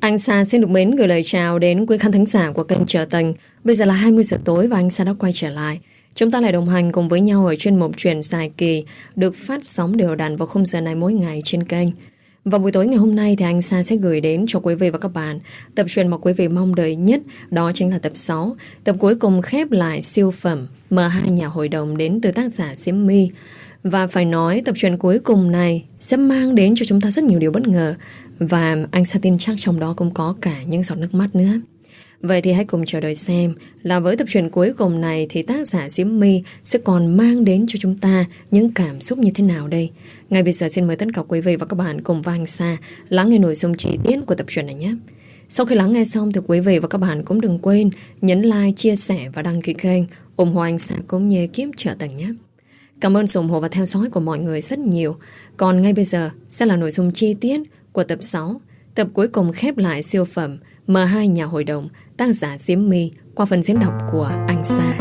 Anh Sa xin được mến gửi lời chào đến quý khán thính giả của kênh Trở Tình. Bây giờ là 20 giờ tối và anh Sa đã quay trở lại. Chúng ta lại đồng hành cùng với nhau ở chuyên mục Chuyện dài kỳ được phát sóng đều đặn vào khung giờ này mỗi ngày trên kênh. Và buổi tối ngày hôm nay thì anh Sa sẽ gửi đến cho quý vị và các bạn tập truyện mà quý vị mong đợi nhất, đó chính là tập 6, tập cuối cùng khép lại siêu phẩm M2 Nhà Hội Đồng đến từ tác giả Diễm My. Và phải nói tập truyện cuối cùng này sẽ mang đến cho chúng ta rất nhiều điều bất ngờ, và anh Sa tin chắc trong đó cũng có cả những giọt nước mắt nữa. Vậy thì hãy cùng chờ đợi xem là với tập truyện cuối cùng này thì tác giả Diễm My sẽ còn mang đến cho chúng ta những cảm xúc như thế nào đây. Ngay bây giờ xin mời tất cả quý vị và các bạn cùng với anh Sa lắng nghe nội dung chi tiết của tập truyện này nhé. Sau khi lắng nghe xong thì quý vị và các bạn cũng đừng quên nhấn like, chia sẻ và đăng ký kênh ủng hộ anh Sa cũng như kiếm Trở Tình nhé. Cảm ơn sự ủng hộ và theo dõi của mọi người rất nhiều. Còn ngay bây giờ sẽ là nội dung chi tiết của tập 6, tập cuối cùng khép lại siêu phẩm M2 Nhà Hội Đồng, tác giả Diễm My qua phần diễn đọc của anh Sa.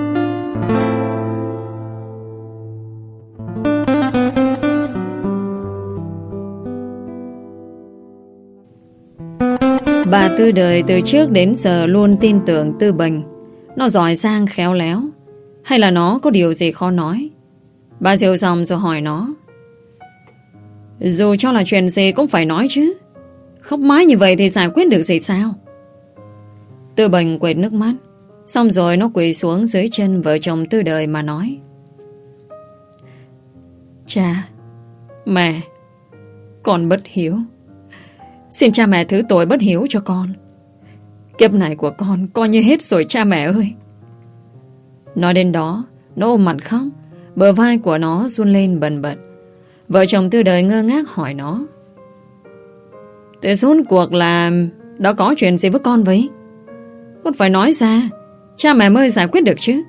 Bà Tư Đời từ trước đến giờ luôn tin tưởng Tư Bình. Nó giỏi giang khéo léo, hay là nó có điều gì khó nói. Bà dịu dòng rồi hỏi nó: dù cho là chuyện gì cũng phải nói chứ, khóc mãi như vậy thì giải quyết được gì sao? Tư Bình quệt nước mắt, xong rồi nó quỳ xuống dưới chân vợ chồng Tư Đời mà nói: cha, mẹ, con bất hiếu. Xin cha mẹ thứ tội bất hiếu cho con. Kiếp này của con coi như hết rồi cha mẹ ơi. Nói đến đó, nó ôm mặt khóc, bờ vai của nó run lên bần bật. Vợ chồng Tư Đời ngơ ngác hỏi nó: thế rốt cuộc là đã có chuyện gì với con vậy? Con phải nói ra, cha mẹ mới giải quyết được chứ.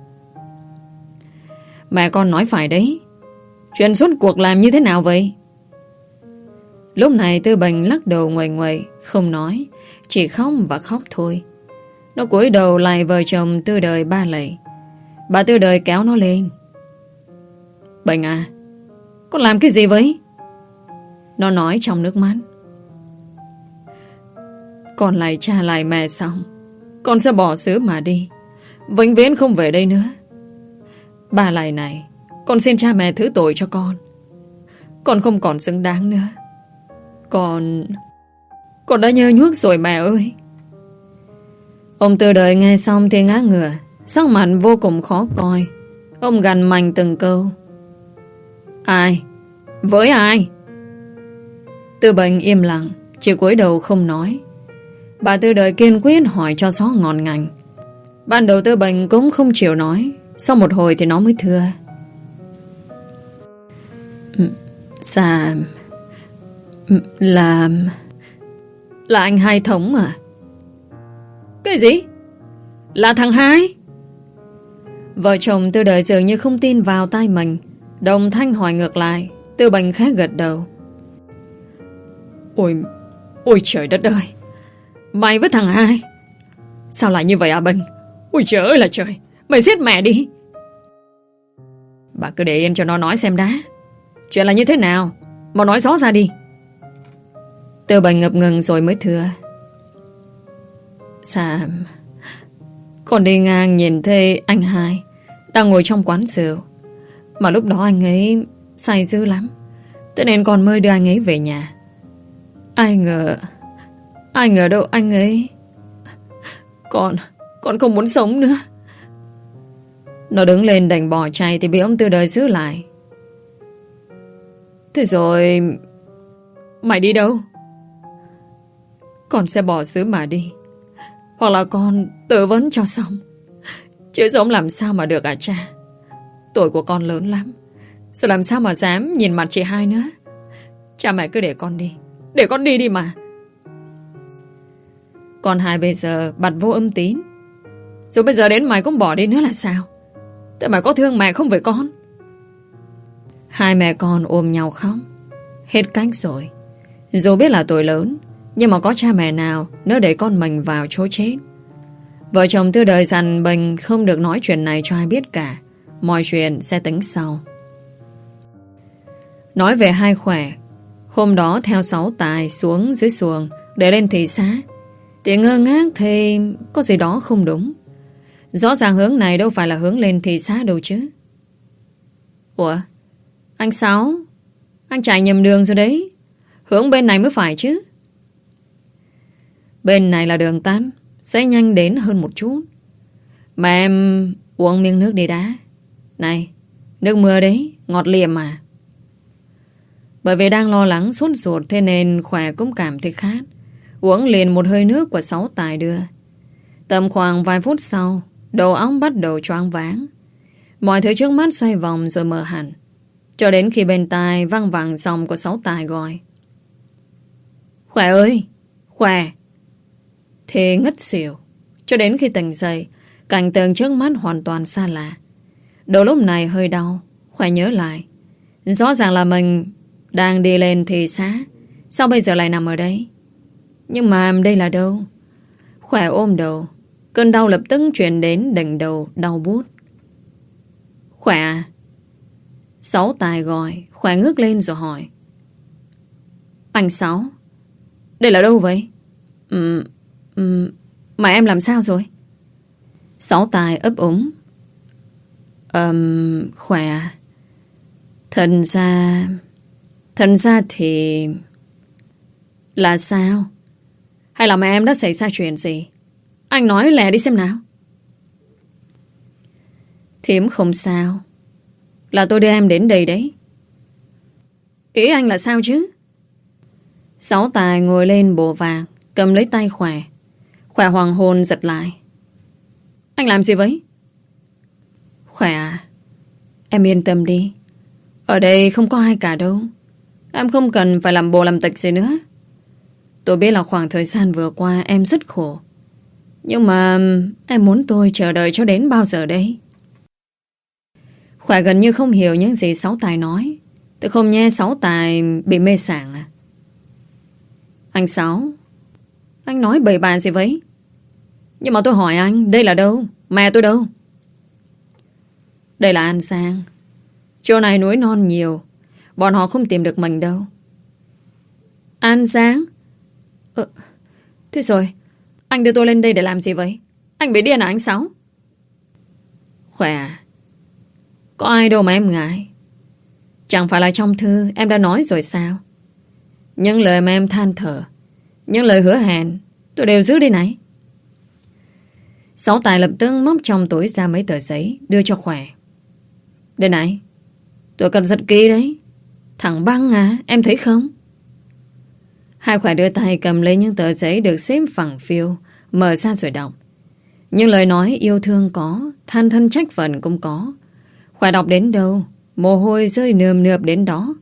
Mẹ con nói phải đấy. Chuyện rốt cuộc làm như thế nào vậy? Lúc này Tư Bình lắc đầu nguầy nguầy, không nói, chỉ khóc và khóc thôi. Nó cúi đầu lại vợ chồng Tư Đời 3 lạy. Bà Tư Đời kéo nó lên: Bình à, con làm cái gì vậy? Nó nói trong nước mắt: con lại cha lại mẹ xong, con sẽ bỏ xứ mà đi, vĩnh viễn không về đây nữa. 3 lạy này, con xin cha mẹ thứ tội cho con. Con không còn xứng đáng nữa. Con đã nhơ nhuốc rồi mẹ ơi. Ông Tư Đời nghe xong thì ngã ngửa, sắc mặt vô cùng khó coi. Ông gằn mạnh từng câu: ai? Với ai? Tư Bình im lặng, chỉ cúi đầu không nói. Bà Tư Đời kiên quyết hỏi cho rõ ngọn ngành. Ban đầu Tư Bình cũng không chịu nói. Sau một hồi thì nó mới thưa: Dạ, là anh Hai Thống à? Cái gì? Là thằng Hai? Vợ chồng Tư Đời dường như không tin vào tai mình, đồng thanh hỏi ngược lại. Tư Bình khẽ gật đầu: Ôi trời đất ơi, mày với thằng Hai sao lại như vậy à Bình? Ôi trời ơi là trời, mày giết mẹ đi. Bà cứ để yên cho nó nói xem đã. Chuyện là như thế nào, mau nói rõ ra đi. Tư Bình ngập ngừng rồi mới thưa: Dạ, con đi ngang nhìn thấy anh Hai đang ngồi trong quán rượu, mà lúc đó anh ấy say dữ lắm, thế nên con mới đưa anh ấy về nhà. Ai ngờ đâu anh ấy... Con không muốn sống nữa. Nó đứng lên đành bỏ chạy thì bị ông Tư Đời giữ lại. Thế rồi mày đi đâu? Con sẽ bỏ xứ mà đi, hoặc là con tự vấn cho xong, chứ giống làm sao mà được à cha. Tuổi của con lớn lắm rồi, làm sao mà dám nhìn mặt chị Hai nữa. Cha mẹ cứ để con đi, để con đi đi mà. Con Hai bây giờ bặt vô âm tín, rồi bây giờ đến mày cũng bỏ đi nữa là sao? Tại mày có thương mẹ không vậy con? Hai mẹ con ôm nhau khóc. Hết cách rồi. Dù biết là tội lớn, nhưng mà có cha mẹ nào nỡ để con mình vào chỗ chết. Vợ chồng Tư Đời dặn Bình không được nói chuyện này cho ai biết cả. Mọi chuyện sẽ tính sau. Nói về Hai khỏe, hôm đó theo Sáu Tài xuống dưới xuồng, để lên thị xã thì ngơ ngác thì có gì đó không đúng. Rõ ràng hướng này đâu phải là hướng lên thị xã đâu chứ. Ủa, anh Sáu, anh chạy nhầm đường rồi đấy. Hướng bên này mới phải chứ. Bên này là đường tắt, sẽ nhanh đến hơn một chút. Mà em uống miếng nước đi đã. Này, nước mưa đấy, ngọt liềm mà. Bởi vì đang lo lắng sốt ruột, thế nên Khỏe cũng cảm thấy khát. Uống liền một hơi nước của Sáu Tài đưa. Tầm khoảng vài phút sau, đầu óc bắt đầu choáng váng. Mọi thứ trước mắt xoay vòng rồi mờ hẳn, cho đến khi bên tai văng vẳng giọng của Sáu Tài gọi: Khỏe ơi, Khỏe. Thì ngất xỉu. Cho đến khi tỉnh dậy, cảnh tượng trước mắt hoàn toàn xa lạ. Đầu lúc này hơi đau, Khỏe nhớ lại. Rõ ràng là mình đang đi lên thị xã, sao bây giờ lại nằm ở đây? Nhưng mà đây là đâu? Khỏe ôm đầu. Cơn đau lập tức chuyển đến đỉnh đầu đau buốt. Khỏe à? Sáu Tài gọi. Khỏe ngước lên rồi hỏi: Anh Sáu, đây là đâu vậy? Mà em làm sao rồi? Sáu Tài ấp úng: Khỏe à? Thật ra thì... Là sao? Hay là mà em đã xảy ra chuyện gì? Anh nói lẹ đi xem nào. Thím không sao. Là tôi đưa em đến đây đấy. Ý anh là sao chứ? Sáu Tài ngồi lên bộ vàng, cầm lấy tay Khỏe. Khỏe hoàng hồn giật lại. Anh làm gì vậy? Khỏe à, em yên tâm đi. Ở đây không có ai cả đâu. Em không cần phải làm bộ làm tịch gì nữa. Tôi biết là khoảng thời gian vừa qua em rất khổ. Nhưng mà em muốn tôi chờ đợi cho đến bao giờ đây? Khỏe gần như không hiểu những gì Sáu Tài nói. Tôi không nghe Sáu Tài bị mê sảng à? Anh Sáu, anh nói bậy bạ gì vậy? Nhưng mà tôi hỏi anh, đây là đâu? Mẹ tôi đâu? Đây là An Giang. Chỗ này núi non nhiều, bọn họ không tìm được mình đâu. An Giang? Thế rồi, anh đưa tôi lên đây để làm gì vậy? Anh bị điên à anh Sáu? Khỏe à? Có ai đâu mà em ngại. Chẳng phải là trong thư em đã nói rồi sao? Những lời mà em than thở, những lời hứa hẹn, tôi đều giữ đây này. Sáu Tài lập tức móc trong túi ra mấy tờ giấy đưa cho Khỏe. Đây này, tôi cần giật kỹ đấy. Thằng băng à, em thấy không? Hai Khỏe đưa tay cầm lấy những tờ giấy được xếp phẳng phiu, mở ra rồi đọc. Những lời nói yêu thương có, than thân trách phận cũng có. Khỏe đọc đến đâu, mồ hôi rơi nườm nượp đến đó.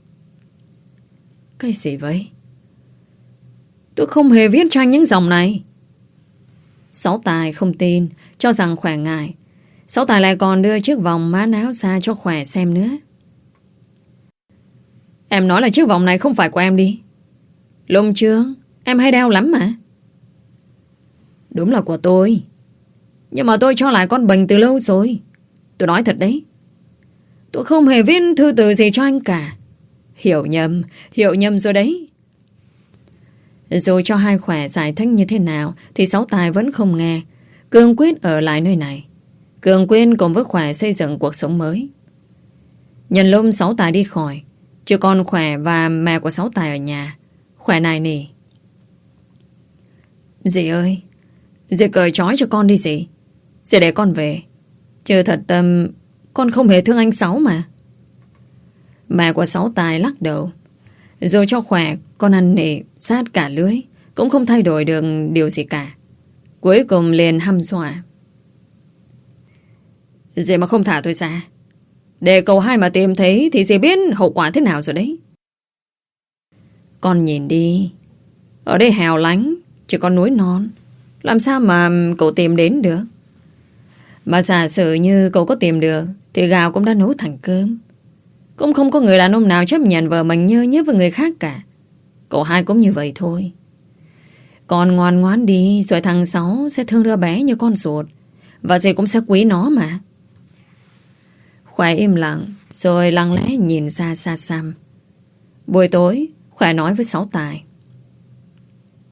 Cái gì vậy? Tôi không hề viết cho anh những dòng này. Sáu Tài không tin, cho rằng Khỏe ngại. Sáu Tài lại còn đưa chiếc vòng mã não ra cho Khỏe xem nữa. Em nói là chiếc vòng này không phải của em đi. Lúc trước em hay đeo lắm mà. Đúng là của tôi, nhưng mà tôi cho lại con Bình từ lâu rồi. Tôi nói thật đấy. Tôi không hề viết thư từ gì cho anh cả. Hiểu nhầm rồi đấy. Dù cho hai Khỏe giải thích như thế nào thì Sáu Tài vẫn không nghe. Cương quyết ở lại nơi này. Cương quyết cùng với Khỏe xây dựng cuộc sống mới. Nhân lúc Sáu Tài đi khỏi, chỉ còn Khỏe và mẹ của Sáu Tài ở nhà. Khỏe này nỉ: Dì ơi, dì cởi trói cho con đi dì. Dì để con về. Chứ thật tâm con không hề thương anh Sáu mà. Mẹ của Sáu Tài lắc đầu. Dù cho Khỏe con ăn nỉ sát cả lưới cũng không thay đổi được điều gì cả. Cuối cùng liền hăm dọa: Dì mà không thả tôi ra, để cậu hai mà tìm thấy thì dì biết hậu quả thế nào rồi đấy. Con nhìn đi, ở đây hẻo lánh, chỉ có núi non, làm sao mà cậu tìm đến được? Mà giả sử như cậu có tìm được thì gạo cũng đã nấu thành cơm. Cũng không có người đàn ông nào chấp nhận vợ mình nhơ nhớp với người khác cả. Cậu hai cũng như vậy thôi. Con ngoan ngoãn đi, rồi thằng Sáu sẽ thương đứa bé như con ruột, và dì cũng sẽ quý nó mà. Khỏe im lặng, rồi lặng lẽ nhìn ra xa xăm. Buổi tối, Khỏe nói với Sáu Tài: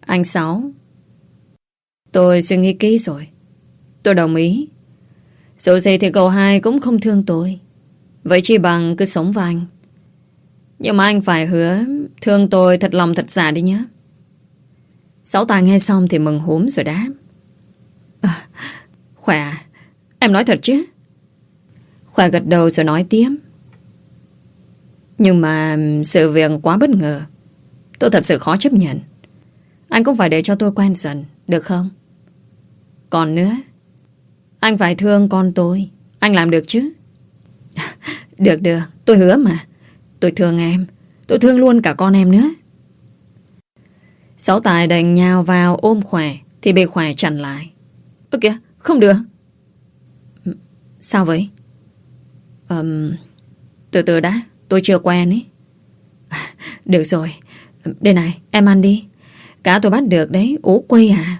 Anh Sáu, tôi suy nghĩ kỹ rồi. Tôi đồng ý. Dù gì thì cậu hai cũng không thương tôi. Vậy chỉ bằng cứ sống với anh. Nhưng mà anh phải hứa thương tôi thật lòng thật giả đi nhé. Sáu Tài nghe xong thì mừng húm rồi đáp. Khỏe à? Em nói thật chứ? Khỏe gật đầu rồi nói tiếp. Nhưng mà sự việc quá bất ngờ. Tôi thật sự khó chấp nhận. Anh cũng phải để cho tôi quen dần, được không? Còn nữa, anh phải thương con tôi. Anh làm được chứ? Được, tôi hứa mà. Tôi thương em. Tôi thương luôn cả con em nữa. Sáu Tài đành nhào vào ôm Khỏe thì bị Khỏe chặn lại. Ơ kìa, không được. Sao vậy? Từ từ đã, tôi chưa quen ấy. Được rồi. Đây này, em ăn đi. Cá tôi bắt được đấy, ú quây à.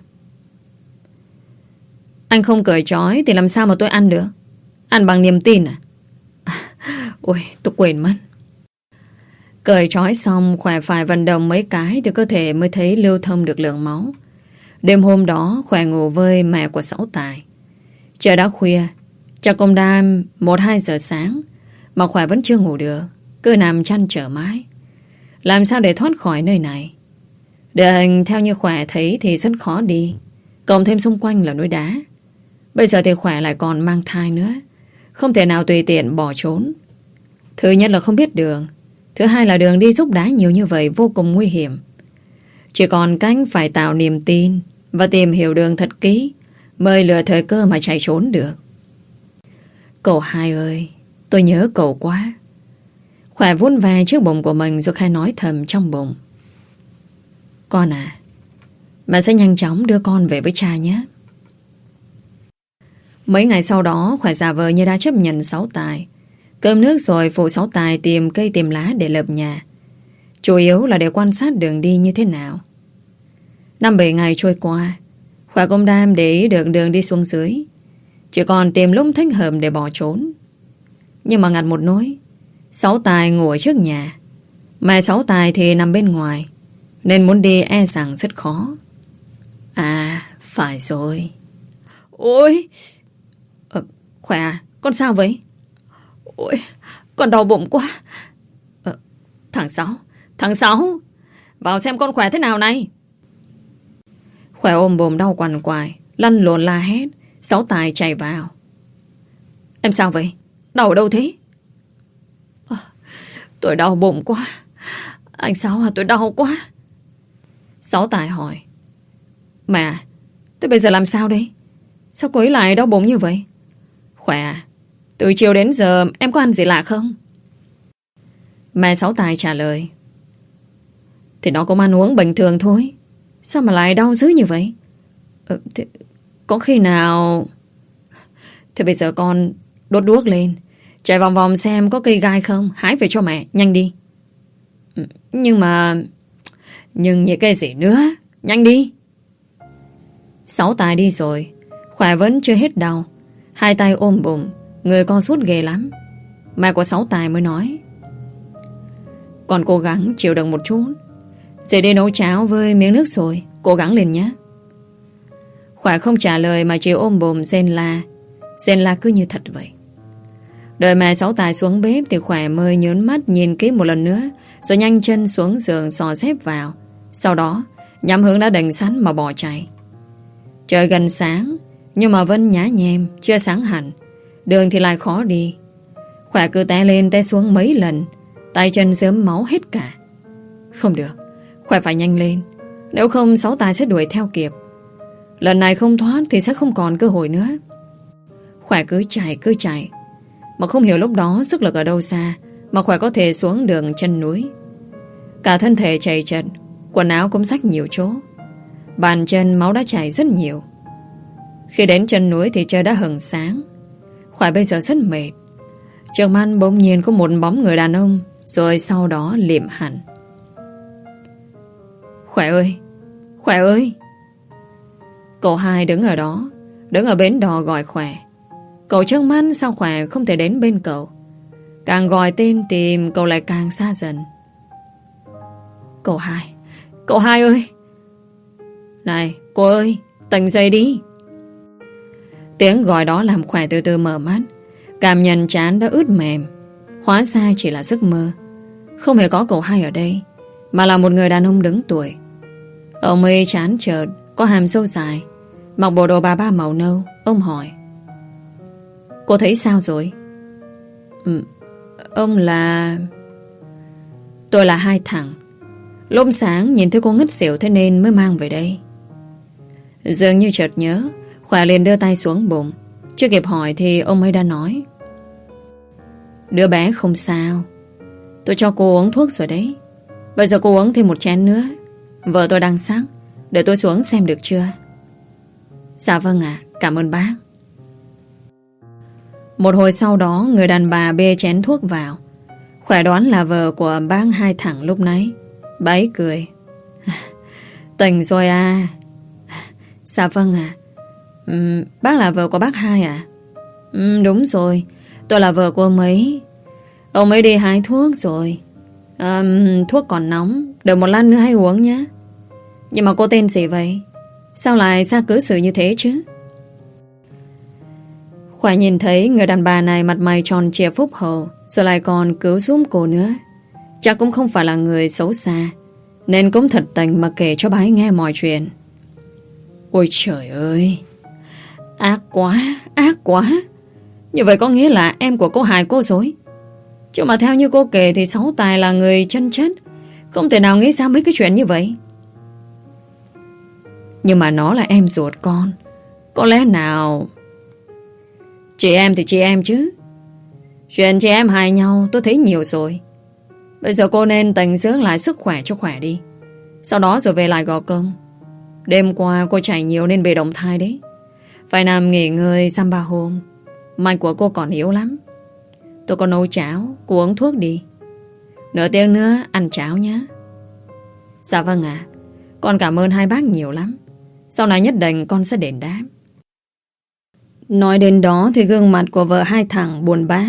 Anh không cởi trói thì làm sao mà tôi ăn được? Ăn bằng niềm tin à? Ôi, tôi quên mất. Cởi trói xong, Khỏe phải vận động mấy cái thì cơ thể mới thấy lưu thông được lượng máu. Đêm hôm đó, Khỏe ngủ với mẹ của Sáu Tài. Trời đã khuya, chắc cũng đã 1-2 giờ sáng mà Khỏe vẫn chưa ngủ được, cứ nằm chăn trở mãi. Làm sao để thoát khỏi nơi này? Địa hình theo như Khỏe thấy thì rất khó đi, cộng thêm xung quanh là núi đá. Bây giờ thì Khỏe lại còn mang thai nữa, không thể nào tùy tiện bỏ trốn. Thứ nhất là không biết đường, thứ hai là đường đi dốc đá nhiều như vậy vô cùng nguy hiểm. Chỉ còn cách phải tạo niềm tin và tìm hiểu đường thật kỹ mới lựa thời cơ mà chạy trốn được. Cậu hai ơi, tôi nhớ cậu quá. Khỏe vun về trước bụng của mình rồi khai nói thầm trong bụng. Con à, mẹ sẽ nhanh chóng đưa con về với cha nhé. Mấy ngày sau đó, Khỏe giả vờ như đã chấp nhận Sáu Tài. Cơm nước rồi phụ Sáu Tài tìm cây tìm lá để lợp nhà. Chủ yếu là để quan sát đường đi như thế nào. 5-7 ngày trôi qua, Khỏe cũng đam để ý được đường đi xuống dưới. Chỉ còn tìm lúc thích hợp để bỏ trốn. Nhưng mà ngặt một nỗi, Sáu Tài ngủ ở trước nhà, mẹ Sáu Tài thì nằm bên ngoài, nên muốn đi e rằng rất khó. À, phải rồi. Ôi, Khỏe à, con sao vậy? Ôi, con đau bụng quá. Thằng Sáu, vào xem con Khỏe thế nào này. Khỏe ôm bồm đau quằn quại, lăn lộn la hét. Sáu Tài chạy vào. Em sao vậy? Đau ở đâu thế? Tôi đau bụng quá. Anh Sáu à, tôi đau quá. Sáu Tài hỏi. Mẹ, thế bây giờ làm sao đây? Sao cô ấy lại đau bụng như vậy? Khỏe à, từ chiều đến giờ em có ăn gì lạ không? Mẹ Sáu Tài trả lời. Thì nó cũng ăn uống bình thường thôi. Sao mà lại đau dữ như vậy? Có khi nào... Thế bây giờ con đốt đuốc lên, chạy vòng vòng xem có cây gai không, hái về cho mẹ, nhanh đi. Nhưng như cái gì nữa? Nhanh đi. Sáu Tài đi rồi, Khỏe vẫn chưa hết đau. Hai tay ôm bụng, người con sút ghê lắm. Mẹ của Sáu Tài mới nói. Con cố gắng chịu đựng một chút. Dậy đi nấu cháo với miếng nước sôi, cố gắng lên nhé. Khỏe không trả lời mà chỉ ôm bụng rên la. Rên la cứ như thật vậy. Đợi mẹ Sáu Tài xuống bếp thì Khỏe mới nhớn mắt nhìn kỹ một lần nữa, rồi nhanh chân xuống giường xò dép vào. Sau đó nhắm hướng đã đành sẵn mà bỏ chạy. Trời gần sáng, nhưng mà vẫn nhá nhem, chưa sáng hẳn. Đường thì lại khó đi. Khỏe cứ té lên té xuống mấy lần, tay chân rớm máu hết cả. Không được, Khỏe phải nhanh lên, nếu không Sáu Tài sẽ đuổi theo kịp. Lần này không thoát thì sẽ không còn cơ hội nữa. Khỏe cứ chạy, mà không hiểu lúc đó sức lực ở đâu xa mà Khỏe có thể xuống đường chân núi. Cả thân thể chảy chật, quần áo cũng rách nhiều chỗ, bàn chân máu đã chảy rất nhiều. Khi đến chân núi thì trời đã hửng sáng. Khỏe bây giờ rất mệt. Trước mắt bỗng nhiên có một bóng người đàn ông, rồi sau đó liệm hẳn. Khỏe ơi. Cậu hai đứng ở đó, đứng ở bến đò gọi Khỏe. Cậu trước mắt sao Khỏe không thể đến bên cậu. Càng gọi tên tìm cậu lại càng xa dần. Cậu hai ơi. Này cô ơi, tỉnh dậy đi. Tiếng gọi đó làm Khỏe từ từ mở mắt, cảm nhận trán đã ướt mềm. Hóa ra chỉ là giấc mơ. Không hề có cậu hai ở đây, mà là một người đàn ông đứng tuổi. Ông ấy trán trợt, có hàm sâu dài, mặc bộ đồ bà ba màu nâu. Ông hỏi: cô thấy sao rồi? Ông là... Tôi là Hai Thằng. Lúc sáng nhìn thấy cô ngất xỉu, thế nên mới mang về đây. Dường như chợt nhớ, Khỏe liền đưa tay xuống bụng. Chưa kịp hỏi thì ông ấy đã nói: đứa bé không sao, tôi cho cô uống thuốc rồi đấy. Bây giờ cô uống thêm một chén nữa. Vợ tôi đang sắc, để tôi xuống xem được chưa? Dạ vâng ạ, cảm ơn bác. Một hồi sau đó, người đàn bà bê chén thuốc vào. Khỏe đoán là vợ của bác Hai Thằng lúc nãy. Bà ấy cười: tỉnh rồi à? Dạ vâng ạ. Bác là vợ của bác Hai à? Đúng rồi, tôi là vợ của ông ấy. Ông ấy đi hái thuốc rồi. Thuốc còn nóng, đợi một lát nữa hãy uống nhé. Nhưng mà cô tên gì vậy? Sao lại xa cớ xử như thế chứ? Khỏe nhìn thấy người đàn bà này mặt mày tròn trịa phúc hậu, rồi lại còn cứu giúp cô nữa. Chắc cũng không phải là người xấu xa, nên cũng thật tình mà kể cho bà ấy nghe mọi chuyện. Ôi trời ơi, ác quá, ác quá. Như vậy có nghĩa là em của cô hại cô rồi. Chứ mà theo như cô kể thì Sáu Tài là người chân chất, không thể nào nghĩ ra mấy cái chuyện như vậy. Nhưng mà nó là em ruột con, có lẽ nào... Chị em thì chị em chứ. Chuyện chị em hại nhau tôi thấy nhiều rồi. Bây giờ cô nên tĩnh dưỡng lại sức khỏe cho khỏe đi, sau đó rồi về lại gò công. Đêm qua cô chảy nhiều nên bị động thai đấy. Phải nằm nghỉ ngơi dăm ba hôm. Mạch của cô còn yếu lắm. Tôi có nấu cháo, cô uống thuốc đi. Nửa tiếng nữa ăn cháo nhé. Dạ vâng ạ. Con cảm ơn hai bác nhiều lắm. Sau này nhất định con sẽ đền đáp. Nói đến đó thì gương mặt của vợ Hai Thằng buồn bã.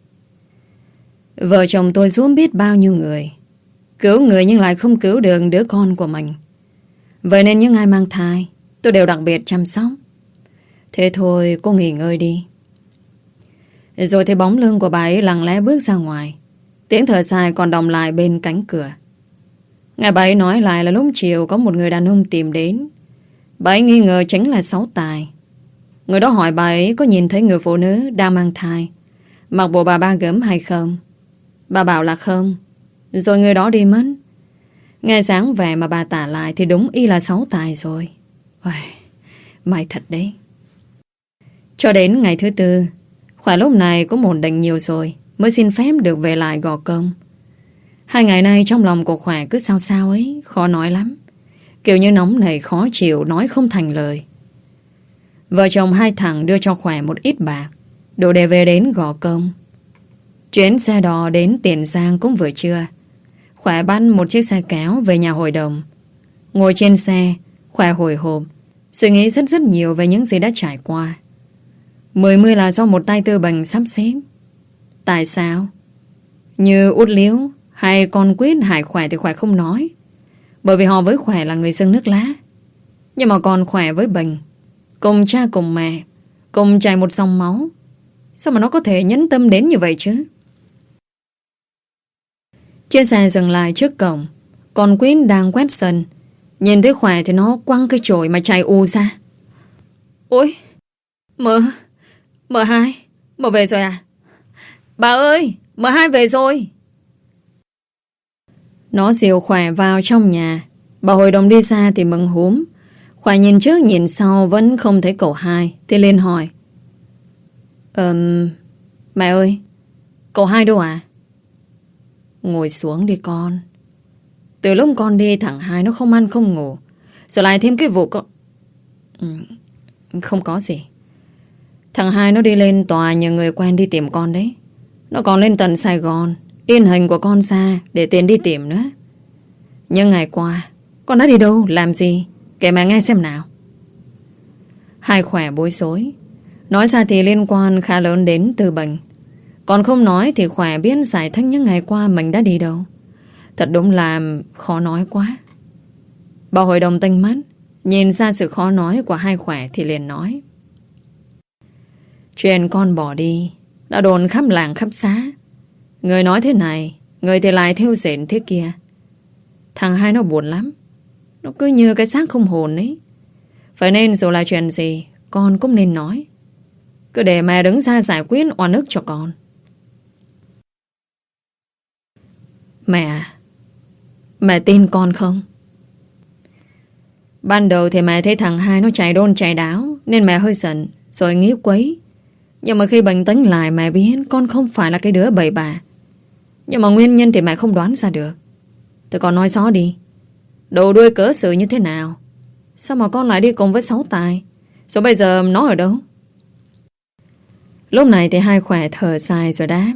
Vợ chồng tôi giúp biết bao nhiêu người, cứu người nhưng lại không cứu được đứa con của mình. Vậy nên những ai mang thai tôi đều đặc biệt chăm sóc. Thế thôi cô nghỉ ngơi đi. Rồi thấy bóng lưng của bà ấy lặng lẽ bước ra ngoài. Tiếng thở dài còn đọng lại bên cánh cửa. Nghe bà ấy nói lại là lúc chiều có một người đàn ông tìm đến. Bà ấy nghi ngờ chính là Sáu Tài. Người đó hỏi bà ấy có nhìn thấy người phụ nữ đang mang thai, mặc bộ bà ba gớm hay không. Bà bảo là không. Rồi người đó đi mất. Nghe dáng vẻ mà bà tả lại thì đúng y là Sáu Tài rồi. Ôi, may thật đấy. Cho đến ngày thứ tư, Khỏe lúc này cũng ổn định nhiều rồi, mới xin phép được về lại gò công. 2 ngày nay trong lòng của Khỏe cứ sao sao ấy, khó nói lắm. Kiểu như nóng nảy khó chịu, nói không thành lời. Vợ chồng Hai Thằng đưa cho Khỏe một ít bạc, đủ để về đến gò công. Chuyến xe đò đến Tiền Giang cũng vừa trưa. Khỏe bắt một chiếc xe kéo về nhà hội đồng. Ngồi trên xe, Khỏe hồi hộp, suy nghĩ rất nhiều về những gì đã trải qua. 10 là do một tay tư bệnh sắp xếp. Tại sao? Như Út Liếu hay con Quyết hại Khỏe thì Khỏe không nói, bởi vì họ với Khỏe là người dân nước lá. Nhưng mà còn Khỏe với Bình, cùng cha cùng mẹ, cùng chảy một dòng máu, sao mà nó có thể nhẫn tâm đến như vậy chứ? Chiếc xe dừng lại trước cổng. Còn Quyết đang quét sân. Nhìn thấy Khỏe thì nó quăng cái chổi mà chạy ù ra. Ôi, M2 về rồi à? Bà ơi, M2 về rồi. Nó dìu Khỏe vào trong nhà. Bà hội đồng đi ra thì mừng húm. Khỏe nhìn trước nhìn sau vẫn không thấy cậu Hai thì lên hỏi: Mẹ ơi, cậu Hai đâu à? Ngồi xuống đi con. Từ lúc con đi thằng Hai nó không ăn không ngủ, rồi lại thêm cái vụ con... Không có gì. Thằng Hai nó đi lên tòa nhờ người quen đi tìm con đấy. Nó còn lên tận Sài Gòn in hình của con ra để tiền đi tìm nữa. Nhưng ngày qua con đã đi đâu, làm gì, kể mẹ nghe xem nào. Hai Khỏe bối rối. Nói ra thì liên quan khá lớn đến Tư Bình. Còn không nói thì Khỏe biết giải thích những ngày qua mình đã đi đâu. Thật đúng là khó nói quá. Bà hội đồng tinh mắt, Nhìn ra sự khó nói của hai Khỏe thì liền nói: Chuyện con bỏ đi đã đồn khắp làng khắp xá. Người nói thế này, người thì lại theo dệt thế kia. Thằng hai nó buồn lắm. Nó cứ như cái xác không hồn ấy. Vậy nên dù là chuyện gì con cũng nên nói. Cứ để mẹ đứng ra giải quyết oan ức cho con. Mẹ tin con không? Ban đầu thì mẹ thấy thằng hai nó chạy đôn chạy đáo, nên mẹ hơi giận rồi nghĩ quấy. Nhưng mà khi bình tĩnh lại mẹ biết con không phải là cái đứa bậy bạ. Nhưng mà nguyên nhân thì mẹ không đoán ra được. Thì con nói rõ đi. Đầu đuôi cớ sự như thế nào? Sao mà con lại đi cùng với Sáu Tài? Rồi bây giờ nó ở đâu? Lúc này thì hai Khỏe thở dài rồi đáp: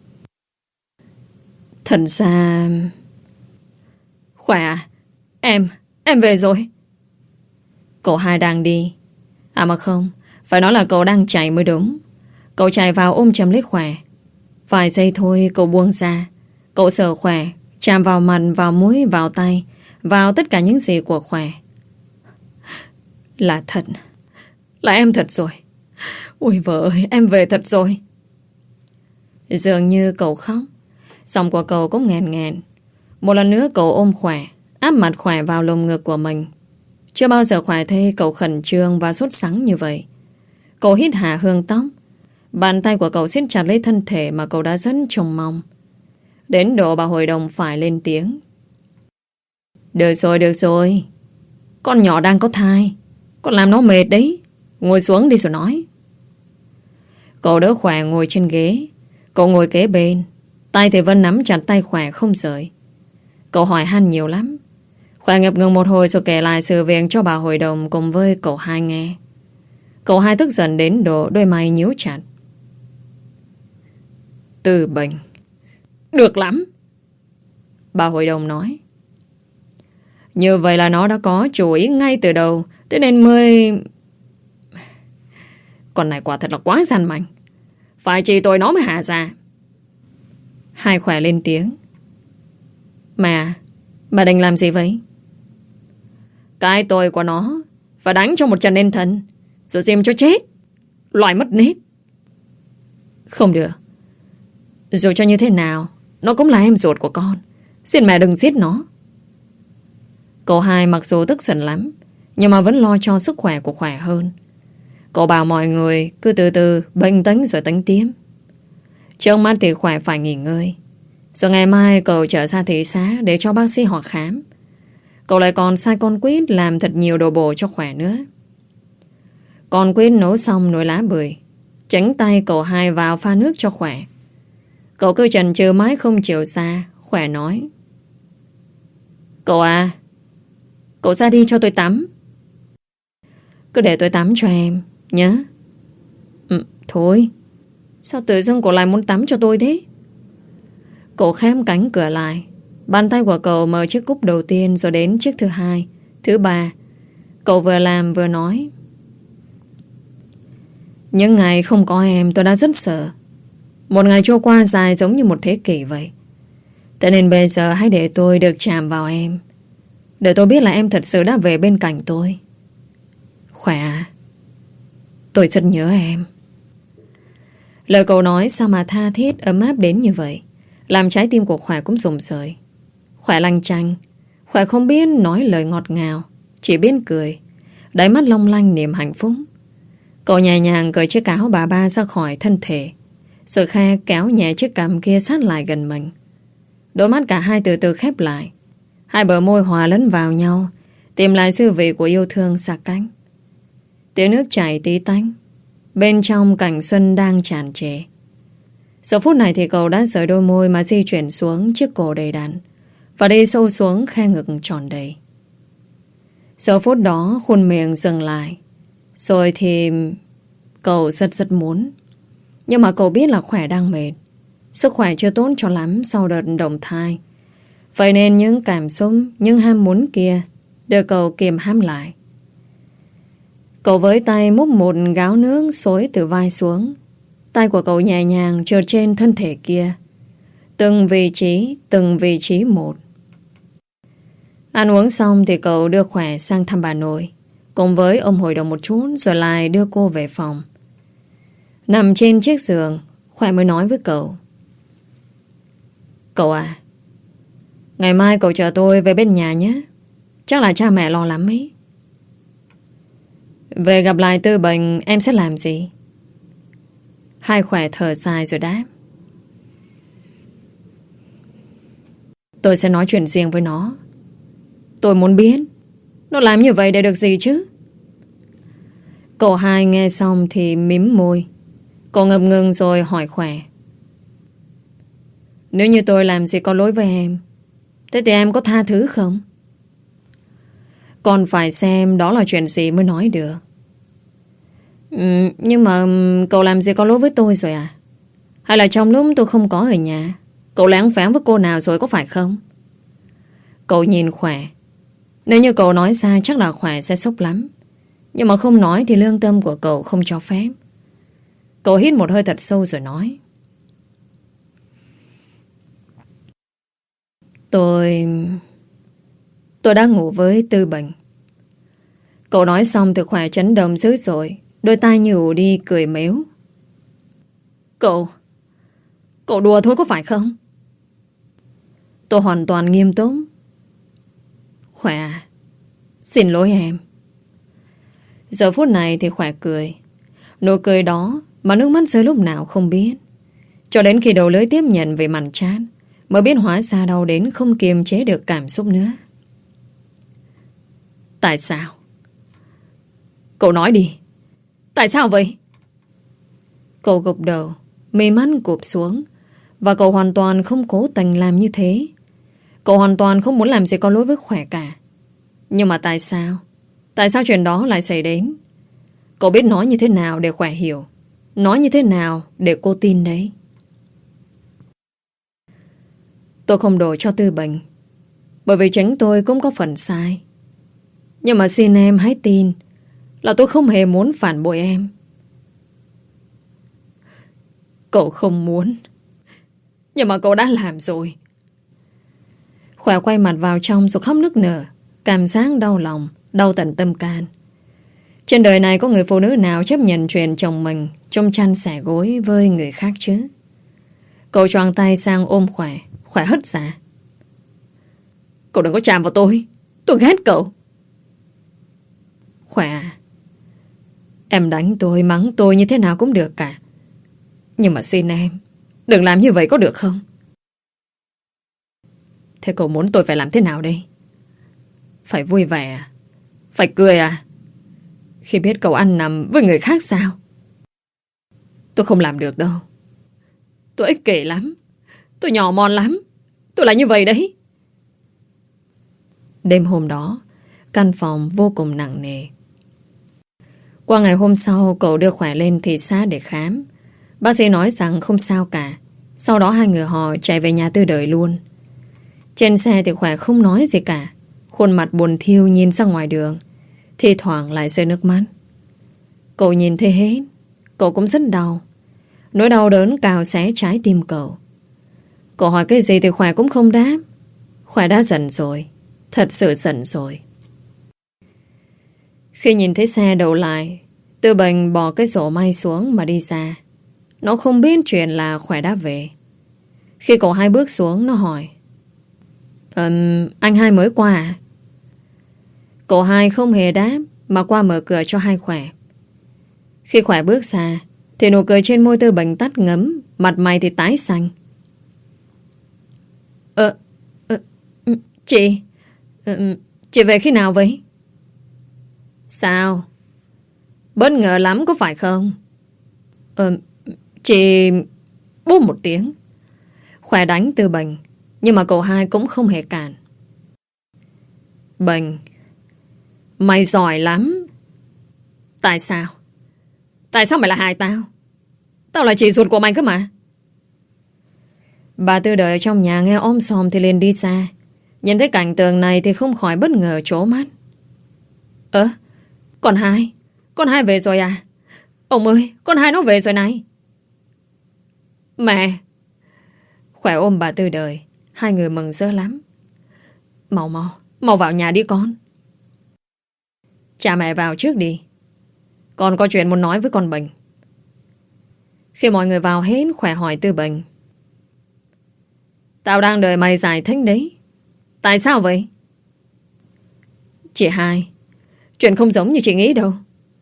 Thật ra... Khỏe à? Em về rồi. Cậu hai đang đi. À mà không, phải nói là cậu đang chạy mới đúng. Cậu chạy vào ôm chầm lấy Khỏe. Vài giây thôi cậu buông ra. Cậu sờ Khỏe, chạm vào mặt, vào mũi, vào tay, vào tất cả những gì của Khỏe. Là thật. Là em thật rồi. Ôi vợ ơi, em về thật rồi. Dường như cậu khóc. Giọng của cậu cũng nghẹn nghẹn. Một lần nữa cậu ôm Khỏe, áp mặt Khỏe vào lồng ngực của mình. Chưa bao giờ Khỏe thấy cậu khẩn trương và sốt sắng như vậy. Cậu hít hà hương tóc. Bàn tay của cậu siết chặt lấy thân thể mà cậu đã rất trông mong. Đến độ bà hội đồng phải lên tiếng: Được rồi. Con nhỏ đang có thai. Con làm nó mệt đấy. Ngồi xuống đi rồi nói. Cậu đỡ Khỏe ngồi trên ghế. Cậu ngồi kế bên. Tay thì Vân nắm chặt tay Khỏe không rời. Cậu hỏi han nhiều lắm. Khỏe ngập ngừng một hồi rồi kể lại sự việc cho bà hội đồng cùng với cậu hai nghe. Cậu hai tức giận đến độ đôi mày nhíu chặt. Từ bệnh. Được lắm. Bà hội đồng nói. Như vậy là nó đã có chủ ý ngay từ đầu. Thế nên mới... Con này quả thật là quá gian manh. Phải chỉ tôi nó mới hạ ra. Hai Khỏe lên tiếng. Mà định làm gì vậy? Cái tôi của nó phải đánh cho một trận lên thân, rồi xem cho chết. Loại mất nết. Không được. Dù cho như thế nào, nó cũng là em ruột của con. Xin mẹ đừng giết nó. Cậu hai mặc dù tức giận lắm, nhưng mà vẫn lo cho sức khỏe của Khỏe hơn. Cậu bảo mọi người cứ từ từ bình tĩnh rồi tính tiếp. Trước mắt thì Khỏe phải nghỉ ngơi. Rồi ngày mai cậu trở ra thị xã để cho bác sĩ họ khám. Cậu lại còn sai con Quýt làm thật nhiều đồ bổ cho Khỏe nữa. Con Quýt nấu xong nồi lá bưởi, tránh tay cậu hai vào pha nước cho Khỏe. Cậu cứ chần chừ mãi không chịu xa. Khỏe nói: Cậu à, cậu ra đi cho tôi tắm. Cứ để tôi tắm cho em nhé. Thôi, sao tự dưng cậu lại muốn tắm cho tôi thế? Cậu khép cánh cửa lại. Bàn tay của cậu mở chiếc cúp đầu tiên, rồi đến chiếc thứ hai, thứ ba. Cậu vừa làm vừa nói: Những ngày không có em tôi đã rất sợ. Một ngày trôi qua dài giống như một thế kỷ vậy. Thế nên bây giờ hãy để tôi được chạm vào em, để tôi biết là em thật sự đã về bên cạnh tôi. Khỏe à, tôi rất nhớ em. Lời cậu nói sao mà tha thiết ấm áp đến như vậy, làm trái tim của Khỏe cũng rụng rời. Khỏe lanh chanh. Khỏe không biết nói lời ngọt ngào, chỉ biết cười, đáy mắt long lanh niềm hạnh phúc. Cậu nhẹ nhàng cởi chiếc áo bà ba ra khỏi thân thể, rồi khe kéo nhẹ chiếc cằm kia sát lại gần mình. Đôi mắt cả hai từ từ khép lại. Hai bờ môi hòa lẫn vào nhau, tìm lại dư vị của yêu thương xa cách. Tiếng nước chảy tí tách. Bên trong cảnh xuân đang tràn trề. Giờ phút này thì cậu đã rời đôi môi mà di chuyển xuống chiếc cổ đầy đặn, và đi sâu xuống khe ngực tròn đầy. Giờ phút đó khuôn miệng dừng lại. Rồi thì cậu rất muốn. Nhưng mà cậu biết là Khỏe đang mệt. Sức khỏe chưa tốt cho lắm sau đợt động thai. Vậy nên những cảm xúc, những ham muốn kia được cậu kiềm hãm lại. Cậu với tay múc một gáo nước xối từ vai xuống. Tay của cậu nhẹ nhàng trượt trên thân thể kia. Từng vị trí một. Ăn uống xong thì cậu đưa Khỏe sang thăm bà nội. cùng với ông hội đồng một chút rồi lại đưa cô về phòng. Nằm trên chiếc giường, Khỏe mới nói với cậu. Cậu à, ngày mai cậu chờ tôi về bên nhà nhé. Chắc là cha mẹ lo lắm ấy. Về gặp lại Tư Bình em sẽ làm gì? Hai Khỏe thở dài rồi đáp. Tôi sẽ nói chuyện riêng với nó. Tôi muốn biết nó làm như vậy để được gì chứ? Cậu hai nghe xong thì mím môi. Cậu ngập ngừng rồi hỏi Khỏe. Nếu như tôi làm gì có lỗi với em, thế thì em có tha thứ không? Còn phải xem đó là chuyện gì mới nói được. Nhưng mà cậu làm gì có lỗi với tôi rồi à? Hay là trong lúc tôi không có ở nhà, cậu lén phén với cô nào rồi có phải không? Cậu nhìn Khỏe. Nếu như cậu nói ra chắc là Khỏe sẽ sốc lắm. Nhưng mà không nói thì lương tâm của cậu không cho phép. Cậu hít một hơi thật sâu rồi nói. Tôi đang ngủ với Tư Bình. Cậu nói xong thì Khỏe chấn động dữ dội. Đôi tai như ù đi cười mếu. Cậu đùa thôi có phải không? Tôi hoàn toàn nghiêm túc. Khỏe, xin lỗi em. Giờ phút này thì Khỏe cười. Nụ cười đó mà nước mắt rơi lúc nào không biết. Cho đến khi đầu lưỡi tiếp nhận về màn chat mới biết hóa ra đau đến không kiềm chế được cảm xúc nữa. Tại sao? Cậu nói đi. Tại sao vậy? Cậu gục đầu, mí mắt cụp xuống. Và cậu hoàn toàn không cố tình làm như thế. Cậu hoàn toàn không muốn làm gì có lỗi với Khỏe cả. Nhưng mà tại sao? Tại sao chuyện đó lại xảy đến? Cậu biết nói như thế nào để Khỏe hiểu? Nói như thế nào để cô tin đấy? Tôi không đổ cho Tư Bình, bởi vì chính tôi cũng có phần sai. Nhưng mà xin em hãy tin là tôi không hề muốn phản bội em. Cậu không muốn, nhưng mà cậu đã làm rồi. Khỏe quay mặt vào trong rồi khóc nức nở. Cảm giác đau lòng, đau tận tâm can. Trên đời này có người phụ nữ nào chấp nhận chuyện chồng mình chung chăn sẻ gối với người khác chứ? Cậu choàng tay sang ôm Khỏe. Khỏe hất ra. Cậu đừng có chạm vào tôi ghét cậu. Khỏe, em đánh tôi, mắng tôi như thế nào cũng được cả. Nhưng mà xin em đừng làm như vậy có được không? Thế cậu muốn tôi phải làm thế nào đây? Phải vui vẻ à? Phải cười à? Khi biết cậu ăn nằm với người khác sao? Tôi không làm được đâu. Tôi ích kỷ lắm. Tôi nhỏ mọn lắm. Tôi là như vậy đấy. Đêm hôm đó, căn phòng vô cùng nặng nề. Qua ngày hôm sau, cậu đưa Khỏe lên thị xã để khám. Bác sĩ nói rằng không sao cả. Sau đó hai người họ chạy về nhà Tư Đời luôn. Trên xe thì Khỏe không nói gì cả. Khuôn mặt buồn thiu nhìn ra ngoài đường. Thi thoảng lại rơi nước mắt. Cậu nhìn thấy hết. Cậu cũng rất đau. Nỗi đau đớn cào xé trái tim cậu. Cậu hỏi cái gì thì Khỏe cũng không đáp. Khỏe đã giận rồi. Thật sự giận rồi. Khi nhìn thấy xe đậu lại, Tư Bình bỏ cái sổ may xuống mà đi ra. Nó không biết chuyện là Khỏe đã về. Khi cậu hai bước xuống, nó hỏi. Anh hai mới qua à? Cậu hai không hề đáp mà qua mở cửa cho hai Khỏe. Khi Khỏe bước ra thì nụ cười trên môi Tư Bình tắt ngấm. Mặt mày thì tái xanh. Chị về khi nào vậy? Sao? Bất ngờ lắm có phải không? Chị... Bốp một tiếng. Khỏe đánh Tư Bình. Nhưng mà cậu hai cũng không hề cản. Bình, mày giỏi lắm. Tại sao? Tại sao mày lại hại tao? Tao là chị ruột của mày cơ mà. Bà Tư Đời ở trong nhà nghe om sòm thì liền đi ra. Nhìn thấy cảnh tượng này thì không khỏi bất ngờ trố mắt. Con hai về rồi à? Ông ơi, con hai nó về rồi này. Mẹ! Khỏe ôm bà Tư Đời. Hai người mừng rỡ lắm. Mau vào nhà đi con. Cha mẹ vào trước đi. Con có chuyện muốn nói với con Bình. Khi mọi người vào hết, Khỏe hỏi Tư Bình. Tao đang đợi mày giải thích đấy. Tại sao vậy? Chị Hai, chuyện không giống như chị nghĩ đâu.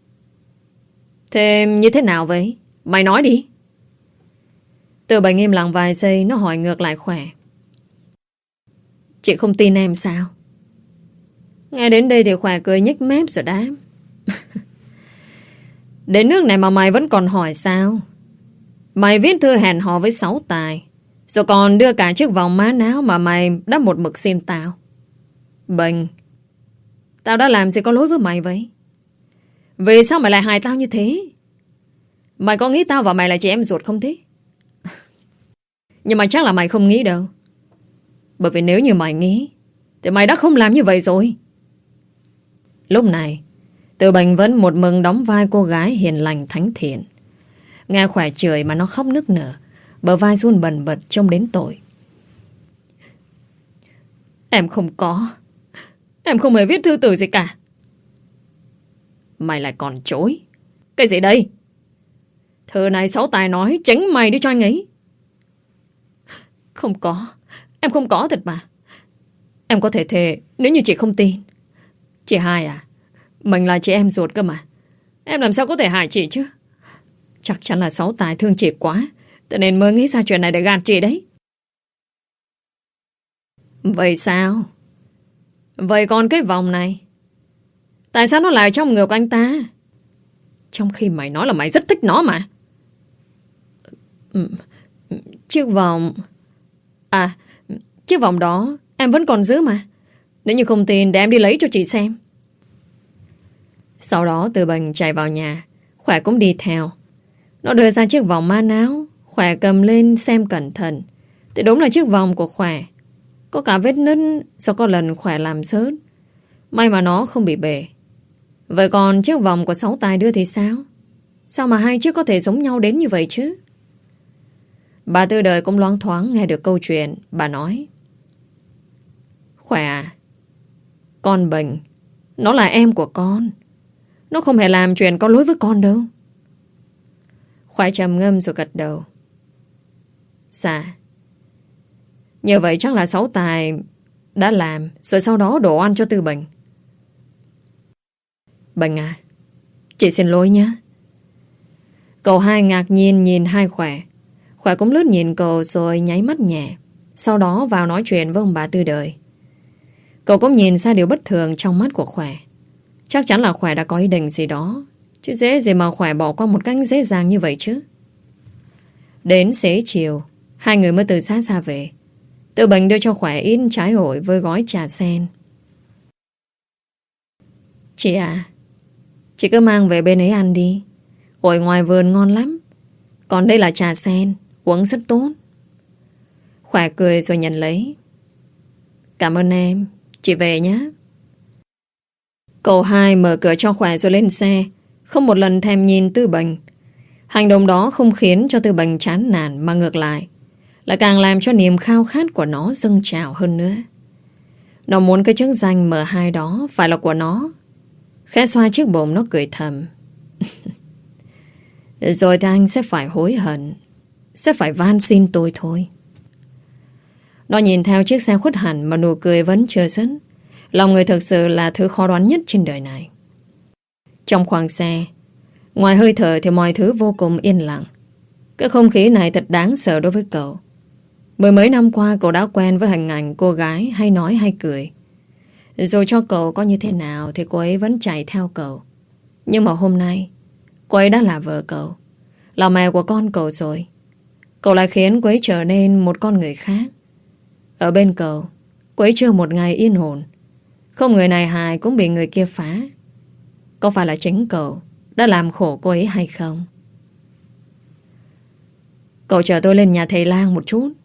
Thế như thế nào vậy? Mày nói đi. Tư Bình im lặng vài giây. Nó hỏi ngược lại Khỏe. Chị không tin em sao? Nghe đến đây thì Khỏe cười nhếch mép rồi đáp. Đến nước này mà mày vẫn còn hỏi sao? Mày viết thư hẹn hò với Sáu Tài, rồi còn đưa cả chiếc vòng má áo mà mày đã một mực xin tao. Bình, tao đã làm gì có lỗi với mày vậy? Vì sao mày lại hại tao như thế? Mày có nghĩ tao và mày là chị em ruột không thế? Nhưng mà chắc là mày không nghĩ đâu. Bởi vì nếu như mày nghĩ thì mày đã không làm như vậy rồi. Lúc này Tư Bình vẫn một mực đóng vai cô gái hiền lành thánh thiện. Nghe Khỏe chửi mà nó khóc nức nở, bờ vai run bần bật trông đến tội. Em không hề viết thư từ gì cả. Mày lại còn chối. Cái gì đây? Thư này Sáu Tài nói chính mày đi cho anh ấy. Không có. Em không có thật mà. Em có thể thề nếu như chị không tin. Chị Hai à, mình là chị em ruột cơ mà. Em làm sao có thể hại chị chứ? Chắc chắn là Sáu Tài thương chị quá, cho nên mới nghĩ ra chuyện này để gạt chị đấy. Vậy sao? Vậy còn cái vòng này, tại sao nó lại trong ngực anh ta? Trong khi mày nói là mày rất thích nó mà. Chiếc vòng... À, chiếc vòng đó em vẫn còn giữ mà. Nếu như không tin để em đi lấy cho chị xem. Sau đó Tư Bình chạy vào nhà. Khỏe cũng đi theo. Nó đưa ra chiếc vòng ma áo. Khỏe cầm lên xem cẩn thận. Thì đúng là chiếc vòng của Khỏe. Có cả vết nứt do có lần Khỏe làm sớt. May mà nó không bị bể. Vậy còn chiếc vòng của Sáu Tài đưa thì sao? Sao mà hai chiếc có thể giống nhau đến như vậy chứ? Bà Tư Đời cũng loáng thoáng nghe được câu chuyện. Bà nói: Khỏe à, con Bình, nó là em của con. Nó không hề làm chuyện có lỗi với con đâu. Khỏe trầm ngâm rồi gật đầu. Dạ. Như vậy chắc là Sáu Tài đã làm, rồi sau đó đổ oan cho Tư Bình. Bình à, chị xin lỗi nhé. Cậu Hai ngạc nhiên nhìn Hai Khỏe. Khỏe cũng lướt nhìn cậu rồi nháy mắt nhẹ. Sau đó vào nói chuyện với ông bà Tư Đời. Cậu cũng nhìn ra điều bất thường trong mắt của Khỏe. Chắc chắn là Khỏe đã có ý định gì đó, chứ dễ gì mà Khỏe bỏ qua một cách dễ dàng như vậy chứ. Đến xế chiều, hai người mới từ xa ra về. Tư Bình đưa cho Khỏe ít trái ổi với gói trà sen. Chị à, chị cứ mang về bên ấy ăn đi. Ổi ngoài vườn ngon lắm. Còn đây là trà sen, uống rất tốt. Khỏe cười rồi nhận lấy. Cảm ơn em, chị về nhé. Cậu Hai mở cửa cho Khỏe rồi lên xe, không một lần thèm nhìn Tư Bình. Hành động đó không khiến cho Tư Bình chán nản, mà ngược lại là càng làm cho niềm khao khát của nó dâng trào hơn nữa. Nó muốn cái chức danh M2 đó phải là của nó. Khẽ xoa chiếc bụng nó cười thầm. Rồi thì anh sẽ phải hối hận, sẽ phải van xin tôi thôi. Nó nhìn theo chiếc xe khuất hẳn mà nụ cười vẫn chưa dứt. Lòng người thực sự là thứ khó đoán nhất trên đời này. Trong khoang xe, ngoài hơi thở thì mọi thứ vô cùng yên lặng. Cái không khí này thật đáng sợ đối với cậu. Mười mấy năm qua cậu đã quen với hình ảnh cô gái hay nói hay cười. Dù cho cậu có như thế nào thì cô ấy vẫn chạy theo cậu. Nhưng mà hôm nay cô ấy đã là vợ cậu, là mẹ của con cậu rồi. Cậu lại khiến cô ấy trở nên một con người khác. Ở bên cậu, cô ấy chưa một ngày yên ổn. Không người này hại cũng bị người kia phá. Có phải là chính cậu đã làm khổ cô ấy hay không? Cậu chở tôi lên nhà thầy lang một chút.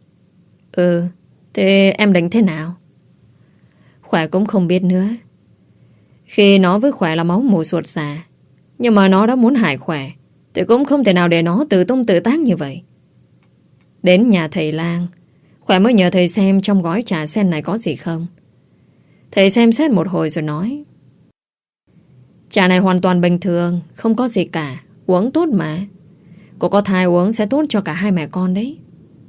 Thế em định thế nào? Khỏe cũng không biết nữa. Khi nó với Khỏe là máu mủ ruột già, nhưng mà nó đã muốn hại Khỏe thì cũng không thể nào để nó tự tung tự tác như vậy. Đến nhà thầy lang, Khỏe mới nhờ thầy xem trong gói trà sen này có gì không. Thầy xem xét một hồi rồi nói: Trà này hoàn toàn bình thường, không có gì cả. Uống tốt mà. Cô có thai uống sẽ tốt cho cả hai mẹ con đấy.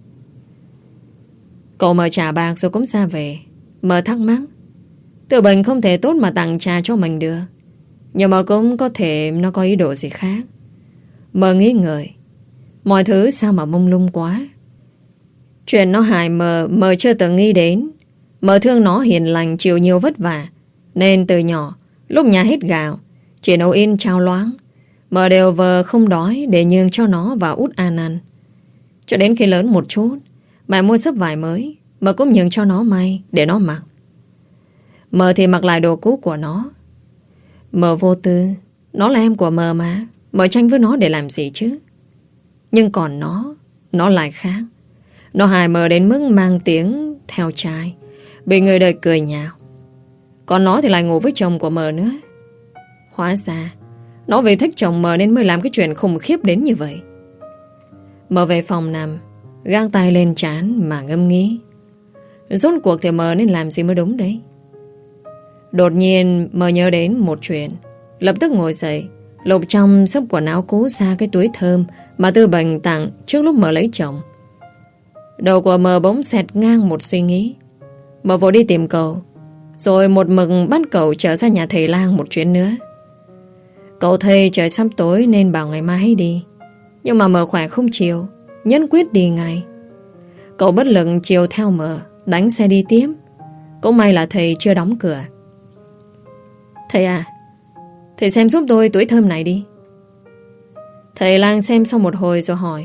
Cậu mở trà bạc rồi cũng ra về. Mờ thắc mắc, Tiểu Bình không thể tốt mà tặng trà cho mình được. Nhưng mà cũng có thể nó có ý đồ gì khác. Mờ nghĩ ngợi, mọi thứ sao mà mông lung quá. Chuyện nó hại mờ chưa từng nghĩ đến. Mờ thương nó hiền lành, chịu nhiều vất vả, nên từ nhỏ lúc nhà hết gạo, chỉ nấu in chao loáng, mờ đều vờ không đói để nhường cho nó và út An ăn. Cho đến khi lớn một chút, mẹ mua sấp vải mới, mờ cũng nhường cho nó may để nó mặc. Mờ thì mặc lại đồ cũ của nó. Mờ vô tư, nó là em của mờ mà, mờ tranh với nó để làm gì chứ. Nhưng còn nó lại khác. Nó hại mờ đến mức mang tiếng theo trai, bị người đời cười nhạo. Còn nó thì lại ngủ với chồng của mờ nữa. Hóa ra nó vì thích chồng mờ nên mới làm cái chuyện khủng khiếp đến như vậy. Mờ về phòng nằm, găng tay lên trán mà ngâm nghĩ. Rốt cuộc thì mờ nên làm gì mới đúng đấy. Đột nhiên mờ nhớ đến một chuyện, lập tức ngồi dậy, lục trong xấp quần áo cũ ra cái túi thơm mà Tư Bình tặng trước lúc mờ lấy chồng. Đầu của mờ bỗng xẹt ngang một suy nghĩ. Mờ vội đi tìm cậu, rồi một mực bắt cậu trở ra nhà thầy lang một chuyến nữa. Cậu thầy trời sắp tối nên bảo ngày mai hãy đi. Nhưng mà mờ khỏe không chịu, nhất quyết đi ngay. Cậu bất lực chiều theo mờ, đánh xe đi tiếp. Cũng may là thầy chưa đóng cửa. Thầy à, thầy xem giúp tôi túi thơm này đi. Thầy lang xem xong một hồi rồi hỏi,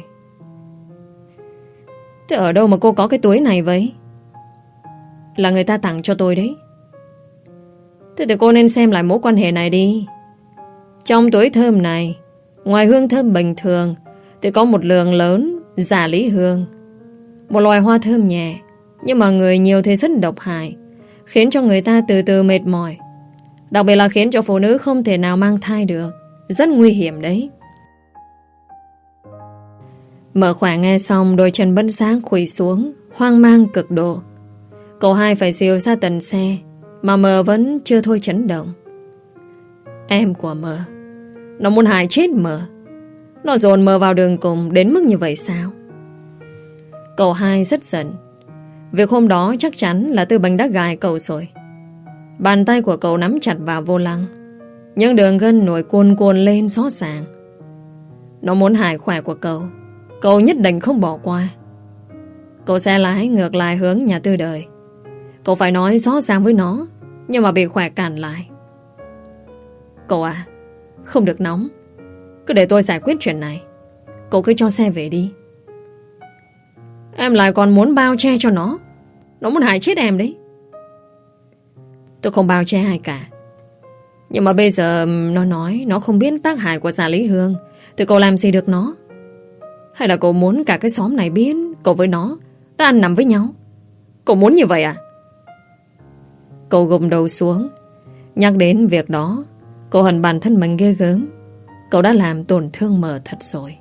thế ở đâu mà cô có cái túi này vậy? Là người ta tặng cho tôi đấy. Thế thì cô nên xem lại mối quan hệ này đi. Trong túi thơm này, ngoài hương thơm bình thường thì có một lượng lớn giả lý hương, một loài hoa thơm nhẹ, nhưng mà người nhiều thì rất độc hại, khiến cho người ta từ từ mệt mỏi. Đặc biệt là khiến cho phụ nữ không thể nào mang thai được. Rất nguy hiểm đấy. Mở khỏe nghe xong, đôi chân bất giác khuỵu xuống, hoang mang cực độ. Cậu hai phải dìu ra tận xe, mà mờ vẫn chưa thôi chấn động. Em của mờ, nó muốn hại chết mờ. Nó dồn mờ vào đường cùng đến mức như vậy sao? Cậu hai rất giận. Việc hôm đó chắc chắn là Tư Bình đã gài cậu rồi. Bàn tay của cậu nắm chặt vào vô lăng, những đường gân nổi cuồn cuộn lên rõ ràng. Nó muốn hại khỏe của cậu, cậu nhất định không bỏ qua. Cậu xe lái ngược lại hướng nhà Tư Đời. Cậu phải nói rõ ràng với nó, nhưng mà bị khỏe cản lại. Cậu à, không được nóng, cứ để tôi giải quyết chuyện này. Cậu cứ cho xe về đi. Em lại còn muốn bao che cho nó. Nó muốn hại chết em đấy. Tôi không bao che ai cả. Nhưng mà bây giờ nó nói nó không biết tác hại của giả lý hương, thì cậu làm gì được nó? Hay là cậu muốn cả cái xóm này biết cậu với nó đã ăn nằm với nhau? Cậu muốn như vậy à? Cậu gục đầu xuống. Nhắc đến việc đó, cậu hận bản thân mình ghê gớm. Cậu đã làm tổn thương mờ thật rồi.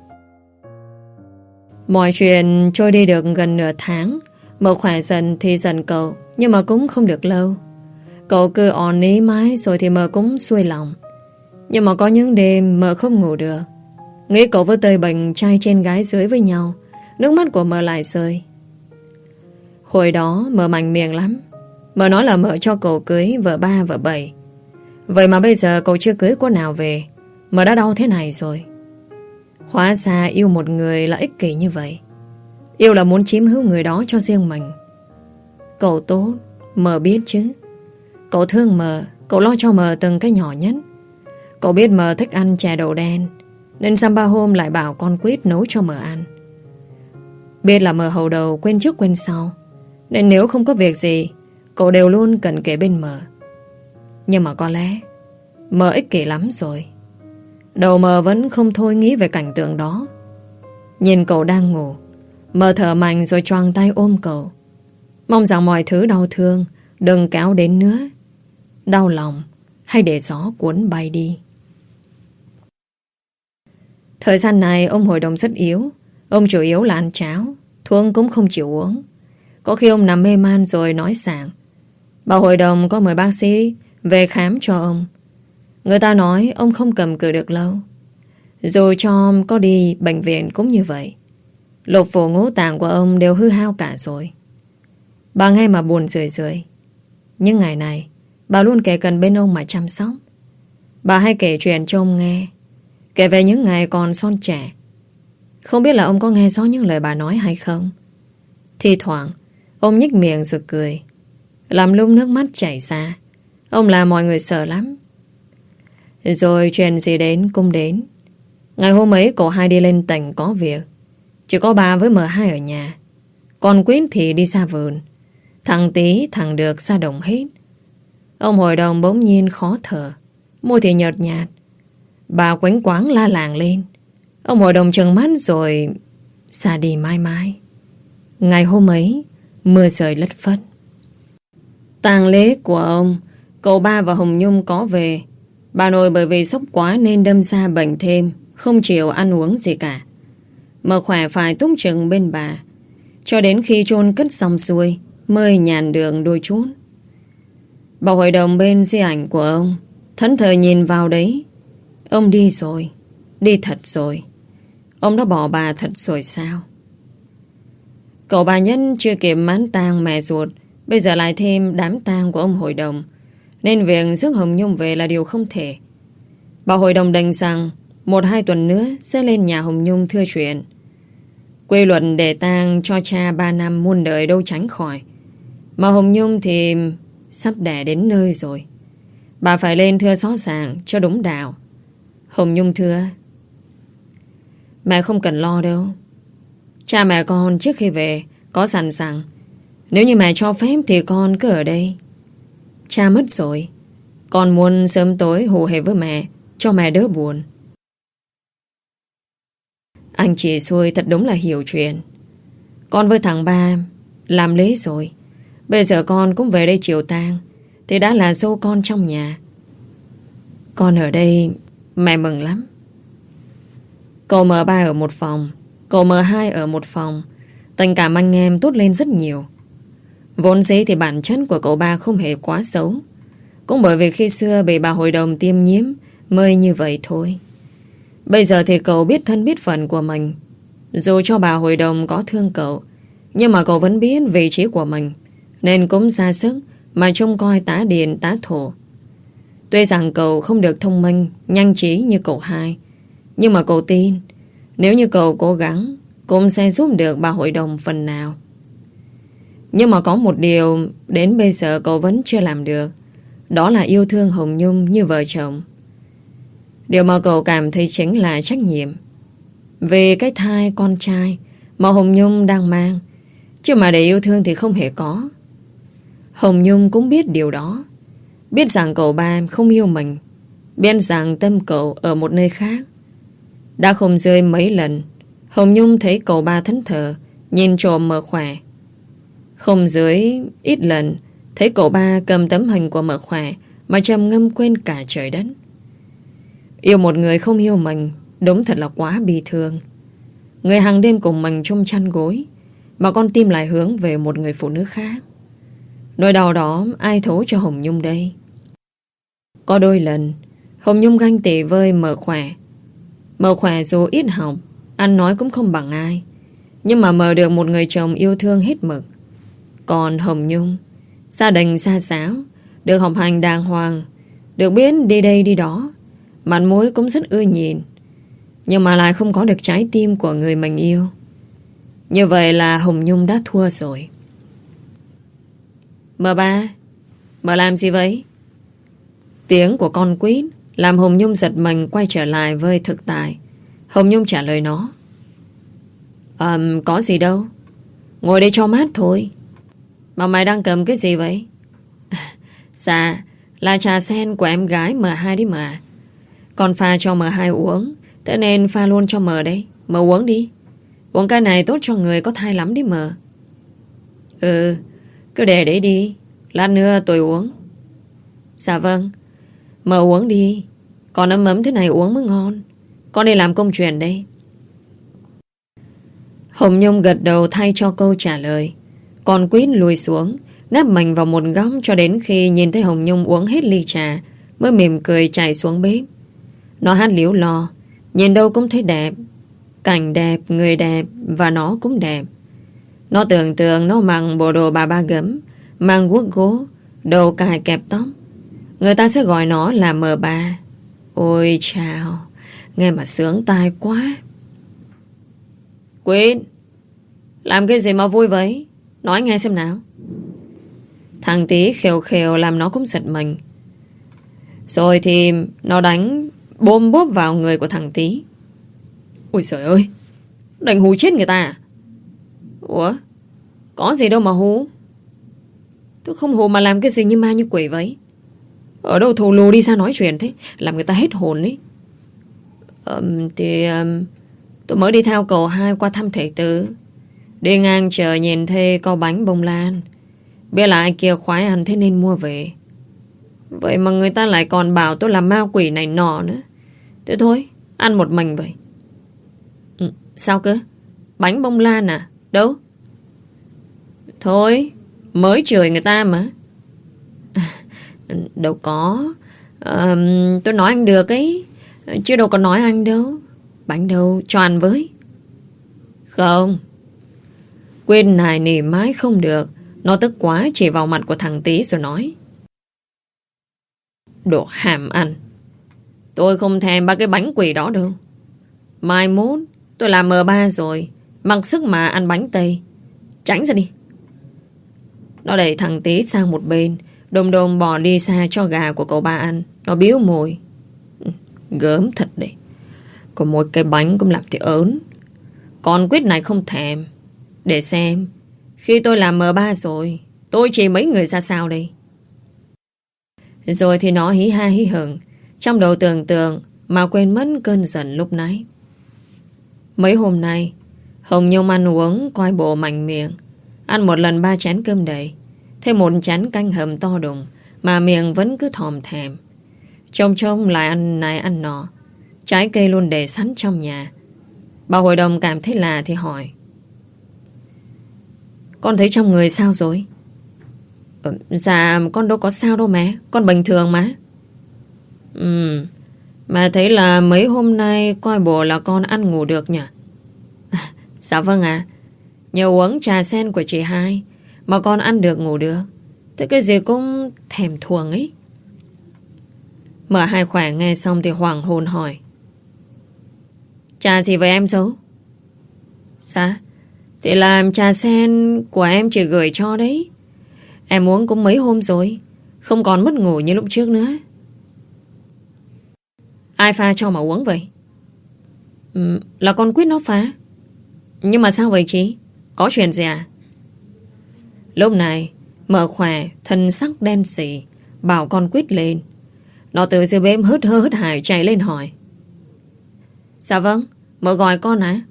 Mọi chuyện trôi đi được gần nửa tháng. Mờ khỏe dần thì dần cậu, nhưng mà cũng không được lâu. Cậu cứ òn ní mãi rồi thì mờ cũng xuôi lòng. Nhưng mà có những đêm mờ không ngủ được. Nghĩ cậu với Tây Bình trai trên gái dưới với nhau, nước mắt của mờ lại rơi. Hồi đó mờ mạnh miệng lắm. Mờ nói là mờ cho cậu cưới vợ 3 vợ 7. Vậy mà bây giờ cậu chưa cưới cô nào về, mờ đã đau thế này rồi. Hóa ra yêu một người là ích kỷ như vậy. Yêu là muốn chiếm hữu người đó cho riêng mình. Cậu tốt, mờ biết chứ. Cậu thương mờ, cậu lo cho mờ từng cái nhỏ nhất. Cậu biết mờ thích ăn chè đậu đen, nên dăm ba hôm lại bảo con quýt nấu cho mờ ăn. Biết là mờ hầu đầu quên trước quên sau, nên nếu không có việc gì, cậu đều luôn cần kể bên mờ. Nhưng mà có lẽ mờ ích kỷ lắm rồi. Đầu mờ vẫn không thôi nghĩ về cảnh tượng đó. Nhìn cậu đang ngủ, mờ thở mạnh rồi choàng tay ôm cậu, mong rằng mọi thứ đau thương đừng kéo đến nữa. Đau lòng hay để gió cuốn bay đi. Thời gian này ông hội đồng rất yếu. Ông chủ yếu là ăn cháo, thuốc cũng không chịu uống. Có khi ông nằm mê man rồi nói sảng. Bà hội đồng có mời bác sĩ về khám cho ông. Người ta nói ông không cầm cự được lâu. Dù cho có đi bệnh viện cũng như vậy. Lục phủ ngũ tạng của ông đều hư hao cả rồi. Bà nghe mà buồn rười rượi. Nhưng ngày này bà luôn kể cần bên ông mà chăm sóc. Bà hay kể chuyện cho ông nghe, kể về những ngày còn son trẻ. Không biết là ông có nghe rõ những lời bà nói hay không. Thi thoảng ông nhếch miệng rồi cười, làm lúc nước mắt chảy ra. Ông làm mọi người sợ lắm. Rồi chuyện gì đến cũng đến. Ngày hôm ấy cậu hai đi lên tỉnh có việc. Chỉ có bà với M2 ở nhà. Còn Quyến thì đi xa vườn. Thằng Tí thằng Được xa đồng hết. Ông hội đồng bỗng nhiên khó thở, môi thì nhợt nhạt. Bà quánh quáng la làng lên. Ông hội đồng trừng mắt rồi xa đi mãi mãi. Ngày hôm ấy mưa rơi lất phất. Tang lễ của ông, cậu ba và Hồng Nhung có về. Bà nội bởi vì sốc quá nên đâm ra bệnh thêm, không chịu ăn uống gì cả. Mà khỏe phải túc trực bên bà cho đến khi chôn cất xong xuôi mới nhàn đường đôi chút. Bà hội đồng bên di ảnh của ông thẫn thờ nhìn vào đấy. Ông đi rồi, đi thật rồi. Ông đã bỏ bà thật rồi sao? Cậu bà Nhân chưa kịp mãn tang mẹ ruột, bây giờ lại thêm đám tang của ông hội đồng, nên việc rước Hồng Nhung về là điều không thể. Bà hội đồng đành rằng 1-2 tuần nữa sẽ lên nhà Hồng Nhung thưa chuyện. Quy luật để tang cho cha 3 năm muôn đời đâu tránh khỏi. Mà Hồng Nhung thì sắp đẻ đến nơi rồi. Bà phải lên thưa rõ ràng cho đúng đạo. Hồng Nhung thưa: mẹ không cần lo đâu. Cha mẹ con trước khi về có dặn rằng nếu như mẹ cho phép thì con cứ ở đây. Cha mất rồi, con muốn sớm tối hù hề với mẹ cho mẹ đỡ buồn. Anh chị xui thật đúng là hiểu chuyện. Con với thằng ba làm lễ rồi. Bây giờ con cũng về đây chiều tang thì đã là dâu con trong nhà. Con ở đây mẹ mừng lắm. Cậu M3 ở một phòng, cậu M2 ở một phòng. Tình cảm anh em tốt lên rất nhiều. Vốn dĩ thì bản chất của cậu ba không hề quá xấu. Cũng bởi vì khi xưa bị bà hội đồng tiêm nhiễm mới như vậy thôi. Bây giờ thì cậu biết thân biết phận của mình. Dù cho bà hội đồng có thương cậu, nhưng mà cậu vẫn biết vị trí của mình, nên cũng ra sức mà trông coi tá điền tá thổ. Tuy rằng cậu không được thông minh, nhanh trí như cậu hai, nhưng mà cậu tin nếu như cậu cố gắng cũng sẽ giúp được bà hội đồng phần nào. Nhưng mà có một điều đến bây giờ cậu vẫn chưa làm được, đó là yêu thương Hồng Nhung như vợ chồng. Điều mà cậu cảm thấy chính là trách nhiệm về cái thai con trai mà Hồng Nhung đang mang. Chứ mà để yêu thương thì không hề có. Hồng Nhung cũng biết điều đó. Biết rằng cậu ba không yêu mình, biết rằng tâm cậu ở một nơi khác. Đã không rơi mấy lần Hồng Nhung thấy cậu ba thẫn thờ nhìn trộm Mợ Khỏe. Không dưới ít lần thấy cậu ba cầm tấm hình của Mợ Khỏe mà trầm ngâm quên cả trời đất. Yêu một người không yêu mình đúng thật là quá bi thương. Người hàng đêm cùng mình chung chăn gối mà con tim lại hướng về một người phụ nữ khác. Nỗi đau đó ai thấu cho Hồng Nhung đây? Có đôi lần Hồng Nhung ganh tị với Mợ Khỏe. Mợ Khỏe dù ít học, ăn nói cũng không bằng ai, nhưng mà mợ được một người chồng yêu thương hết mực. Còn Hồng Nhung, gia đình xa xáo, được học hành đàng hoàng, được biết đi đây đi đó, mặt mũi cũng rất ưa nhìn, nhưng mà lại không có được trái tim của người mình yêu. Như vậy là Hồng Nhung đã thua rồi. M3, mợ làm gì vậy? Tiếng của con quýt làm Hồng Nhung giật mình quay trở lại với thực tại. Hồng Nhung trả lời nó: có gì đâu, ngồi đây cho mát thôi. Mà mày đang cầm cái gì vậy? Dạ, là trà sen của em gái M2 đấy mà. Con pha cho M2 uống, thế nên pha luôn cho M đây. M uống đi. Uống cái này tốt cho người có thai lắm đấy M. Ừ, cứ để đấy đi, lát nữa tôi uống. Dạ vâng, M uống đi. Còn ấm ấm thế này uống mới ngon. Con đi làm công chuyện đây. Hồng Nhung gật đầu thay cho câu trả lời. Còn quýt lùi xuống, nép mình vào một góc cho đến khi nhìn thấy Hồng Nhung uống hết ly trà mới mỉm cười chạy xuống bếp. Nó hát líu lo, nhìn đâu cũng thấy đẹp. Cảnh đẹp, người đẹp và nó cũng đẹp. Nó tưởng tượng nó mặc bộ đồ bà ba gấm, mang guốc gỗ, đầu cài kẹp tóc. Người ta sẽ gọi nó là M3. Ôi chào, nghe mà sướng tai quá. Quyên, làm cái gì mà vui vậy? Nói nghe xem nào. Thằng Tí khều khều làm nó cũng giật mình. Rồi thì nó đánh bôm bốp vào người của thằng Tí. Ôi trời ơi, đánh hù chết người ta à? Ủa, có gì đâu mà hù. Tôi không hù mà làm cái gì như ma như quỷ vậy. Ở đâu thù lù đi ra nói chuyện thế, làm người ta hết hồn ấy. Tôi mới đi theo cầu 2 qua thăm thầy Tư. Đi ngang chờ nhìn thấy có bánh bông lan. Biết là ai kia khoái ăn thế nên mua về. Vậy mà người ta lại còn bảo tôi là ma quỷ này nọ nữa. Thế thôi, ăn một mình vậy. Sao cơ? Bánh bông lan à? Đâu? Thôi, mới chửi người ta mà. Đâu có. Tôi nói anh được ấy. Chứ đâu có nói anh đâu. Bánh đâu, cho ăn với. Không. Quên này nỉ mãi không được. Nó tức quá chỉ vào mặt của thằng Tí rồi nói. Đồ hàm ăn. Tôi không thèm ba cái bánh quỷ đó đâu. Mai mốt tôi làm M3 rồi, mặc sức mà ăn bánh Tây. Tránh ra đi. Nó đẩy thằng Tí sang một bên, đồm đồm bỏ đi xa cho gà của cậu ba ăn. Nó biếu môi. Gớm thật đấy. Còn một cái bánh cũng làm thì ớn. Còn quyết này không thèm. Để xem, khi tôi làm M3 rồi, tôi chỉ mấy người ra sao đây. Rồi thì nó hí ha hí hửng, trong đầu tưởng tượng mà quên mất cơn giận lúc nãy. Mấy hôm nay Hồng Nhung ăn uống coi bộ mạnh miệng. Ăn một lần 3 chén cơm đầy, thêm một chén canh hầm to đùng, mà miệng vẫn cứ thòm thèm. Trông lại ăn này ăn nọ. Trái cây luôn để sẵn trong nhà. Bà hội đồng cảm thấy lạ thì hỏi. Con thấy trong người sao rồi? Dạ con đâu có sao đâu mẹ. Con bình thường mà. Mà thấy là mấy hôm nay coi bộ là con ăn ngủ được nhỉ? Dạ vâng ạ. Nhờ uống trà sen của chị hai mà con ăn được ngủ được. Thế cái gì cũng thèm thuồng ấy. Mở hai khỏe nghe xong thì hoảng hồn hỏi. Trà gì vậy em dâu? Dạ thì làm trà sen của em chỉ gửi cho đấy. Em uống cũng mấy hôm rồi, không còn mất ngủ như lúc trước nữa. Ai pha cho mà uống vậy? Là con Quyết nó pha. Nhưng mà sao vậy chị? Có chuyện gì à? Lúc này Mở khỏe, thân sắc đen xỉ, bảo con Quyết lên. Nó từ dưới bếp hớt hải chạy lên hỏi. Dạ vâng, Mở gọi con à?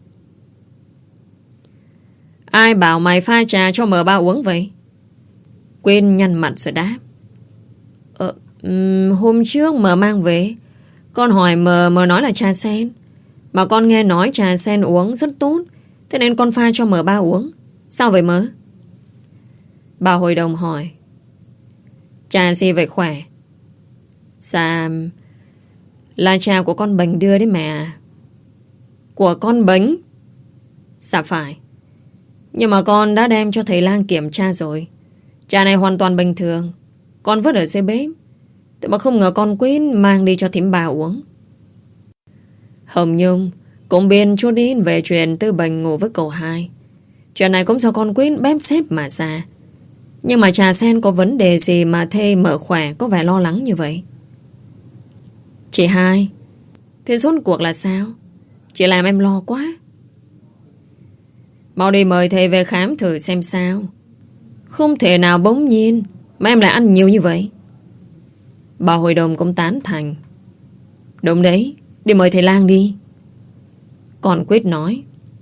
Ai bảo mày pha trà cho Mở ba uống vậy? Quên nhăn mặt rồi đáp. Hôm trước Mở mang về, con hỏi Mở nói là trà sen. Mà con nghe nói trà sen uống rất tốt, thế nên con pha cho Mở ba uống. Sao vậy Mở? Bà hội đồng hỏi. Trà gì vậy khỏe? Dạ là trà của con Bình đưa đấy mẹ. Của con Bình? Dạ phải. Nhưng mà con đã đem cho thầy lang kiểm tra rồi. Trà này hoàn toàn bình thường. Con vứt ở dưới bếp. Thế mà không ngờ con Quyết mang đi cho thím bà uống. Hồng Nhung cũng biên chút ít về chuyện Tư Bình ngủ với cậu hai. Chuyện này cũng do con Quyết bếp xếp mà ra. Nhưng mà trà sen có vấn đề gì mà thê Mở khỏe có vẻ lo lắng như vậy? Chị hai, thế rốt cuộc là sao? Chị làm em lo quá. Mau đi mời thầy về khám thử xem sao. Không thể nào bỗng nhiên mà em lại ăn nhiều như vậy. Bà hội đồng cũng tán thành. Đúng đấy, đi mời thầy lang đi. Còn Quyết nói.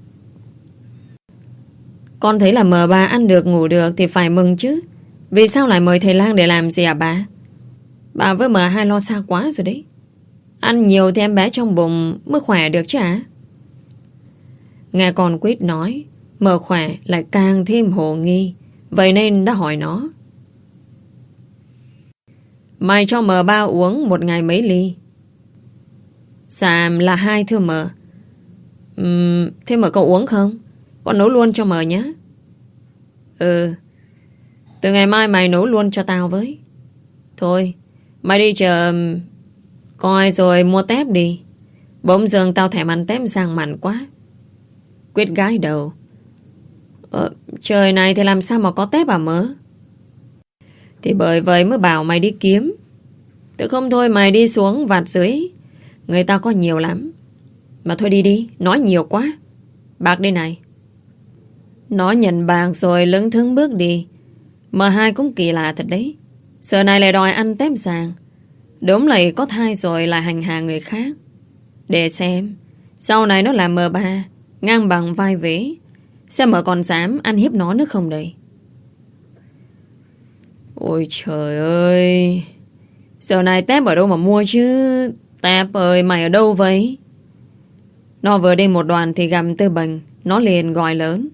Con thấy là M3 ăn được ngủ được thì phải mừng chứ. Vì sao lại mời thầy lang để làm gì à bà? Bà với M2 lo xa quá rồi đấy. Ăn nhiều thì em bé trong bụng mới khỏe được chứ à? Nghe con Quyết nói, Mở khỏe lại càng thêm hồ nghi. Vậy nên đã hỏi nó. Mày cho mờ ba uống một ngày mấy ly? Dạ là 2 thưa mờ. Thế mờ cậu uống không? Con nấu luôn cho mờ nhé. Ừ. Từ ngày mai mày nấu luôn cho tao với. Thôi mày đi chờ coi rồi mua tép đi. Bỗng dưng tao thèm ăn tép rang mặn quá. Quyết gái đầu. Trời này thì làm sao mà có tép à mớ? Thì bởi vậy mới bảo mày đi kiếm. Tự không thôi mày đi xuống vạt dưới. Người ta có nhiều lắm. Mà thôi đi đi, nói nhiều quá. Bạc đi này. Nó nhận bạc rồi lững thững bước đi. M2 cũng kỳ lạ thật đấy. Giờ này lại đòi ăn tép rang. Đúng là có thai rồi lại hành hạ người khác. Để xem sau này nó là M3 ngang bằng vai vế. Xem mở còn dám ăn hiếp nó nữa không đây. Ôi trời ơi. Giờ này tép ở đâu mà mua chứ? Tép ơi mày ở đâu vậy? Nó vừa đi một đoạn thì gặp Tư Bình. Nó liền gọi lớn.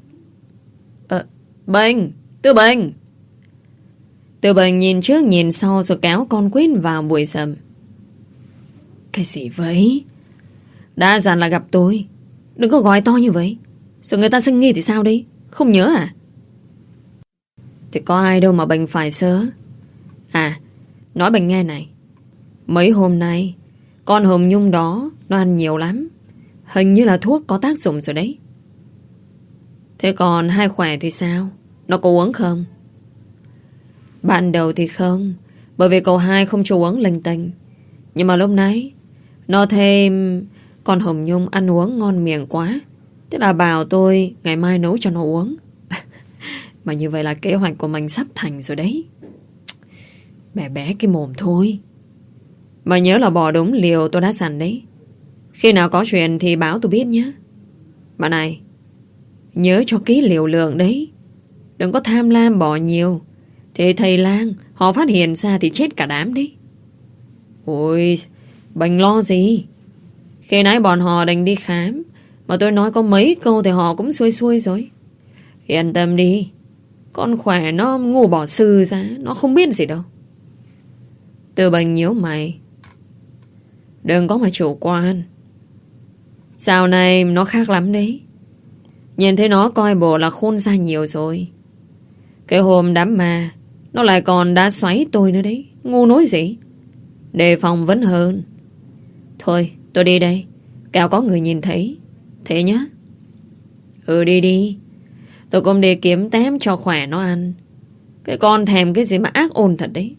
Bình, Tư Bình. Tư Bình nhìn trước nhìn sau rồi kéo con Quyết vào bụi rậm. Cái gì vậy? Đã dặn là gặp tôi, đừng có gọi to như vậy. Rồi người ta sinh nghi thì sao đi? Không nhớ à? Thì có ai đâu mà Bình phải sớ. À, nói Bình nghe này. Mấy hôm nay con Hồng Nhung đó nó ăn nhiều lắm. Hình như là thuốc có tác dụng rồi đấy. Thế còn Hai khỏe thì sao? Nó có uống không? Ban đầu thì không, bởi vì cậu Hai không cho uống linh tinh. Nhưng mà lúc nãy nó thêm con Hồng Nhung ăn uống ngon miệng quá. Thế là bảo tôi ngày mai nấu cho nó uống. Mà như vậy là kế hoạch của mình sắp thành rồi đấy. Bé bé cái mồm thôi. Mà nhớ là bỏ đúng liều tôi đã dặn đấy. Khi nào có chuyện thì báo tôi biết nhé. Mà này, nhớ cho kỹ liều lượng đấy. Đừng có tham lam bỏ nhiều. Thế thầy lang họ phát hiện ra thì chết cả đám đấy. Ôi, Bình lo gì? Khi nãy bọn họ định đi khám, mà tôi nói có mấy câu thì họ cũng xuôi xuôi rồi. Yên tâm đi. Con khỏe nó ngu bỏ sư ra. Nó không biết gì đâu. Tư Bình nhíu mày. Đừng có mà chủ quan. Dạo này nó khác lắm đấy. Nhìn thấy nó coi bộ là khôn ra nhiều rồi. Cái hôm đám ma nó lại còn đá xoáy tôi nữa đấy. Ngu nói gì. Đề phòng vẫn hơn. Thôi tôi đi đây, kẻo có người nhìn thấy. Thế nhá. Ừ đi đi. Tôi cũng đi kiếm tém cho khỏe nó ăn. Cái con thèm cái gì mà ác ôn thật đấy.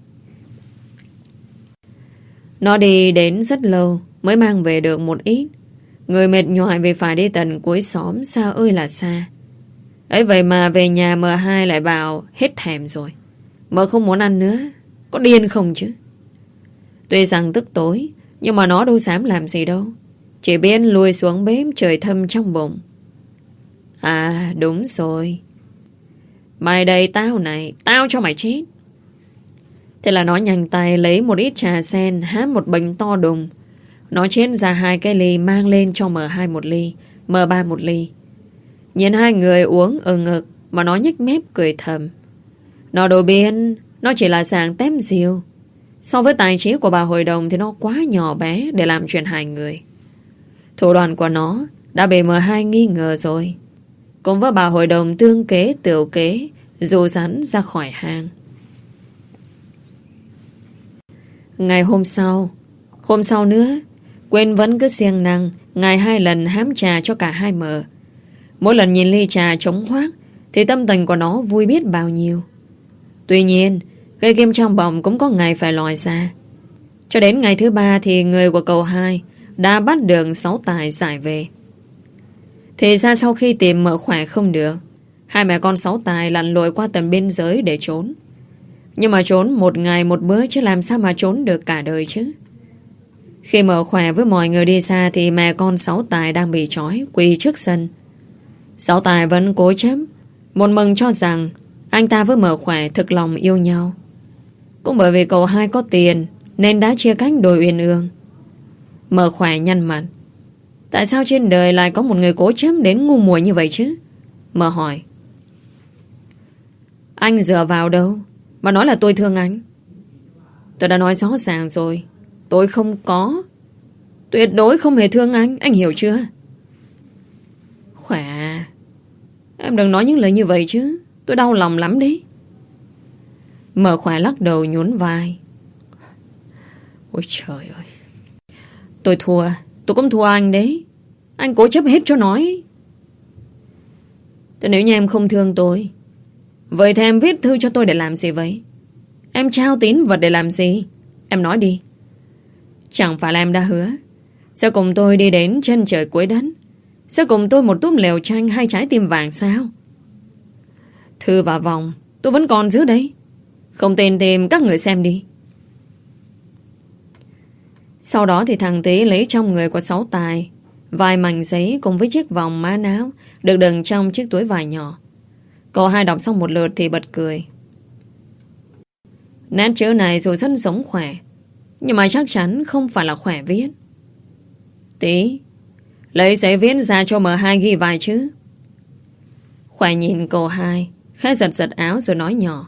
Nó đi đến rất lâu mới mang về được một ít. Người mệt nhoài vì phải đi tận cuối xóm xa ơi là xa. Ấy vậy mà về nhà M2 lại bảo hết thèm rồi. Mợ không muốn ăn nữa. Có điên không chứ? Tuy rằng tức tối, nhưng mà nó đâu dám làm gì đâu. Chỉ biết lùi xuống bếp trời thâm trong bụng. À đúng rồi. Mày đầy tao này, tao cho mày chết. Thế là nó nhanh tay lấy một ít trà sen, há một bình to đùng. Nó chén ra 2 cái ly mang lên cho M2 1 ly, M3 1 ly. Nhìn hai người uống ngực mà nó nhếch mép cười thầm. Nó đâu biết nó chỉ là dạng tém diều. So với tài trí của bà hội đồng thì nó quá nhỏ bé để làm chuyện hại người. Thủ đoạn của nó đã bị M2 nghi ngờ rồi. Cùng với bà hội đồng tương kế tiểu kế dù rắn ra khỏi hang. Ngày hôm sau nữa, Quyên vẫn cứ siêng năng ngày 2 lần hám trà cho cả hai mờ. Mỗi lần nhìn ly trà trống hoác thì tâm tình của nó vui biết bao nhiêu. Tuy nhiên, cây kim trong bọng cũng có ngày phải lòi ra. Cho đến ngày thứ 3 thì người của cậu Hai đã bắt được 6 tài giải về. Thì ra sau khi tìm mợ khỏe không được, hai mẹ con 6 tài lặn lội qua tầm biên giới để trốn. Nhưng mà trốn một ngày một bữa chứ làm sao mà trốn được cả đời chứ. Khi mợ khỏe với mọi người đi xa thì mẹ con 6 tài đang bị trói quỳ trước sân. 6 tài vẫn cố chấp, một mừng cho rằng anh ta với mợ khỏe thực lòng yêu nhau. Cũng bởi vì cậu Hai có tiền nên đã chia cách đôi uyên ương. Mợ khỏe nhăn mặt. Tại sao trên đời lại có một người cố chấp đến ngu muội như vậy chứ? Mợ hỏi. Anh dựa vào đâu mà nói là tôi thương anh? Tôi đã nói rõ ràng rồi. Tôi không có. Tuyệt đối không hề thương anh hiểu chưa? Khỏe. Em đừng nói những lời như vậy chứ. Tôi đau lòng lắm đấy. Mở Khỏe lắc đầu nhún vai. Ôi trời ơi. Tôi thua. Tôi cũng thua anh đấy. Anh cố chấp hết cho nói. Thế nếu như em không thương tôi, vậy thì em viết thư cho tôi để làm gì vậy? Em trao tín vật để làm gì? Em nói đi. Chẳng phải là em đã hứa sẽ cùng tôi đi đến chân trời cuối đất, sẽ cùng tôi một túp lều tranh 2 trái tim vàng sao? Thư và vòng tôi vẫn còn giữ đấy. Không tin tìm các người xem đi. Sau đó thì thằng Tý lấy trong người của Sáu Tài vài mảnh giấy cùng với chiếc vòng má áo được đựng trong chiếc túi vải nhỏ. Cậu hai đọc xong một lượt thì bật cười. Nét chữ này dù rất giống Khỏe, nhưng mà chắc chắn không phải là Khỏe viết. Tí, lấy giấy viết ra cho M2 ghi vài chữ. Khỏe nhìn cậu hai, khẽ giật giật áo rồi nói nhỏ.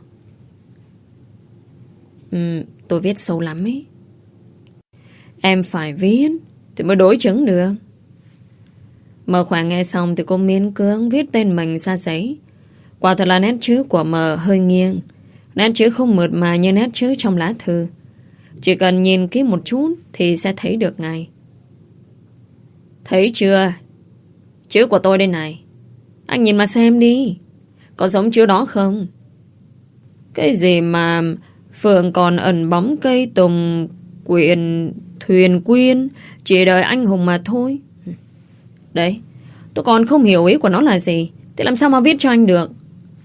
Tôi viết sâu lắm ấy. Em phải viết thì mới đối chứng được. Mờ Khỏe nghe xong thì cô miễn cưỡng viết tên mình ra giấy. Quả thật là nét chữ của Mờ hơi nghiêng. Nét chữ không mượt mà như nét chữ trong lá thư. Chỉ cần nhìn kỹ một chút thì sẽ thấy được ngay. Thấy chưa? Chữ của tôi đây này. Anh nhìn mà xem đi. Có giống chữ đó không? Cái gì mà phượng còn ẩn bóng cây tùng quyện thuyền quyên, chỉ đợi anh hùng mà thôi. Đấy, tôi còn không hiểu ý của nó là gì, thì làm sao mà viết cho anh được?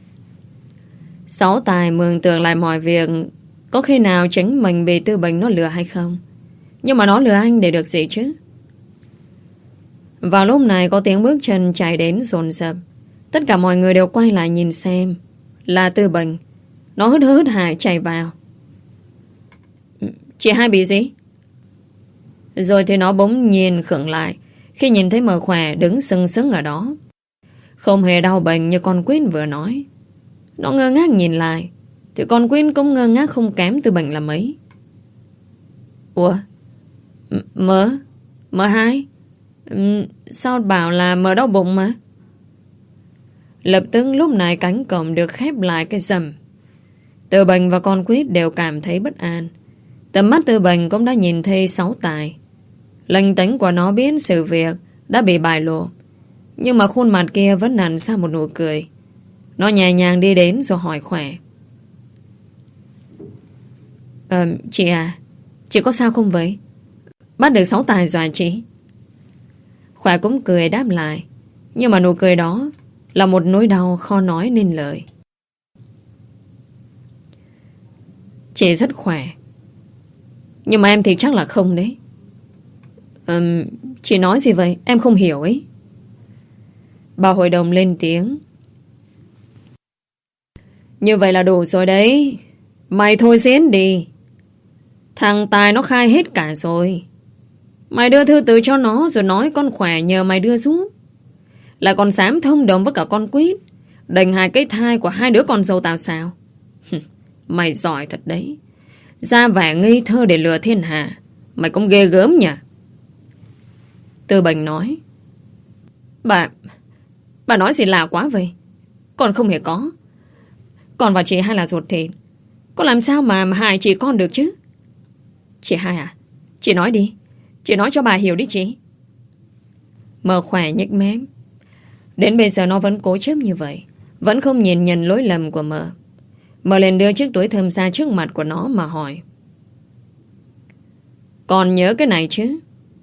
Sáu Tài mường tượng lại mọi việc. Có khi nào chính mình bị Tư Bình nó lừa hay không? Nhưng mà nó lừa anh để được gì chứ? Vào lúc này có tiếng bước chân chạy đến dồn dập. Tất cả mọi người đều quay lại nhìn xem. Là Tư Bình. Nó hớt hải chạy vào. Chị hai bị gì? Rồi thì nó bỗng nhiên khựng lại khi nhìn thấy Mờ Khỏe đứng sừng sững ở đó. Không hề đau bệnh như con Quyên vừa nói. Nó ngơ ngác nhìn lại, thì con Quyên cũng ngơ ngác không kém Tư Bình là mấy. Ủa? M2? Sao bảo là M đau bụng mà? Lập tức lúc này cánh cổng được khép lại cái rầm. Tư Bình và con Quyên đều cảm thấy bất an. Tầm mắt Tư Bình cũng đã nhìn thấy Sáu Tài. Linh tính của nó biết sự việc đã bị bại lộ, nhưng mà khuôn mặt kia vẫn nặn ra một nụ cười. Nó nhẹ nhàng đi đến rồi hỏi Khỏe. Chị à, chị có sao không vậy? Bắt được Sáu Tài rồi à chị? Khỏe cũng cười đáp lại, nhưng mà nụ cười đó là một nỗi đau khó nói nên lời. Chị rất khỏe, nhưng mà em thì chắc là không đấy. Chị nói gì vậy? Em không hiểu ấy. Bà hội đồng lên tiếng. Như vậy là đủ rồi đấy. Mày thôi diễn đi. Thằng Tài nó khai hết cả rồi. Mày đưa thư từ cho nó rồi nói con Khỏe nhờ mày đưa giúp. Lại còn dám thông đồng với cả con Quýt, đành hai cái thai của hai đứa con dâu tao sao? Mày giỏi thật đấy. Ra vẻ ngây thơ để lừa thiên hạ. Mày cũng ghê gớm nhỉ? Tư Bình nói. Bà nói gì lạ quá vậy? Con không hề có. Con và chị hai là ruột thịt. Con làm sao mà hại chị con được chứ? Chị hai à? Chị nói đi. Chị nói cho bà hiểu đi chị. Mờ Khỏe nhếch mép. Đến bây giờ nó vẫn cố chấp như vậy, vẫn không nhìn nhận lỗi lầm của Mờ. Mờ liền đưa chiếc túi thơm ra trước mặt của nó mà hỏi. Con nhớ cái này chứ?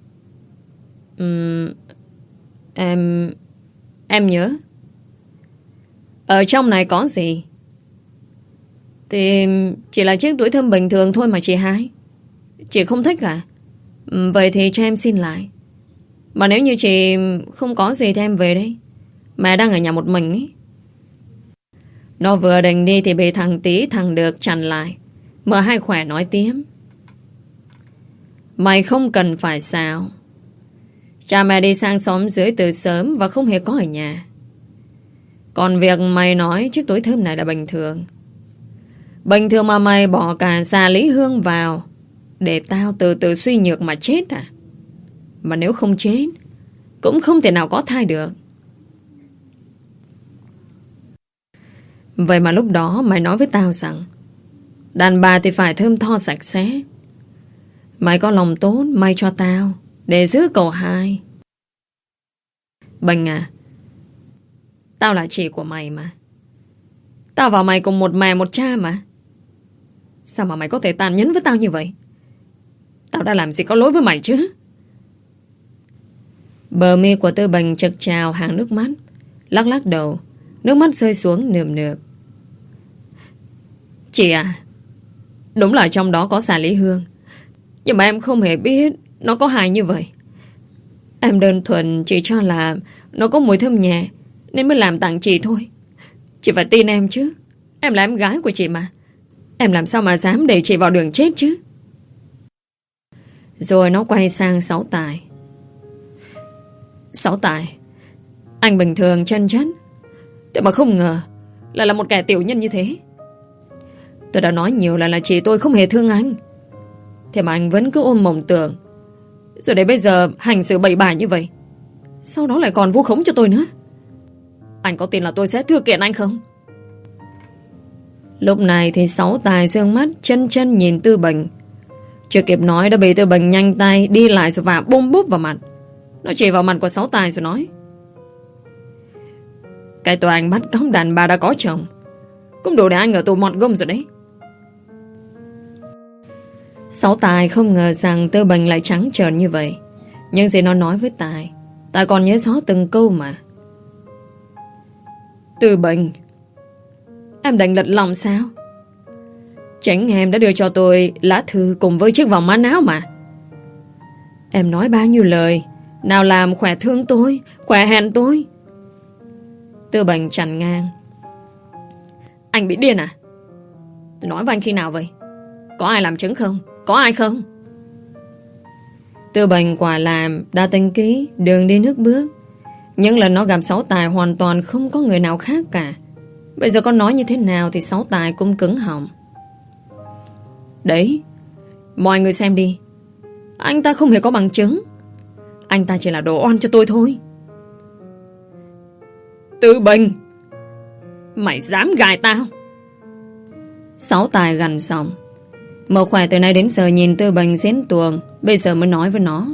Em nhớ. Ở trong này có gì? Thì chỉ là chiếc túi thơm bình thường thôi mà chị hai. Chị không thích à? Vậy thì cho em xin lại. Mà nếu như chị không có gì thì em về đây. Mẹ đang ở nhà một mình ấy. Nó vừa định đi thì bị thằng Tí thằng Được chặn lại. M2 Khỏe nói tiếp. Mày không cần phải sao. Cha mẹ đi sang xóm dưới từ sớm và không hề có ở nhà. Còn việc mày nói chiếc túi thơm này là bình thường. Bình thường mà mày bỏ cả xà Lý Hương vào để tao từ từ suy nhược mà chết à? Mà nếu không chết cũng không thể nào có thai được. Vậy mà lúc đó mày nói với tao rằng đàn bà thì phải thơm tho sạch sẽ. Mày có lòng tốt may cho tao để giữ cậu hai. Bình à, tao là chị của mày mà. Tao và mày cùng một mẹ một cha mà. Sao mà mày có thể tàn nhẫn với tao như vậy? Tao đã làm gì có lỗi với mày chứ? Bờ mi của Tư Bình chực trào hàng nước mắt. Lắc lắc đầu, nước mắt rơi xuống nườm nượp. Chị à, đúng là trong đó có xà Lý Hương, nhưng mà em không hề biết nó có hại như vậy. Em đơn thuần chỉ cho là nó có mùi thơm nhẹ nên mới làm tặng chị thôi. Chị phải tin em chứ. Em là em gái của chị mà. Em làm sao mà dám để chị vào đường chết chứ? Rồi nó quay sang Sáu Tài. Sáu Tài, anh bình thường chân chất, thế mà không ngờ là một kẻ tiểu nhân như thế. Tôi đã nói nhiều là chị tôi không hề thương anh, thế mà anh vẫn cứ ôm mộng tưởng, rồi đến bây giờ hành xử bậy bạ như vậy. Sau đó lại còn vu khống cho tôi nữa. Anh có tin là tôi sẽ thưa kiện anh không? Lúc này thì Sáu Tài dương mắt chân chân nhìn Tư Bình. Chưa kịp nói đã bị Tư Bình nhanh tay đi lại rồi vả bôm bốp vào mặt. Nó chỉ vào mặt của Sáu Tài rồi nói: cái tòa anh bắt cóc đàn bà đã có chồng cũng đủ để anh ở tù mọt gông rồi đấy. Sáu Tài không ngờ rằng Tư Bình lại trắng trợn như vậy. Nhưng gì nó nói với Tài còn nhớ rõ từng câu mà. Tư Bình, em định lật lòng sao? Chính em đã đưa cho tôi lá thư cùng với chiếc vòng mã não mà. Em nói bao nhiêu lời, nào làm khỏe thương tôi, khỏe hẹn tôi. Tư Bình chặn ngang: anh bị điên à? Tôi nói với anh khi nào vậy? Có ai làm chứng không? Có ai không? Tư Bình quả làm đã tính kỹ đường đi nước bước. Những lần nó gặp Sáu Tài hoàn toàn không có người nào khác cả. Bây giờ con nói như thế nào thì Sáu Tài cũng cứng họng. Đấy, mọi người xem đi. Anh ta không hề có bằng chứng. Anh ta chỉ là đồ oan cho tôi thôi. Tư Bình, mày dám gài tao? Sáu Tài gằn giọng. Mộc Khỏe từ nay đến giờ nhìn Tư Bình xén tuồng, bây giờ mới nói với nó: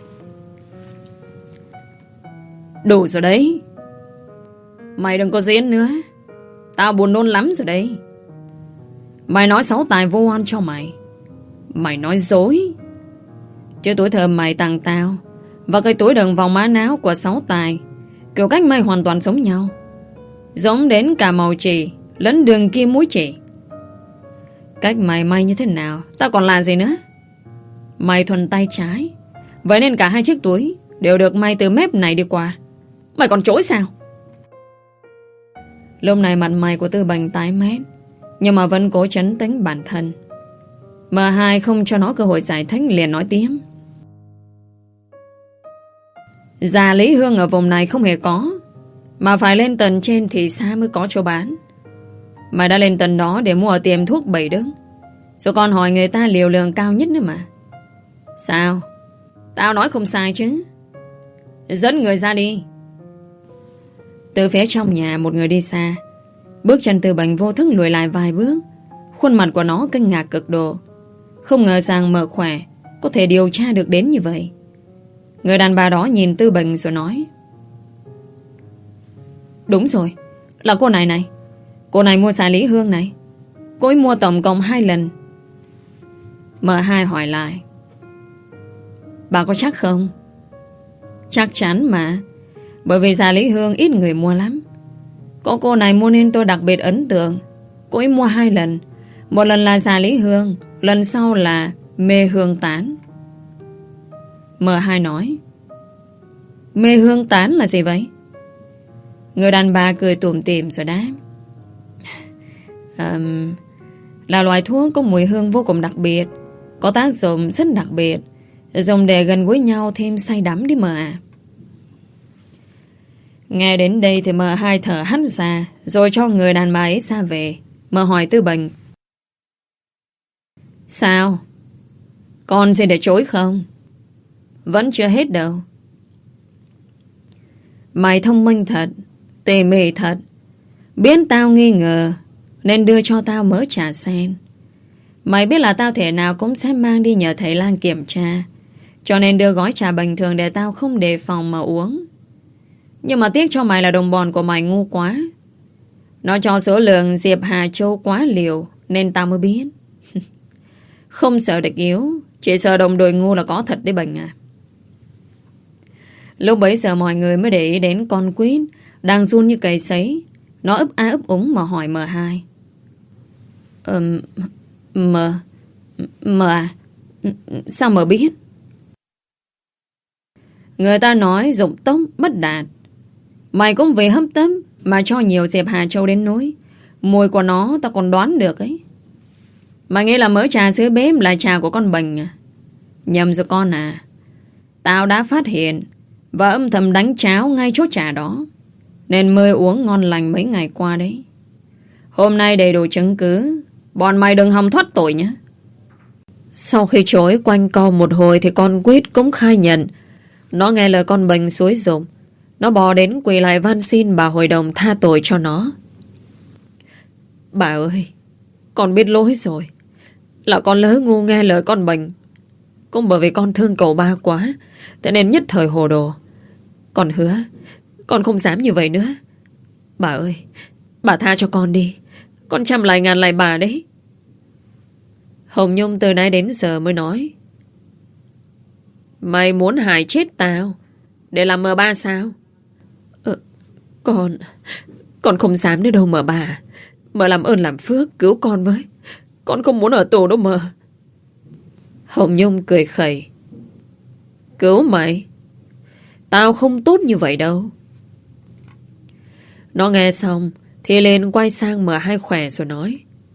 đủ rồi đấy. Mày đừng có diễn nữa. Tao buồn nôn lắm rồi đấy. Mày nói Sáu Tài vô oan cho mày. Mày nói dối. Chứ túi thơm mày tặng tao và cái túi đựng vòng mã não của Sáu Tài kiểu cách mày hoàn toàn giống nhau. Giống đến cả màu chỉ lẫn đường kim mũi chỉ. Cách mày may như thế nào tao còn là gì nữa. Mày thuần tay trái, vậy nên cả hai chiếc túi đều được may từ mép này đi qua. Mày còn chối sao? Lúc này mặt mày của Tư Bình tái mét, nhưng mà vẫn cố trấn tĩnh bản thân. M2 không cho nó cơ hội giải thích, liền nói tiếp: già Lý Hương ở vùng này không hề có, mà phải lên tầng trên thì xa mới có chỗ bán. Mày đã lên tầng đó để mua ở tiệm thuốc Bảy Đức, rồi còn hỏi người ta liều lượng cao nhất nữa mà. Sao? Tao nói không sai chứ? Dẫn người ra đi. Từ phía trong nhà một người đi xa. Bước chân Tư Bình vô thức lùi lại vài bước. Khuôn mặt của nó kinh ngạc cực độ. Không ngờ rằng Mộc Khỏe có thể điều tra được đến như vậy. Người đàn bà đó nhìn Tư Bình rồi nói: đúng rồi, là cô này này. Cô này mua xà Lý Hương này. Cô ấy mua tổng cộng 2 lần. M2 hỏi lại: bà có chắc không? Chắc chắn mà. Bởi vì xà Lý Hương ít người mua lắm. Có cô này mua nên tôi đặc biệt ấn tượng. Cô ấy mua 2 lần. Một lần là xà Lý Hương, lần sau là mê hương tán. M2 nói: mê hương tán là gì vậy? Người đàn bà cười tủm tỉm rồi đáp: là loại thuốc có mùi hương vô cùng đặc biệt, có tác dụng rất đặc biệt, dùng để gần gũi nhau thêm say đắm đi mà à. Nghe đến đây thì M2 thở hắt ra, rồi cho người đàn bà ấy ra về. M hỏi Tư Bình: Sao? Con xin để chối không? Vẫn chưa hết đâu. Mày thông minh thật, tỉ mỉ thật, biết tao nghi ngờ nên đưa cho tao mớ trà sen. Mày biết là tao thể nào cũng sẽ mang đi nhờ thầy lang kiểm tra, cho nên đưa gói trà bình thường để tao không đề phòng mà uống. Nhưng mà tiếc cho mày là đồng bọn của mày ngu quá. Nó cho số lượng Diệp Hà Châu quá liều nên tao mới biết. Không sợ địch yếu, chỉ sợ đồng đội ngu là có thật đấy Bình à. Lúc bấy giờ mọi người mới để ý đến con quýt đang run như cầy sấy. Nó ấp á ấp úng mà hỏi M2. M à? Sao M biết? Người ta nói dụng tốc bất đạt. Mày cũng vì hấp tấp mà cho nhiều Diệp Hà Châu đến nỗi mùi của nó tao còn đoán được ấy. Mày nghĩ là mớ trà sữa bếp là trà của con Bình à? Nhầm rồi con à. Tao đã phát hiện và âm thầm đánh cháo ngay chỗ trà đó, nên mới uống ngon lành mấy ngày qua đấy. Hôm nay đầy đủ chứng cứ, bọn mày đừng hòng thoát tội nhé. Sau khi chối quanh co một hồi thì con quýt cũng khai nhận nó nghe lời con Bình xúi giục. Nó bò đến quỳ lại van xin bà hội đồng tha tội cho nó. Bà ơi, con biết lỗi rồi. Là con lỡ ngu nghe lời con Bình. Cũng bởi vì con thương cậu ba quá, thế nên nhất thời hồ đồ. Con hứa con không dám như vậy nữa. Bà ơi, bà tha cho con đi. Con trăm lại ngàn lại bà đấy. Hồng Nhung từ nãy đến giờ mới nói. Mày muốn hại chết tao để làm M3 sao? Con không dám nữa đâu M3. Mợ làm ơn làm phước cứu con với. Con không muốn ở tù đâu mợ. Hồng Nhung cười khẩy. Cứu mày? Tao không tốt như vậy đâu. Nó nghe xong thì lên quay sang M2 khỏe rồi nói.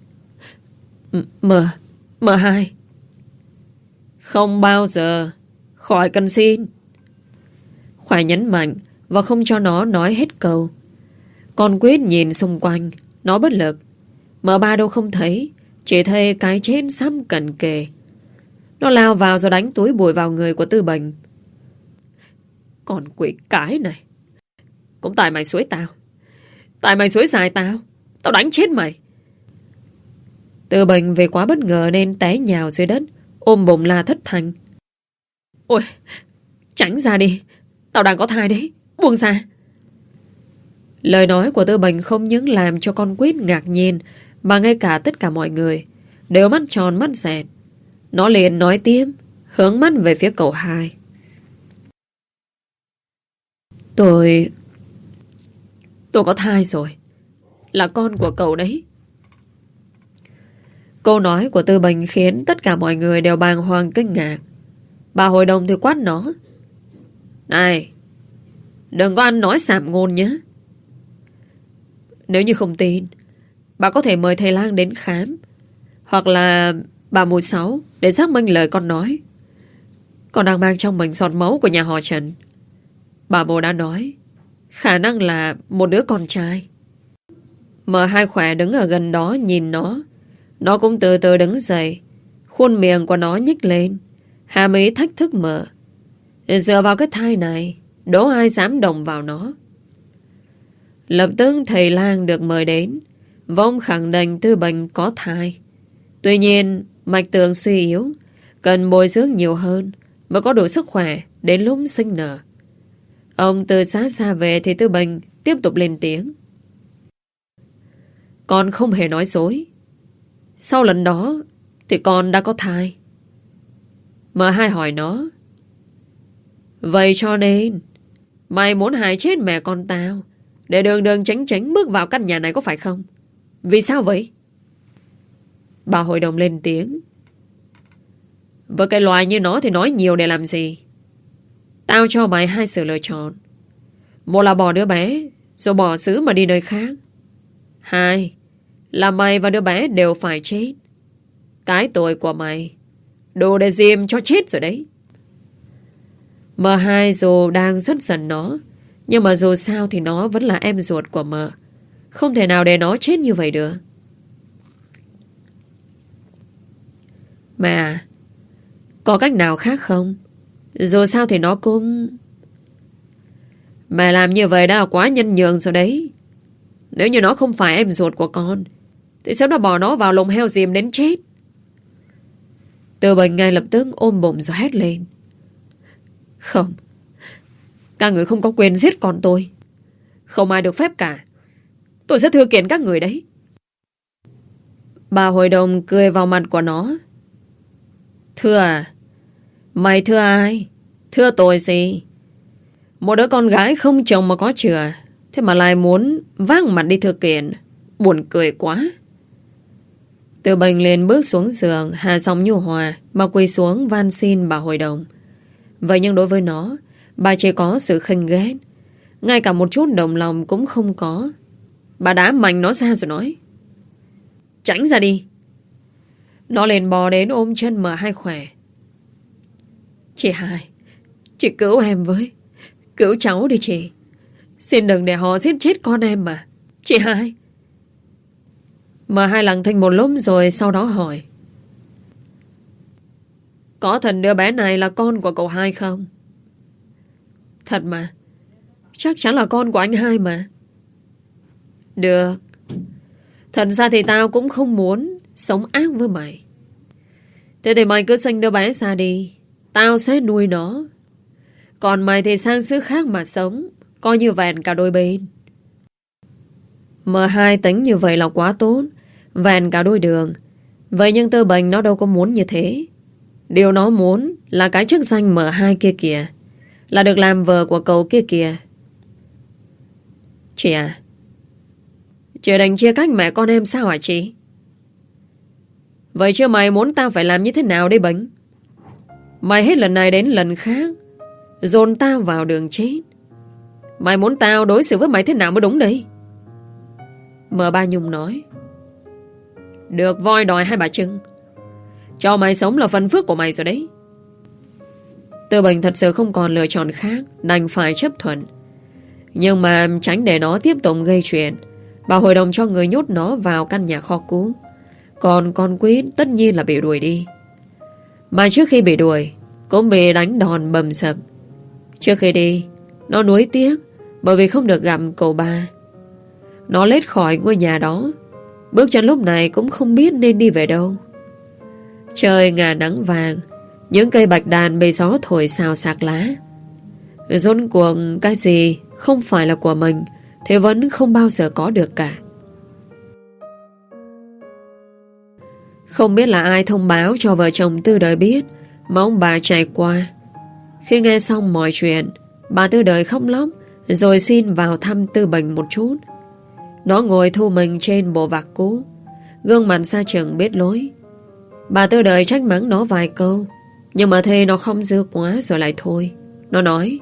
M2 không bao giờ. Khỏi cần xin. Khỏe nhấn mạnh và không cho nó nói hết câu. Con quýt nhìn xung quanh. Nó bất lực. M3 đâu không thấy, chỉ thấy cái chết sắp cận kề. Nó lao vào rồi đánh túi bụi vào người của Tư Bình. Còn quỷ cái này, cũng tại mày xúi tao. Tại mày xúi xài tao. Tao đánh chết mày. Tư Bình vì quá bất ngờ nên té nhào dưới đất, ôm bụng la thất thanh. Ôi, tránh ra đi. Tao đang có thai đấy. Buông ra. Lời nói của Tư Bình không những làm cho con quýt ngạc nhiên, mà ngay cả tất cả mọi người đều mắt tròn mắt dẹt. Nó liền nói tiếp, hướng mắt về phía cậu hai. Tôi có thai rồi. Là con của cậu đấy. Câu nói của Tư Bình khiến tất cả mọi người đều bàng hoàng kinh ngạc. Bà hội đồng thì quát nó. Này, đừng có ăn nói sàm ngôn nhé. Nếu như không tin, bà có thể mời thầy lang đến khám, hoặc là bà mùi 6 để xác minh lời con nói. Con đang mang trong mình giọt máu của nhà họ Trần. Bà bồ đã nói khả năng là một đứa con trai. M2 khỏe đứng ở gần đó nhìn nó. Nó cũng từ từ đứng dậy. Khuôn miệng của nó nhích lên, hàm ý thách thức Mợ. Dựa vào cái thai này, đố ai dám động vào nó. Lập tức thầy lang được mời đến. Vong khẳng định Tư Bình có thai. Tuy nhiên mạch tường suy yếu, cần bồi dưỡng nhiều hơn mới có đủ sức khỏe đến lúc sinh nở. Ông từ xa về thì Tư Bình tiếp tục lên tiếng. Con không hề nói dối. Sau lần đó thì con đã có thai. M2 hỏi nó. Vậy cho nên mày muốn hại chết mẹ con tao để đường đường tránh tránh bước vào căn nhà này có phải không? Vì sao vậy? Bà hội đồng lên tiếng. Với cái loài như nó thì nói nhiều để làm gì? Tao cho mày hai sự lựa chọn. Một là bỏ đứa bé rồi bỏ xứ mà đi nơi khác. Hai là mày và đứa bé đều phải chết. Cái tội của mày đồ để diêm cho chết rồi đấy. M2 dù đang rất giận nó, nhưng mà dù sao thì nó vẫn là em ruột của Mợ. Không thể nào để nó chết như vậy được. Mà có cách nào khác không? Dù sao thì nó cũng... Mẹ làm như vậy đã là quá nhân nhượng rồi đấy. Nếu như nó không phải em ruột của con thì sớm đã bỏ nó vào lồng heo diềm đến chết. Tư Bình ngay lập tức ôm bụng rồi hét lên. Không, các người không có quyền giết con tôi. Không ai được phép cả. Tôi sẽ thưa kiện các người đấy. Bà hội đồng cười vào mặt của nó. Thưa à? Mày thưa ai? Thưa tôi gì? Một đứa con gái không chồng mà có chừa, thế mà lại muốn vác mặt đi thưa kiện. Buồn cười quá. Tư Bình liền bước xuống giường, hạ giọng nhu hòa mà quỳ xuống van xin bà hội đồng. Vậy nhưng đối với nó, bà chỉ có sự khinh ghét, ngay cả một chút đồng lòng cũng không có. Bà đá mạnh nó ra rồi nói. Tránh ra đi. Nó liền bò đến ôm chân M2 khỏe. Chị Hai, chị cứu em với. Cứu cháu đi chị. Xin đừng để họ giết chết con em mà. Chị Hai. M2 lặng thinh một lúc rồi sau đó hỏi. Có thật đứa bé này là con của cậu Hai không? Thật mà. Chắc chắn là con của anh Hai mà. Được. Thật ra thì tao cũng không muốn sống ác với mày. Thế thì mày cứ sinh đứa bé ra đi. Tao sẽ nuôi nó. Còn mày thì sang xứ khác mà sống, coi như vẹn cả đôi bên. M2 tính như vậy là quá tốt, vẹn cả đôi đường. Vậy nhưng Tư Bình nó đâu có muốn như thế. Điều nó muốn là cái chức danh M2 kia kìa, là được làm vợ của cậu kia kìa. Chị à, chị định chia cách mẹ con em sao hả chị? Vậy chứ mày muốn tao phải làm như thế nào đây Bình? Mày hết lần này đến lần khác dồn tao vào đường chết. Mày muốn tao đối xử với mày thế nào mới đúng đây? M3 Nhung nói. Được voi đòi hai bà trưng. Cho mày sống là phần phước của mày rồi đấy. Tư Bình thật sự không còn lựa chọn khác, đành phải chấp thuận. Nhưng mà tránh để nó tiếp tục gây chuyện, bà hội đồng cho người nhốt nó vào căn nhà kho cũ. Còn con Quýt tất nhiên là bị đuổi đi. Mà trước khi bị đuổi cũng bị đánh đòn bầm sập. Trước khi đi nó nuối tiếc bởi vì không được gặp cậu ba. Nó lết khỏi ngôi nhà đó, bước chân lúc này cũng không biết nên đi về đâu. Trời ngả nắng vàng, những cây bạch đàn bị gió thổi xào xạc lá. Rốt cuộc cái gì không phải là của mình thì vẫn không bao giờ có được cả. Không biết là ai thông báo cho vợ chồng Tư Đời biết mà ông bà trải qua. Khi nghe xong mọi chuyện, bà Tư Đời khóc lóc rồi xin vào thăm Tư Bình một chút. Nó ngồi thu mình trên bộ vạc cũ, gương mặt xa chừng biết lối. Bà Tư Đời trách mắng nó vài câu, nhưng mà thấy nó không dư quá rồi lại thôi. Nó nói.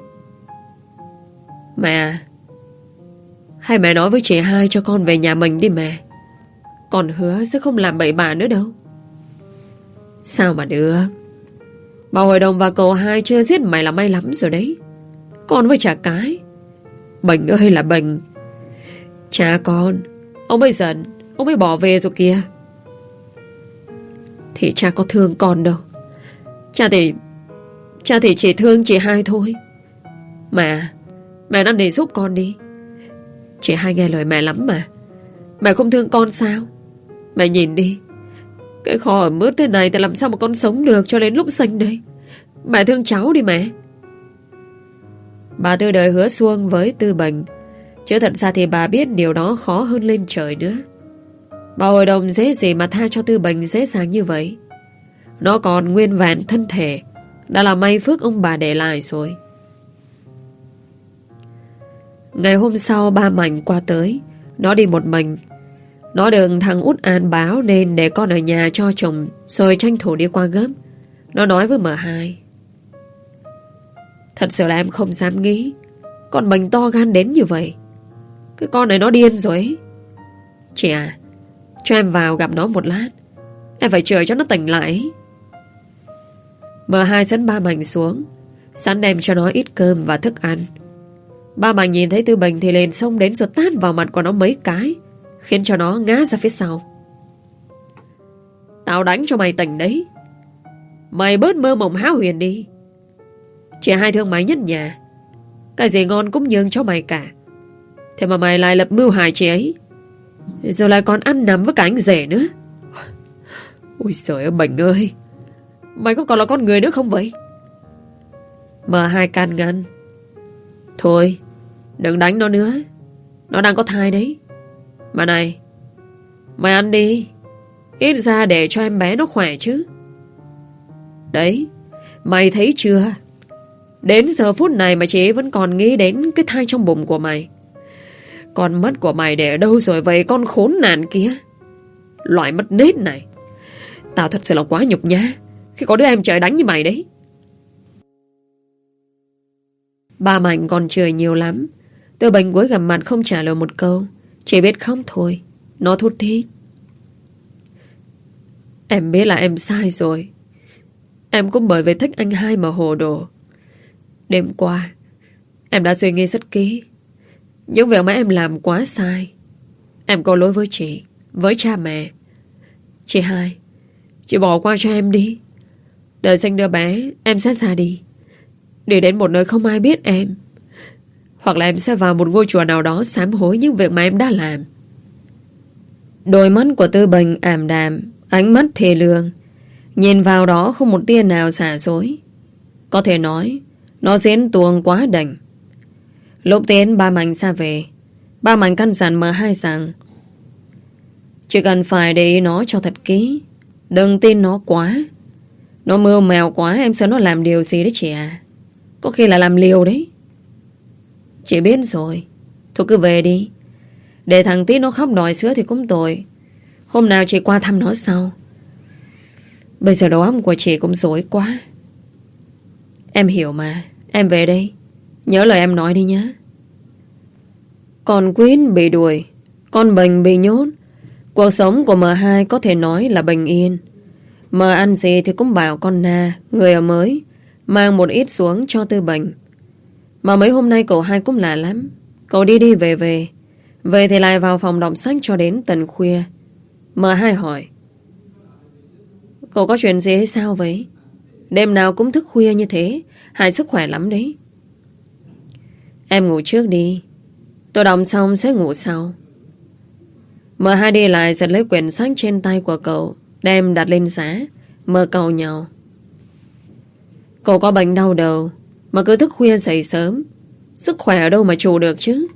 Mẹ, hay mẹ nói với chị Hai cho con về nhà mình đi mẹ. Con hứa sẽ không làm bậy bạ nữa đâu. Sao mà được? Bà hội đồng và cậu Hai chưa giết mày là may lắm rồi đấy. Con với chả cái. Bình ơi là Bình. Cha con, ông ấy giận, ông ấy bỏ về rồi kìa. Thì cha có thương con đâu. Cha thì chỉ thương chị Hai thôi. Mẹ năn nỉ giúp con đi. Chị Hai nghe lời mẹ lắm mà. Mẹ không thương con sao? Mẹ nhìn đi, cái kho ở mướt thế này thì làm sao mà con sống được cho đến lúc sinh đây. Mẹ thương cháu đi mẹ. Bà Tư Đời hứa xuông với Tư Bình, chứ thật ra thì bà biết điều đó khó hơn lên trời nữa. Bà hội đồng dễ gì mà tha cho Tư Bình dễ dàng như vậy. Nó còn nguyên vẹn thân thể, đã là may phước ông bà để lại rồi. Ngày hôm sau ba Mạnh qua tới. Nó đi một mình. Nó được thằng Út An báo nên để con ở nhà cho chồng, rồi tranh thủ đi qua gấp. Nó nói với M2. Thật sự là em không dám nghĩ con Bình to gan đến như vậy. Cái con này nó điên rồi ấy. Chị à, cho em vào gặp nó một lát. Em phải chờ cho nó tỉnh lại. M2 dẫn ba Mạnh xuống, sẵn đem cho nó ít cơm và thức ăn. Ba Mạnh nhìn thấy Tư Bình thì liền xông đến rồi tát vào mặt của nó mấy cái, khiến cho nó ngã ra phía sau. Tao đánh cho mày tỉnh đấy. Mày bớt mơ mộng hão huyền đi. Chị hai thương mày nhất nhà. Cái gì ngon cũng nhường cho mày cả. Thế mà mày lại lập mưu hại chị ấy, rồi lại còn ăn nằm với cả anh rể nữa. Ôi trời ơi Bình ơi, mày có còn là con người nữa không vậy? M2 can ngăn. Thôi đừng đánh nó nữa, nó đang có thai đấy. Mà này, mày ăn đi, ít ra để cho em bé nó khỏe chứ. Đấy, mày thấy chưa? Đến giờ phút này mà chị vẫn còn nghĩ đến cái thai trong bụng của mày. Con mắt của mày để ở đâu rồi vậy con khốn nạn kia? Loại mất nết này. Tao thật sự là quá nhục nhã khi có đứa em trời đánh như mày đấy. Ba Mạnh còn chửi nhiều lắm. Tư Bình cúi gằm mặt không trả lời một câu, chỉ biết khóc thôi. Nó thút thít. Em biết là em sai rồi. Em cũng bởi vì thích anh hai mà hồ đồ. Đêm qua em đã suy nghĩ rất kỹ. Những việc mà em làm quá sai. Em có lỗi với chị, với cha mẹ. Chị hai, chị bỏ qua cho em đi. Đợi sinh đứa bé em sẽ ra đi, đi đến một nơi không ai biết em. Hoặc là em sẽ vào một ngôi chùa nào đó sám hối những việc mà em đã làm. Đôi mắt của Tư Bình ảm đạm, ánh mắt thề lương. Nhìn vào đó không một tia nào xả dối. Có thể nói nó diễn tuồng quá đỉnh. Lúc tiến ba Mạnh ra về, ba Mạnh căn dặn M2 rằng chỉ cần phải để ý nó cho thật kỹ, đừng tin nó quá. Nó mưu mèo quá, em sợ nó làm điều gì đấy chị à. Có khi là làm liều đấy. Chị biết rồi. Thôi cứ về đi. Để thằng Tí nó khóc đòi sữa thì cũng tội. Hôm nào chị qua thăm nó sau. Bây giờ đầu óc của chị cũng rối quá. Em hiểu mà. Em về đây. Nhớ lời em nói đi nhé. Con Quýt bị đuổi, con Bình bị nhốt. Cuộc sống của M2 có thể nói là bình yên. M ăn gì thì cũng bảo con Na, người ở mới, mang một ít xuống cho Tư Bình. Mà mấy hôm nay cậu hai cũng lạ lắm. Cậu đi đi về về. Về thì lại vào phòng đọc sách cho đến tận khuya. M2 hỏi: cậu có chuyện gì hay sao vậy? Đêm nào cũng thức khuya như thế, hại sức khỏe lắm đấy. Em ngủ trước đi, tôi đọc xong sẽ ngủ sau. M2 đi lại giật lấy quyển sách trên tay của cậu, đem đặt lên giá. Mơ cầu nhau: cậu có bệnh đau đầu mà cứ thức khuya dậy sớm, sức khỏe ở đâu mà trụ được chứ?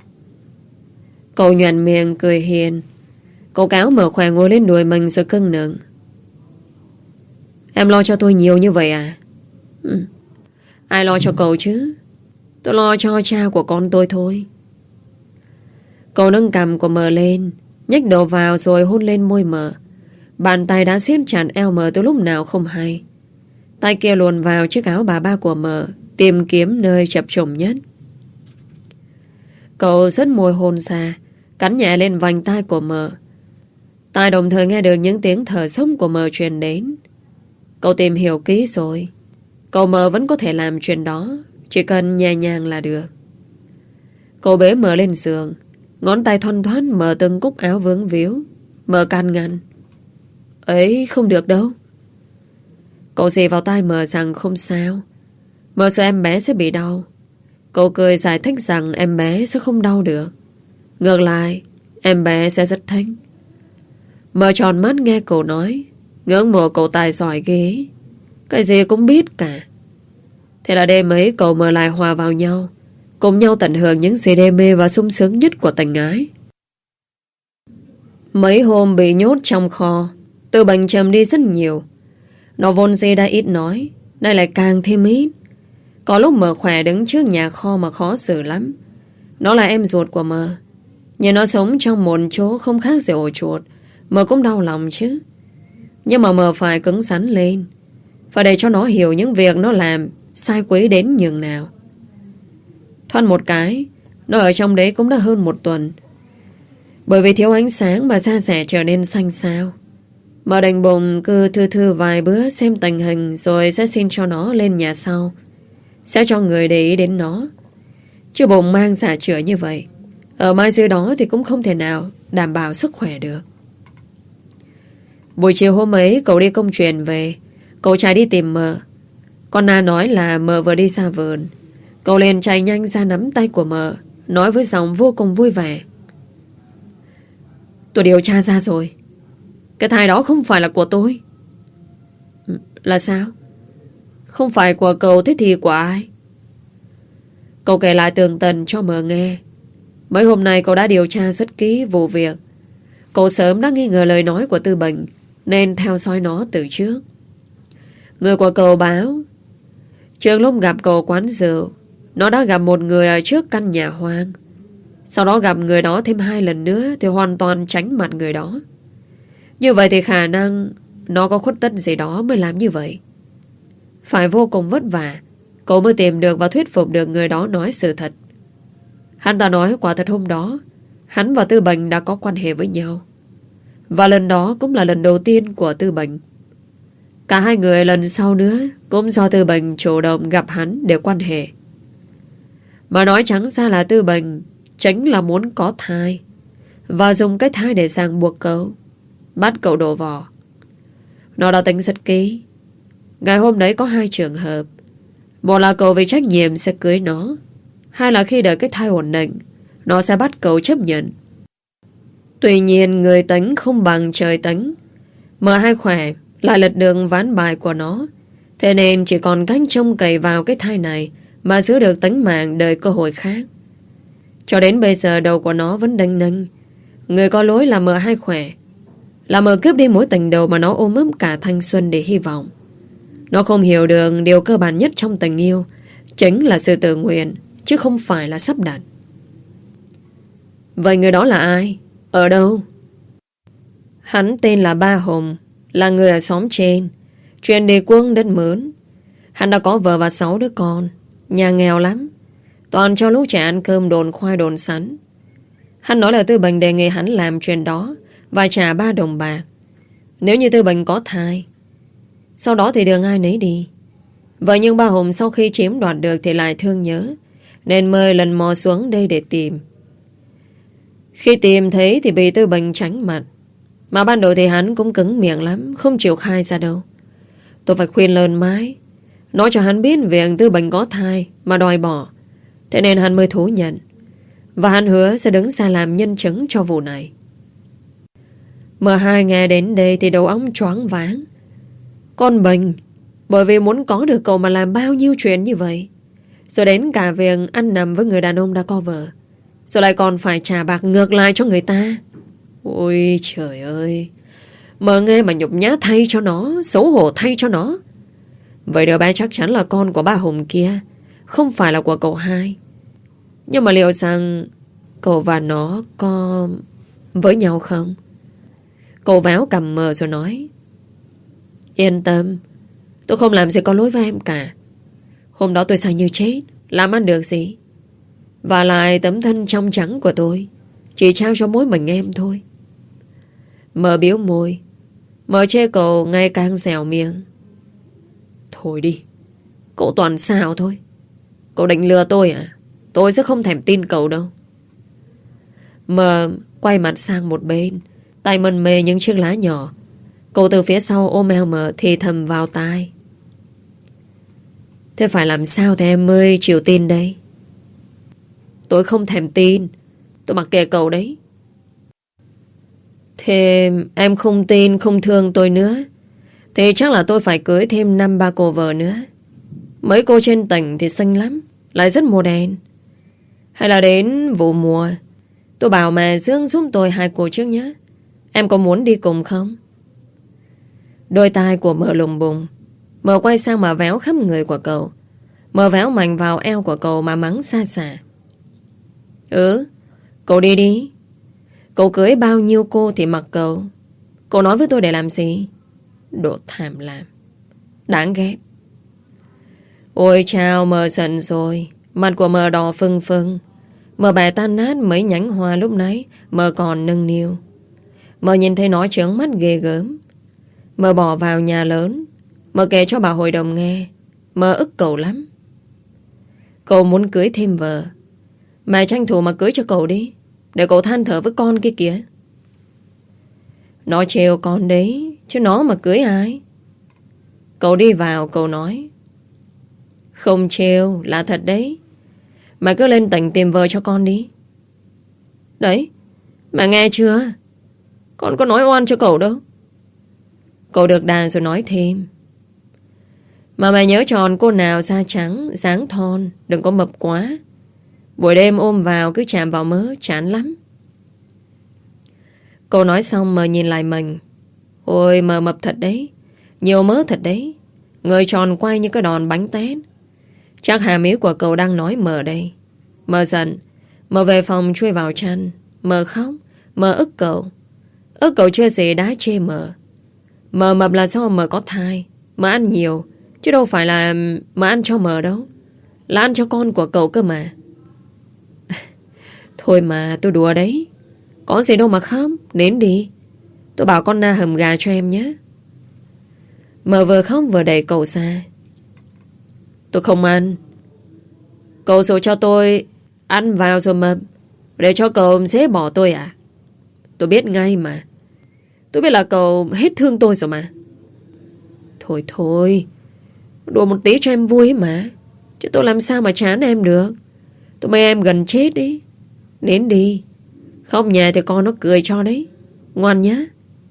Cậu nhoẻn miệng cười hiền. Cậu cáo mở khỏe ngồi lên đùi mình rồi cưng nựng: em lo cho tôi nhiều như vậy à? Ai lo cho cậu chứ? Tôi lo cho cha của con tôi thôi. Cậu nâng cằm của Mờ lên, nhếch đầu vào rồi hôn lên môi Mờ. Bàn tay đã siết chặt eo Mờ từ lúc nào không hay. Tay kia luồn vào chiếc áo bà ba của Mờ, tìm kiếm nơi chập trùng nhất. Cậu rất môi hôn xa, cắn nhẹ lên vành tai của Mờ. Tai đồng thời nghe được những tiếng thở dốc của Mờ truyền đến. Cậu tìm hiểu kỹ rồi. Cậu Mờ vẫn có thể làm chuyện đó, chỉ cần nhẹ nhàng là được. Cậu bế Mờ lên giường, ngón tay thoăn thoắt mở từng cúc áo vướng víu. Mờ can ngăn: ấy không được đâu. Cậu dì vào tai Mờ rằng không sao, Mờ sợ em bé sẽ bị đau. Cậu cười giải thích rằng em bé sẽ không đau được, ngược lại em bé sẽ rất thích. Mờ tròn mắt nghe cậu nói, ngưỡng mộ cậu tài giỏi ghê, cái gì cũng biết cả. Thế là đêm ấy cậu Mờ lại hòa vào nhau, cùng nhau tận hưởng những gì đê mê và sung sướng nhất của tình ái. Mấy hôm bị nhốt trong kho, Tư Bình trầm đi rất nhiều. Nó vốn dĩ đã ít nói, nay lại càng thêm ít. Có lúc Mờ khỏe đứng trước nhà kho mà khó xử lắm. Nó là em ruột của Mờ, nhưng nó sống trong một chỗ không khác gì ổ chuột. Mờ cũng đau lòng chứ. Nhưng mà Mờ phải cứng rắn lên, phải để cho nó hiểu những việc nó làm sai quấy đến nhường nào. Thoăn một cái, nó ở trong đấy cũng đã hơn một tuần. Bởi vì thiếu ánh sáng mà da rẻ trở nên xanh xao. Mờ đành bụng cứ thư thư vài bữa xem tình hình, rồi sẽ xin cho nó lên nhà sau, sẽ cho người để ý đến nó. Chứ bụng mang giả chữa như vậy, ở mai dưới đó thì cũng không thể nào đảm bảo sức khỏe được. Buổi chiều hôm ấy cậu đi công chuyện về, Cậu chạy đi tìm mờ. Con Na nói là mờ vừa đi xa vườn. Cậu liền chạy nhanh ra nắm tay của mờ, nói với giọng vô cùng vui vẻ: tôi điều tra ra rồi. Cái thai đó không phải là của tôi. Là sao? Không phải của cậu thế thì của ai? Cậu kể lại tường tận cho mờ nghe. Mấy hôm nay cậu đã điều tra rất kỹ vụ việc. Cậu sớm đã nghi ngờ lời nói của Tư Bình, nên theo dõi nó từ trước. Người của cậu báo trước lúc gặp cậu quán rượu, nó đã gặp một người ở trước căn nhà hoang. Sau đó gặp người đó thêm 2 lần nữa thì hoàn toàn tránh mặt người đó. Như vậy thì khả năng nó có khuất tất gì đó mới làm như vậy. Phải vô cùng vất vả cậu mới tìm được và thuyết phục được người đó nói sự thật. Hắn ta nói quả thật hôm đó hắn và Tư Bình đã có quan hệ với nhau. Và lần đó cũng là lần đầu tiên của Tư Bình. Cả hai người lần sau nữa cũng do Tư Bình chủ động gặp hắn để quan hệ. Mà nói trắng ra là Tư Bình chính là muốn có thai và dùng cái thai để ràng buộc cậu, bắt cậu đổ vỏ. Nó đã tính rất kỹ. Ngày hôm đấy có 2 trường hợp. Một là cậu vì trách nhiệm sẽ cưới nó, 2 là khi đợi cái thai ổn định, nó sẽ bắt cậu chấp nhận. Tuy nhiên người tính không bằng trời tính. M2 khỏe lại lật đường ván bài của nó. Thế nên chỉ còn cách trông cậy vào cái thai này mà giữ được tính mạng đời cơ hội khác. Cho đến bây giờ đầu của nó vẫn đanh nâng. Người có lỗi là M2 khỏe, là M cướp đi mối tình đầu mà nó ôm ấp cả thanh xuân để hy vọng. Nó không hiểu được điều cơ bản nhất trong tình yêu chính là sự tự nguyện, chứ không phải là sắp đặt. Vậy người đó là ai? Ở đâu? Hắn tên là Ba Hùng, là người ở xóm trên, chuyên đi quân đất mướn. Hắn đã có vợ và 6 đứa con. Nhà nghèo lắm, toàn cho lũ trẻ ăn cơm đồn khoai đồn sắn. Hắn nói là Tư Bình đề nghị hắn làm chuyện đó và trả 3 đồng bạc nếu như Tư Bình có thai. Sau đó thì đường ai nấy đi. Vậy nhưng Ba Hùng sau khi chiếm đoạt được thì lại thương nhớ, nên mời lần mò xuống đây để tìm. Khi tìm thấy thì bị Tư Bình tránh mặt. Mà ban đầu thì hắn cũng cứng miệng lắm, không chịu khai ra đâu. Tôi phải khuyên lơn mãi, nói cho hắn biết việc Tư Bình có thai mà đòi bỏ. Thế nên hắn mới thú nhận. Và hắn hứa sẽ đứng ra làm nhân chứng cho vụ này. M2 nghe đến đây thì đầu óc choáng váng. Con Bình bởi vì muốn có được cậu mà làm bao nhiêu chuyện như vậy, rồi đến cả việc ăn nằm với người đàn ông đã có vợ, rồi lại còn phải trả bạc ngược lại cho người ta. Ôi trời ơi, mơ nghe mà nhục nhã thay cho nó, xấu hổ thay cho nó. Vậy đứa bé chắc chắn là con của Ba Hùng kia, không phải là của cậu hai. Nhưng mà liệu rằng cậu và nó có với nhau không? Cậu véo cầm mờ rồi nói: Yên tâm, tôi không làm gì có lỗi với em cả. Hôm đó tôi say như chết, làm ăn được gì. Và lại tấm thân trong trắng của tôi chỉ trao cho mỗi mình em thôi. Mờ biếu môi, mờ chê cậu ngày càng dẻo miệng. Thôi đi, cậu toàn xạo thôi. Cậu định lừa tôi à? Tôi sẽ không thèm tin cậu đâu. Mờ quay mặt sang một bên, tay mân mê những chiếc lá nhỏ. Cậu từ phía sau ôm eo Mờ thì thầm vào tai: Thế phải làm sao thì em mới chịu tin đây? Tôi không thèm tin, tôi mặc kệ cậu đấy. Thế em không tin, không thương tôi nữa, thì chắc là tôi phải cưới thêm 5-3 cô vợ nữa. Mấy cô trên tỉnh thì xinh lắm, lại rất mô đen. Hay là đến vụ mùa tôi bảo mẹ dưỡng giúp tôi 2 cô trước nhé. Em có muốn đi cùng không? Đôi tai của Mờ lùng bùng. Mờ quay sang mà véo khắp người của cậu. Mờ véo mạnh vào eo của cậu mà mắng xa xả: Cậu đi đi. Cậu cưới bao nhiêu cô thì mặc cậu. Cậu nói với tôi để làm gì? Đồ thảm làm, đáng ghét. Ôi chao, Mờ giận rồi. Mặt của Mờ đỏ phừng phừng. Mờ bẻ tan nát mấy nhánh hoa lúc nãy Mờ còn nâng niu. Mờ nhìn thấy nó trướng mắt ghê gớm. Mờ bỏ vào nhà lớn. Mờ kể cho bà hội đồng nghe. Mờ ức cậu lắm. Cậu muốn cưới thêm vợ, mẹ tranh thủ mà cưới cho cậu đi, để cậu than thở với con kia kìa. Nó trêu con đấy, chứ nó mà cưới ai? Cậu đi vào, cậu nói: Không trêu, là thật đấy. Mày cứ lên tỉnh tìm vợ cho con đi. Đấy, mày nghe chưa? Con có nói oan cho cậu đâu. Cậu được đà rồi nói thêm: Mà mày nhớ tròn cô nào da trắng, dáng thon, đừng có mập quá. Buổi đêm ôm vào cứ chạm vào mớ, chán lắm. Cậu nói xong mờ nhìn lại mình. Ôi mờ mập thật đấy, nhiều mớ thật đấy. Người tròn quay như cái đòn bánh tét. Chắc hàm ý của cậu đang nói mờ đây. Mờ giận, mờ về phòng chui vào chăn. Mờ khóc, mờ ức cậu. Ức cậu chưa gì đã chê mờ. Mờ mập là do mờ có thai. Mờ ăn nhiều, chứ đâu phải là mờ ăn cho mờ đâu. Là ăn cho con của cậu cơ mà. Thôi mà tôi đùa đấy. Có gì đâu mà khóc, đến đi. Tôi bảo con Na hầm gà cho em nhé. Mờ vừa khóc vừa đẩy cậu ra. Tôi không ăn. Cậu dụ cho tôi ăn vào rồi mập, để cho cậu dễ bỏ tôi à? Tôi biết ngay mà. Tôi biết là cậu hết thương tôi rồi mà. Thôi thôi, đùa một tí cho em vui mà. Chứ tôi làm sao mà chán em được. Tôi mê em gần chết đi. Đến đi. Không nhà thì con nó cười cho đấy. Ngoan nhá.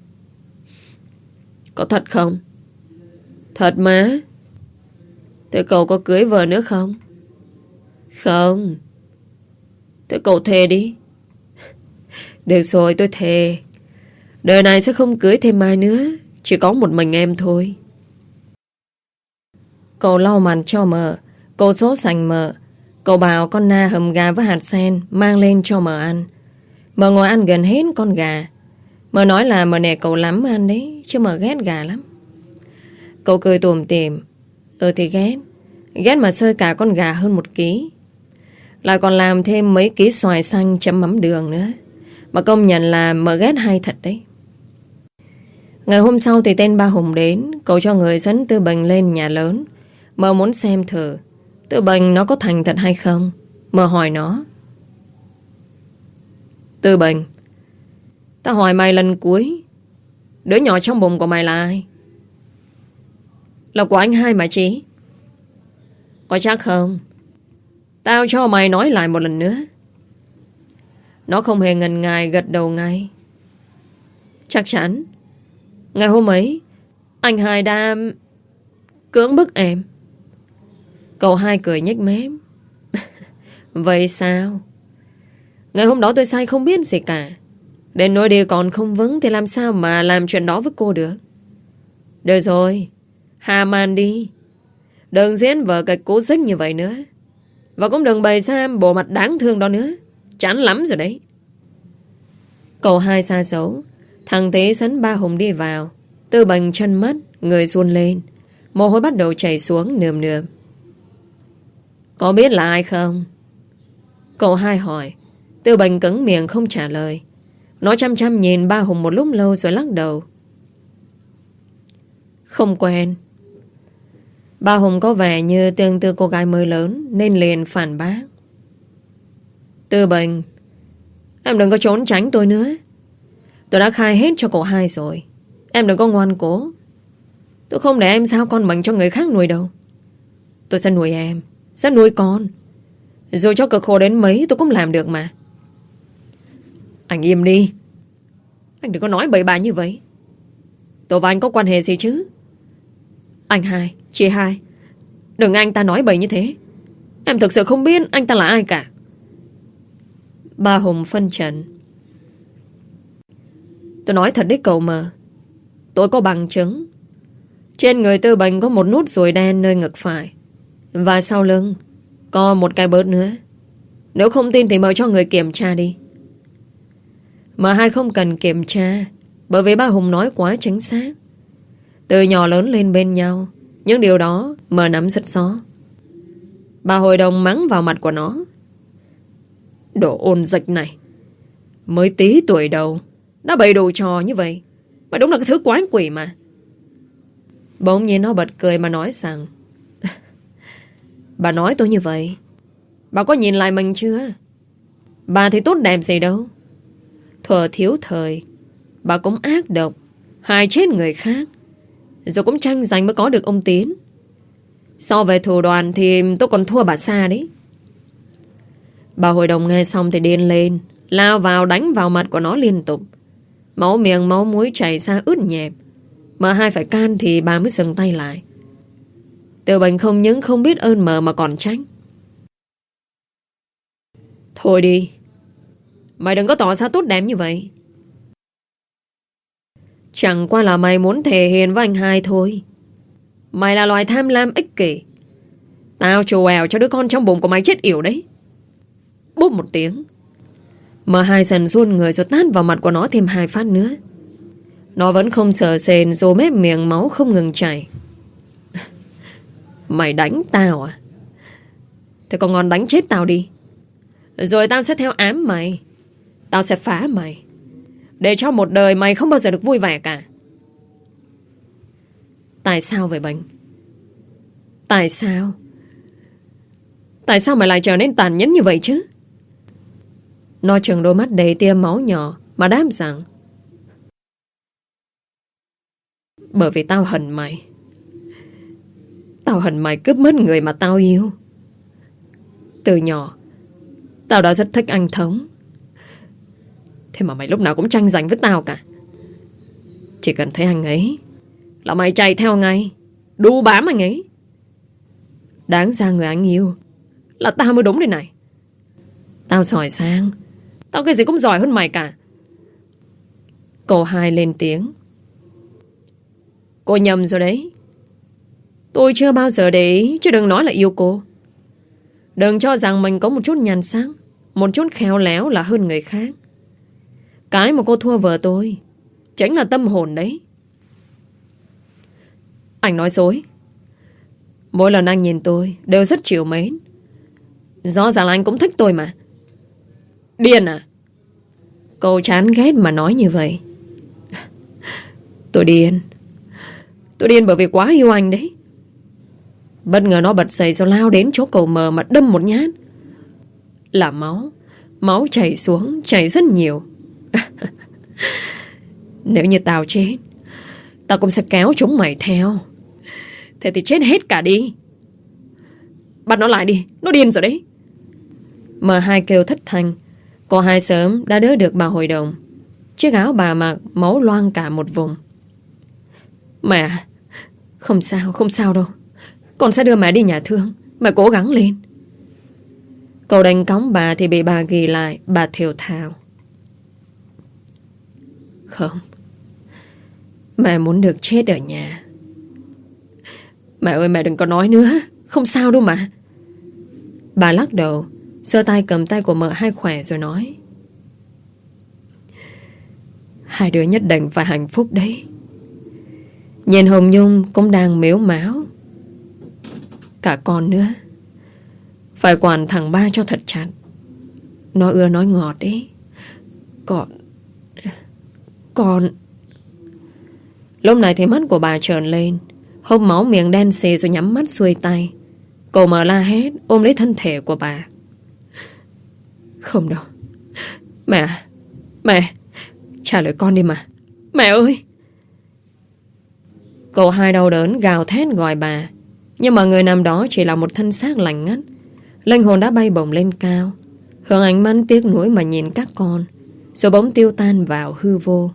Có thật không? Thật mà. Thế cậu có cưới vợ nữa không? Không. Thế cậu thề đi. Được rồi, tôi thề. Đời này sẽ không cưới thêm ai nữa. Chỉ có một mình em thôi. Cậu lau mặt cho mờ. Cậu sốt sành mờ. Cậu bảo con Na hầm gà với hạt sen mang lên cho mờ ăn. Mờ ngồi ăn gần hết con gà. Mờ nói là mờ nể cậu lắm ăn đấy, chứ mờ ghét gà lắm. Cậu cười tủm tỉm. Thì ghét. Ghét mà sơi cả con gà hơn 1 ký. Lại còn làm thêm mấy ký xoài xanh chấm mắm đường nữa. Mà công nhận là mờ ghét hay thật đấy. Ngày hôm sau thì tên ba Hùng đến. Cậu cho người dẫn Tư Bình lên nhà lớn. Mờ muốn xem thử Tư Bình nó có thành thật hay không. Mờ hỏi nó: Tư Bình, tao hỏi mày lần cuối, đứa nhỏ trong bụng của mày là ai? Là của anh hai mà chị. Có chắc không? Tao cho mày nói lại một lần nữa. Nó không hề ngần ngại gật đầu ngay. Chắc chắn. Ngày hôm ấy anh hai đã cưỡng bức em. Cậu hai cười nhếch mép. Vậy sao? Ngày hôm đó tôi say không biết gì cả. Đến nỗi đi còn không vững thì làm sao mà làm chuyện đó với cô được. Được rồi, hạ màn đi. Đừng diễn vở kịch cố xích như vậy nữa. Và cũng đừng bày ra bộ mặt đáng thương đó nữa. Chán lắm rồi đấy. Cậu hai xa xấu. Thằng Tế dẫn ba Hùng đi vào. Tư Bình chân mắt, người run lên. Mồ hôi bắt đầu chảy xuống nườm nượm. Có biết là ai không? Cậu hai hỏi. Tư Bình cứng miệng không trả lời. Nó chăm chăm nhìn ba Hùng một lúc lâu rồi lắc đầu. Không quen. Ba Hùng có vẻ như tương tư cô gái mới lớn nên liền phản bác. Tư Bình, em đừng có trốn tránh tôi nữa. Tôi đã khai hết cho cậu hai rồi. Em đừng có ngoan cố. Tôi không để em giao con mình cho người khác nuôi đâu. Tôi sẽ nuôi em, sẽ nuôi con. Dù cho cực khổ đến mấy tôi cũng làm được mà. Anh im đi. Anh đừng có nói bậy bạ như vậy. Tôi và anh có quan hệ gì chứ? Anh hai, chị hai, đừng anh ta nói bậy như thế. Em thực sự không biết anh ta là ai cả. Ba Hùng phân trần. Tôi nói thật đấy cậu mà. Tôi có bằng chứng. Trên người Tư Bình có một nút ruồi đen nơi ngực phải. Và sau lưng có một cái bớt nữa. Nếu không tin thì mời cho người kiểm tra đi. Mà hai không cần kiểm tra, bởi vì ba Hùng nói quá chính xác. Từ nhỏ lớn lên bên nhau, những điều đó mờ nắm rất rõ. Bà hội đồng mắng vào mặt của nó. Đồ ôn dịch này, mới tí tuổi đầu đã bày đồ trò như vậy. Mà đúng là cái thứ quái quỷ mà. Bỗng nhiên nó bật cười mà nói rằng bà nói tôi như vậy, bà có nhìn lại mình chưa? Bà thì tốt đẹp gì đâu. Thuở thiếu thời bà cũng ác độc, hại chết người khác. rồi cũng tranh giành mới có được ông Tiến. So về thủ đoạn thì tôi còn thua bà Sa đấy. Bà hội đồng nghe xong thì điên lên, lao vào đánh vào mặt của nó liên tục. Máu miệng máu mũi chảy ra ướt nhẹp. M2 phải can thì bà mới dừng tay lại. Tiểu Bình không những không biết ơn M mà còn trách. Thôi đi, mày đừng có tỏ ra tốt đẹp như vậy. Chẳng qua là mày muốn thể hiện với anh hai thôi. Mày là loài tham lam ích kỷ. Tao trù ẻo cho đứa con trong bụng của mày chết yểu đấy. Búp một tiếng, M2 dần run người rồi tát vào mặt của nó thêm 2 phát nữa. Nó vẫn không sợ sệt, rồi mép miệng máu không ngừng chảy. Mày đánh tao à? Thế còn ngon đánh chết tao đi. Rồi tao sẽ theo ám mày. Tao sẽ phá mày, để cho một đời mày không bao giờ được vui vẻ cả. Tại sao vậy Bình? Tại sao? Tại sao mày lại trở nên tàn nhẫn như vậy chứ? Nó trừng đôi mắt đầy tia máu nhỏ mà đáp rằng: bởi vì tao hận mày. Tao hận mày cướp mất người mà tao yêu. Từ nhỏ tao đã rất thích anh Thống. Thế mà mày lúc nào cũng tranh giành với tao cả. Chỉ cần thấy anh ấy là mày chạy theo ngay, đu bám anh ấy. Đáng ra người anh yêu là tao mới đúng đây này. Tao giỏi sang, tao cái gì cũng giỏi hơn mày cả. Cô hai lên tiếng: cô nhầm rồi đấy. Tôi chưa bao giờ để ý, chứ đừng nói là yêu cô. Đừng cho rằng mình có một chút nhan sắc, một chút khéo léo là hơn người khác. Cái mà cô thua vợ tôi chính là tâm hồn đấy. Anh nói dối. Mỗi lần anh nhìn tôi đều rất chiều mến. Rõ ràng là anh cũng thích tôi mà. Điên à? Cô chán ghét mà nói như vậy. Tôi điên. Tôi điên bởi vì quá yêu anh đấy. Bất ngờ nó bật dậy rồi lao đến chỗ cầu mờ mà đâm một nhát. Là máu. Máu chảy xuống, chảy rất nhiều. Nếu như tao chết, tao cũng sẽ kéo chúng mày theo. Thế thì chết hết cả đi. Bắt nó lại đi, nó điên rồi đấy. M2 kêu thất thanh. Cô hai sớm đã đỡ được bà hội đồng. Chiếc áo bà mặc máu loang cả một vùng. Mẹ, không sao, không sao đâu. Con sẽ đưa mẹ đi nhà thương. Mẹ cố gắng lên. Cậu đánh cõng bà thì bị bà ghi lại. Bà thều thào: không, mẹ muốn được chết ở nhà. Mẹ ơi, mẹ đừng có nói nữa. Không sao đâu mà. Bà lắc đầu, giơ tay cầm tay của M2 khỏe rồi nói: hai đứa nhất định phải hạnh phúc đấy. Nhìn Hồng Nhung cũng đang mếu máo. Cả con nữa. Phải quản thằng ba cho thật chặt. Nó ưa nói ngọt đấy. Con. Lúc này thì mắt của bà trợn lên, hốc máu miệng đen xì rồi nhắm mắt xuôi tay. Cô mở la hét ôm lấy thân thể của bà. Không đâu. Mẹ trả lời con đi mà. Mẹ ơi. Cô hai đau đớn gào thét gọi bà. Nhưng mà người nằm đó chỉ là một thân xác lạnh ngắt. Linh hồn đã bay bổng lên cao, hướng ánh mắt tiếc nuối mà nhìn các con, rồi bỗng tiêu tan vào hư vô.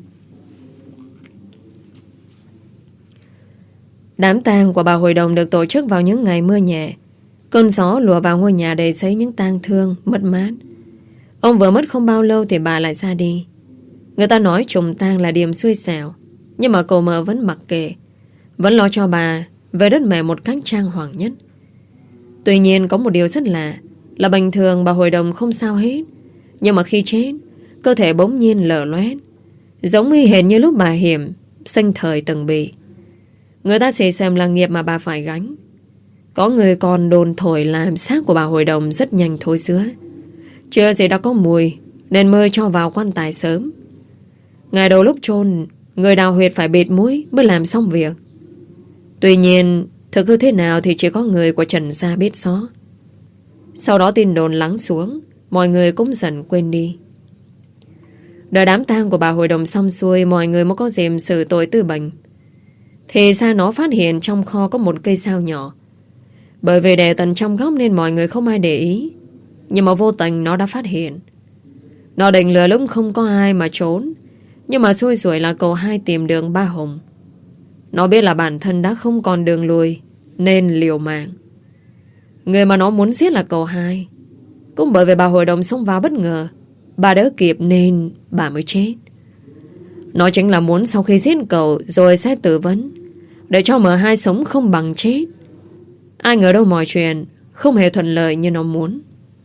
Đám tang của bà hội đồng được tổ chức vào những ngày mưa nhẹ. Cơn gió lùa vào ngôi nhà đầy sấy những tang thương, mất mát. Ông vừa mất không bao lâu thì bà lại ra đi. Người ta nói trùng tang là điểm xui xẻo, nhưng mà cậu mờ vẫn mặc kệ, vẫn lo cho bà về đất mẹ một cách trang hoàng nhất. Tuy nhiên có một điều rất lạ là bình thường bà hội đồng không sao hết, nhưng mà khi chết, cơ thể bỗng nhiên lở loét, giống y hệt như lúc bà Hiểm sinh thời từng bị. Người ta sẽ xem là nghiệp mà bà phải gánh. Có người còn đồn thổi làm xác của bà hội đồng rất nhanh thối rữa. Chưa gì đã có mùi nên mơ cho vào quan tài sớm. Ngày đầu lúc chôn, người đào huyệt phải bịt mũi mới làm xong việc. Tuy nhiên thực hư thế nào thì chỉ có người của Trần gia biết rõ. Sau đó tin đồn lắng xuống, mọi người cũng dần quên đi. Đợi đám tang của bà hội đồng xong xuôi, mọi người mới có dịp xử tội Tư Bình. thì Sa nó phát hiện trong kho có một cây sao nhỏ. Bởi vì để tận trong góc nên mọi người không ai để ý. Nhưng mà vô tình nó đã phát hiện. Nó định lừa lúc không có ai mà trốn. Nhưng mà xui rủi là cậu hai tìm đường Ba Hùng. Nó biết là bản thân đã không còn đường lùi nên liều mạng. Người mà nó muốn giết là cậu hai. Cũng bởi vì bà hội đồng xông vào bất ngờ, bà đỡ kịp nên bà mới chết. Nó chính là muốn sau khi giết cậu rồi sẽ tư vấn để cho M2 sống không bằng chết. Ai ngờ đâu mọi chuyện không hề thuận lợi như nó muốn.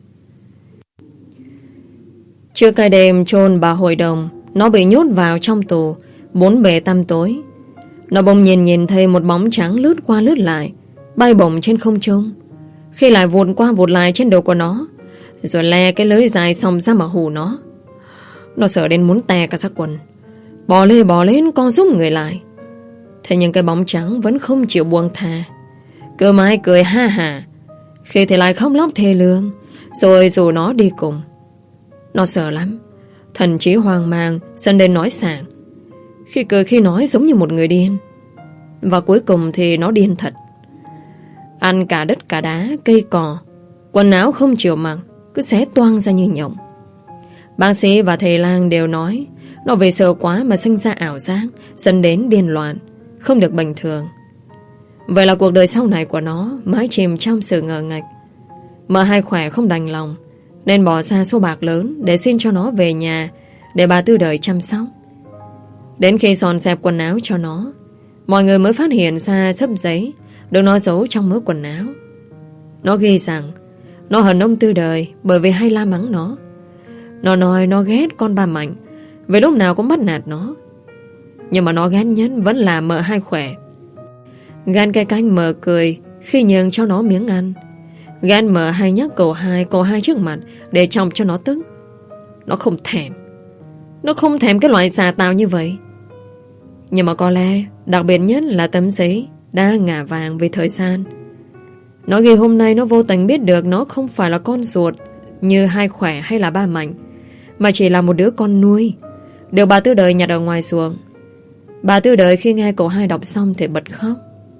Trước cái đêm chôn bà hội đồng, nó bị nhốt vào trong tù, bốn bề tăm tối. Nó bỗng nhìn thấy một bóng trắng lướt qua lướt lại, bay bổng trên không trung, khi lại vụt qua vụt lại trên đầu của nó, rồi le cái lưới dài xông ra mà hù nó. Nó sợ đến muốn tè cả xác quần, bò lên co giúp người lại. Thế nhưng cái bóng trắng vẫn không chịu buông tha, cứ mãi cười ha hả, khi thì lại khóc lóc thê lương, rồi rủ nó đi cùng. Nó sợ lắm, thần trí hoang mang, dần đến nói sảng. Khi cười khi nói giống như một người điên. Và cuối cùng thì nó điên thật. Ăn cả đất cả đá, cây cỏ, quần áo không chịu mặc, cứ xé toang ra như nhộng. Bác sĩ và thầy lang đều nói nó vì sợ quá mà sinh ra ảo giác, dẫn đến điên loạn, không được bình thường. Vậy là cuộc đời sau này của nó mãi chìm trong sự ngờ nghệch. M2 khỏe không đành lòng nên bỏ ra số bạc lớn để xin cho nó về nhà để bà Tư Đời chăm sóc. Đến khi dọn dẹp quần áo cho nó, mọi người mới phát hiện ra xấp giấy được nó giấu trong mớ quần áo. Nó ghi rằng nó hận ông Tư Đời bởi vì hay la mắng nó. Nó nói nó ghét con ba Mạnh vì lúc nào cũng bắt nạt nó. Nhưng mà nó ghét nhất vẫn là M2 khỏe. Gan cái canh M cười khi nhường cho nó miếng ăn. Gan M2 nhắc cậu hai trước mặt để chọc cho nó tức. Nó không thèm. Nó không thèm cái loại xà tào như vậy. Nhưng mà có lẽ đặc biệt nhất là tấm giấy đã ngả vàng vì thời gian. Nó ghi hôm nay nó vô tình biết được nó không phải là con ruột như Hai Khỏe hay là ba Mạnh, mà chỉ là một đứa con nuôi được bà Tư Đời nhặt ở ngoài xuồng. Bà Tư Đời khi nghe cậu hai đọc xong thì bật khóc.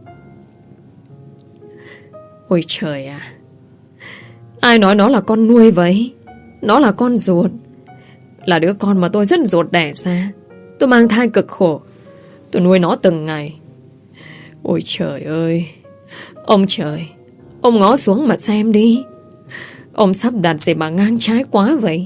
Ôi trời à, ai nói nó là con nuôi vậy? Nó là con ruột, là đứa con mà tôi rất ruột đẻ ra. Tôi mang thai cực khổ, tôi nuôi nó từng ngày. Ôi trời ơi, ông trời, ông ngó xuống mà xem đi. Ông sắp đặt gì mà ngang trái quá vậy?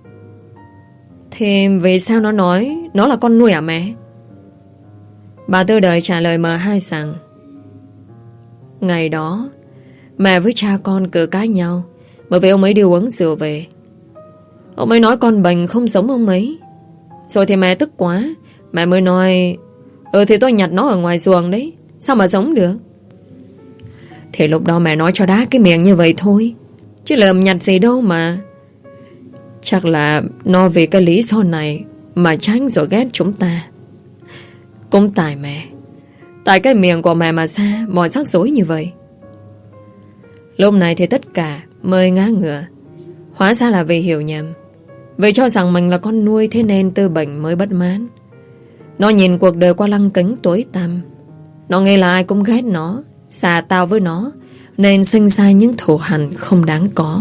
Thế vì sao nó nói nó là con nuôi à mẹ? Bà Tư Đời trả lời M2 rằng ngày đó mẹ với cha con cự cãi nhau bởi vì ông ấy đi uống rượu về. Ông ấy nói con bệnh không giống ông ấy. Rồi thì mẹ tức quá, mẹ mới nói thì tôi nhặt nó ở ngoài xuồng đấy, sao mà giống được? Thì lúc đó mẹ nói cho đá cái miệng như vậy thôi, chứ lầm nhặt gì đâu mà. Chắc là nó vì cái lý do này mà tránh rồi ghét chúng ta. Cũng tại mẹ, tại cái miệng của mẹ mà ra mọi rắc rối như vậy. Lúc này thì tất cả mới ngã ngửa. Hóa ra là vì hiểu nhầm, vì cho rằng mình là con nuôi, thế nên Tư Bình mới bất mãn. Nó nhìn cuộc đời qua lăng kính tối tăm. Nó nghĩ là ai cũng ghét nó, xà tao với nó, nên sinh ra những thù hằn không đáng có.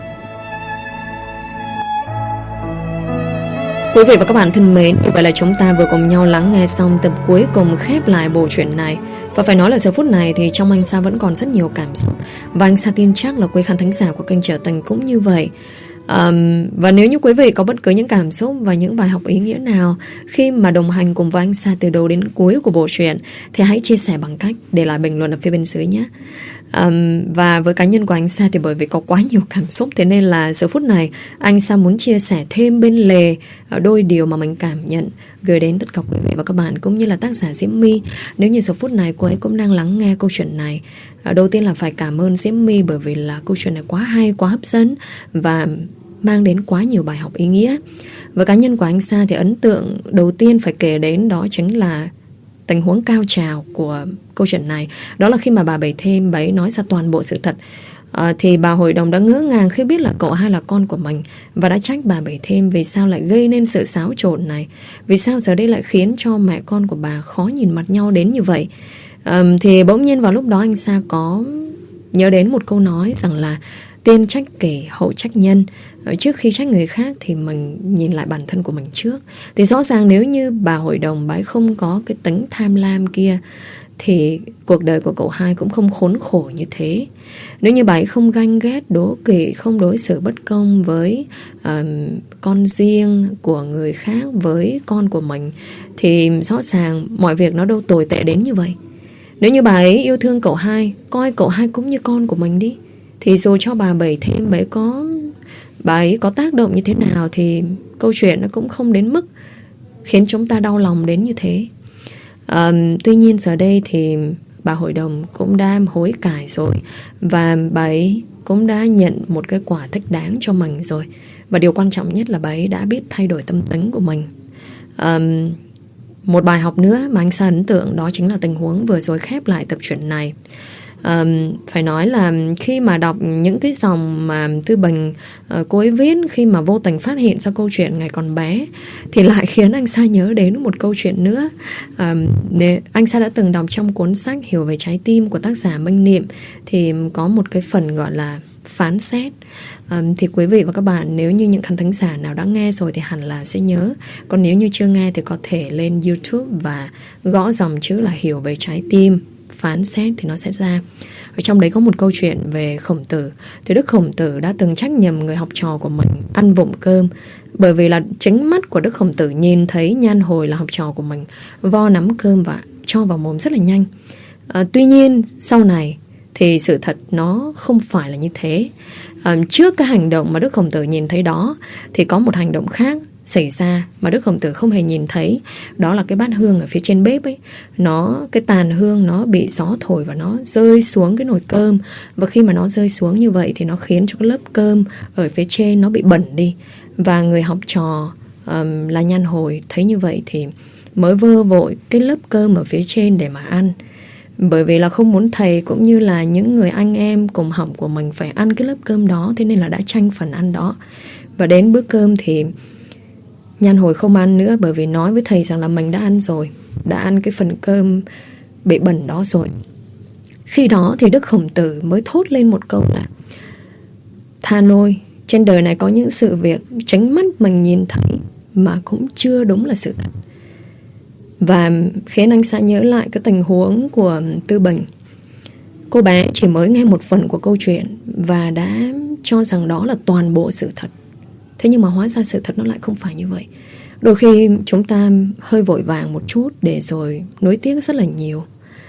Quý vị và các bạn thân mến, như vậy là chúng ta vừa cùng nhau lắng nghe xong tập cuối cùng khép lại bộ truyện này. Và phải nói là giờ phút này thì trong anh Sa vẫn còn rất nhiều cảm xúc. Và anh Sa tin chắc là quý khán thính giả của kênh Trở Tình cũng như vậy. Và nếu như quý vị có bất cứ những cảm xúc và những bài học ý nghĩa nào khi mà đồng hành cùng với anh Sa từ đầu đến cuối của bộ truyện, thì hãy chia sẻ bằng cách để lại bình luận ở phía bên dưới nhé. Và với cá nhân của anh Sa thì bởi vì có quá nhiều cảm xúc, thế nên là giờ phút này anh Sa muốn chia sẻ thêm bên lề đôi điều mà mình cảm nhận gửi đến tất cả quý vị và các bạn, cũng như là tác giả Diễm My. Nếu như giờ phút này cô ấy cũng đang lắng nghe câu chuyện này, đầu tiên là phải cảm ơn Diễm My, bởi vì là câu chuyện này quá hay, quá hấp dẫn và mang đến quá nhiều bài học ý nghĩa. Với cá nhân của anh Sa thì ấn tượng đầu tiên phải kể đến đó chính là tình huống cao trào của câu chuyện này. Đó là khi mà bà Bảy Thêm nói ra toàn bộ sự thật Thì bà hội đồng đã ngỡ ngàng khi biết là cậu hai là con của mình, và đã trách bà Bảy thêm vì sao lại gây nên sự xáo trộn này. Vì sao giờ đây lại khiến cho mẹ con của bà khó nhìn mặt nhau đến như vậy. Thì bỗng nhiên vào lúc đó anh Sa có nhớ đến một câu nói rằng là tiên trách kỷ, hậu trách nhân. Trước khi trách người khác thì mình nhìn lại bản thân của mình trước. Thì rõ ràng nếu như bà hội đồng bà ấy không có cái tính tham lam kia thì cuộc đời của cậu hai cũng không khốn khổ như thế. Nếu như bà ấy không ganh ghét, đố kỵ, không đối xử bất công với con riêng của người khác, với con của mình, thì rõ ràng mọi việc nó đâu tồi tệ đến như vậy. Nếu như bà ấy yêu thương cậu hai, coi cậu hai cũng như con của mình đi, thì dù cho bà Bảy thêm bà ấy có tác động như thế nào thì câu chuyện nó cũng không đến mức khiến chúng ta đau lòng đến như thế. Tuy nhiên giờ đây thì bà hội đồng cũng đã hối cải rồi, và bà ấy cũng đã nhận một cái quả thích đáng cho mình rồi. Và điều quan trọng nhất là bà ấy đã biết thay đổi tâm tính của mình. Một bài học nữa mà anh Sa ấn tượng đó chính là tình huống vừa rồi khép lại tập truyện này. Phải nói là khi mà đọc những cái dòng mà Tư Bình cô ấy viết khi mà vô tình phát hiện ra câu chuyện ngày còn bé, thì lại khiến anh Sa nhớ đến một câu chuyện nữa. Anh Sa đã từng đọc trong cuốn sách Hiểu về trái tim của tác giả Minh Niệm, thì có một cái phần gọi là phán xét. Thì quý vị và các bạn, nếu như những khán thính giả nào đã nghe rồi thì hẳn là sẽ nhớ. Còn nếu như chưa nghe thì có thể lên YouTube và gõ dòng chữ là Hiểu về trái tim phán xét thì nó sẽ ra. Ở trong đấy có một câu chuyện về Khổng Tử. Thì Đức Khổng Tử đã từng trách nhầm người học trò của mình ăn vụng cơm, bởi vì là chính mắt của Đức Khổng Tử nhìn thấy Nhan Hồi là học trò của mình vo nắm cơm và cho vào mồm rất là nhanh. Tuy nhiên sau này thì sự thật nó không phải là như thế. Trước cái hành động mà Đức Khổng Tử nhìn thấy đó thì có một hành động khác xảy ra mà Đức Khổng Tử không hề nhìn thấy. Đó là cái bát hương ở phía trên bếp ấy, cái tàn hương nó bị gió thổi và nó rơi xuống cái nồi cơm. Và khi mà nó rơi xuống như vậy thì nó khiến cho cái lớp cơm ở phía trên nó bị bẩn đi. Và người học trò là Nhan Hồi thấy như vậy thì mới vơ vội cái lớp cơm ở phía trên để mà ăn. Bởi vì là không muốn thầy cũng như là những người anh em cùng học của mình phải ăn cái lớp cơm đó, thế nên là đã tranh phần ăn đó. Và đến bữa cơm thì Nhan Hồi không ăn nữa, bởi vì nói với thầy rằng là mình đã ăn rồi, đã ăn cái phần cơm bị bẩn đó rồi. Khi đó thì Đức Khổng Tử mới thốt lên một câu là: Tha nôi, trên đời này có những sự việc chính mắt mình nhìn thấy mà cũng chưa đúng là sự thật. Và khiến anh Sa nhớ lại cái tình huống của Tư Bình. Cô bé chỉ mới nghe một phần của câu chuyện và đã cho rằng đó là toàn bộ sự thật. Thế nhưng mà hóa ra sự thật nó lại không phải như vậy. Đôi khi chúng ta hơi vội vàng một chút để rồi nuối tiếc rất là nhiều.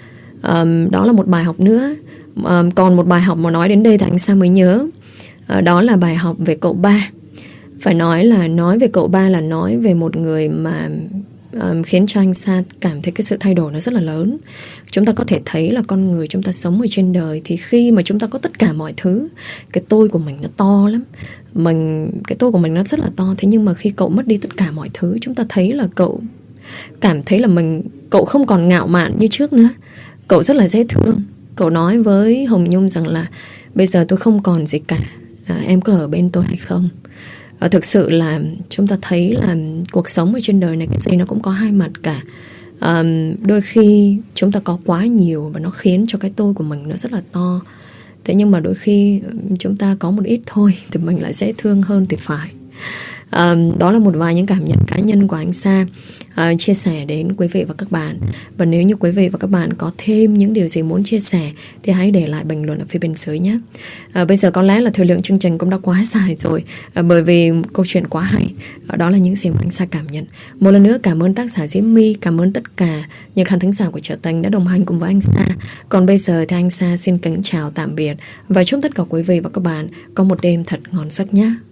Đó là một bài học nữa. Còn một bài học mà nói đến đây thì anh Sa mới nhớ. Đó là bài học về cậu ba. Phải nói về cậu ba là nói về một người mà khiến cho anh Sa cảm thấy cái sự thay đổi nó rất là lớn. Chúng ta có thể thấy là con người chúng ta sống ở trên đời thì khi mà chúng ta có tất cả mọi thứ, cái tôi của mình nó to lắm. Cái tôi của mình nó rất là to. Thế nhưng mà khi cậu mất đi tất cả mọi thứ, chúng ta thấy là cậu cảm thấy là cậu không còn ngạo mạn như trước nữa. Cậu rất là dễ thương. Cậu nói với Hồng Nhung rằng là bây giờ tôi không còn gì cả, em có ở bên tôi hay không? Thực sự là chúng ta thấy là cuộc sống ở trên đời này cái gì nó cũng có hai mặt cả. Đôi khi chúng ta có quá nhiều và nó khiến cho cái tôi của mình nó rất là to. Thế nhưng mà đôi khi chúng ta có một ít thôi thì mình lại dễ thương hơn thì phải. Đó là một vài những cảm nhận cá nhân của anh Sa chia sẻ đến quý vị và các bạn. Và nếu như quý vị và các bạn có thêm những điều gì muốn chia sẻ thì hãy để lại bình luận ở phía bên dưới nhé. Bây giờ có lẽ là thời lượng chương trình cũng đã quá dài rồi, bởi vì câu chuyện quá hay. Đó là những gì mà anh Sa cảm nhận. Một lần nữa cảm ơn tác giả Diễm My, cảm ơn tất cả những khán thính giả của Chợ Tình đã đồng hành cùng với anh Sa. Còn bây giờ thì anh Sa xin kính chào tạm biệt và chúc tất cả quý vị và các bạn có một đêm thật ngon giấc nhé.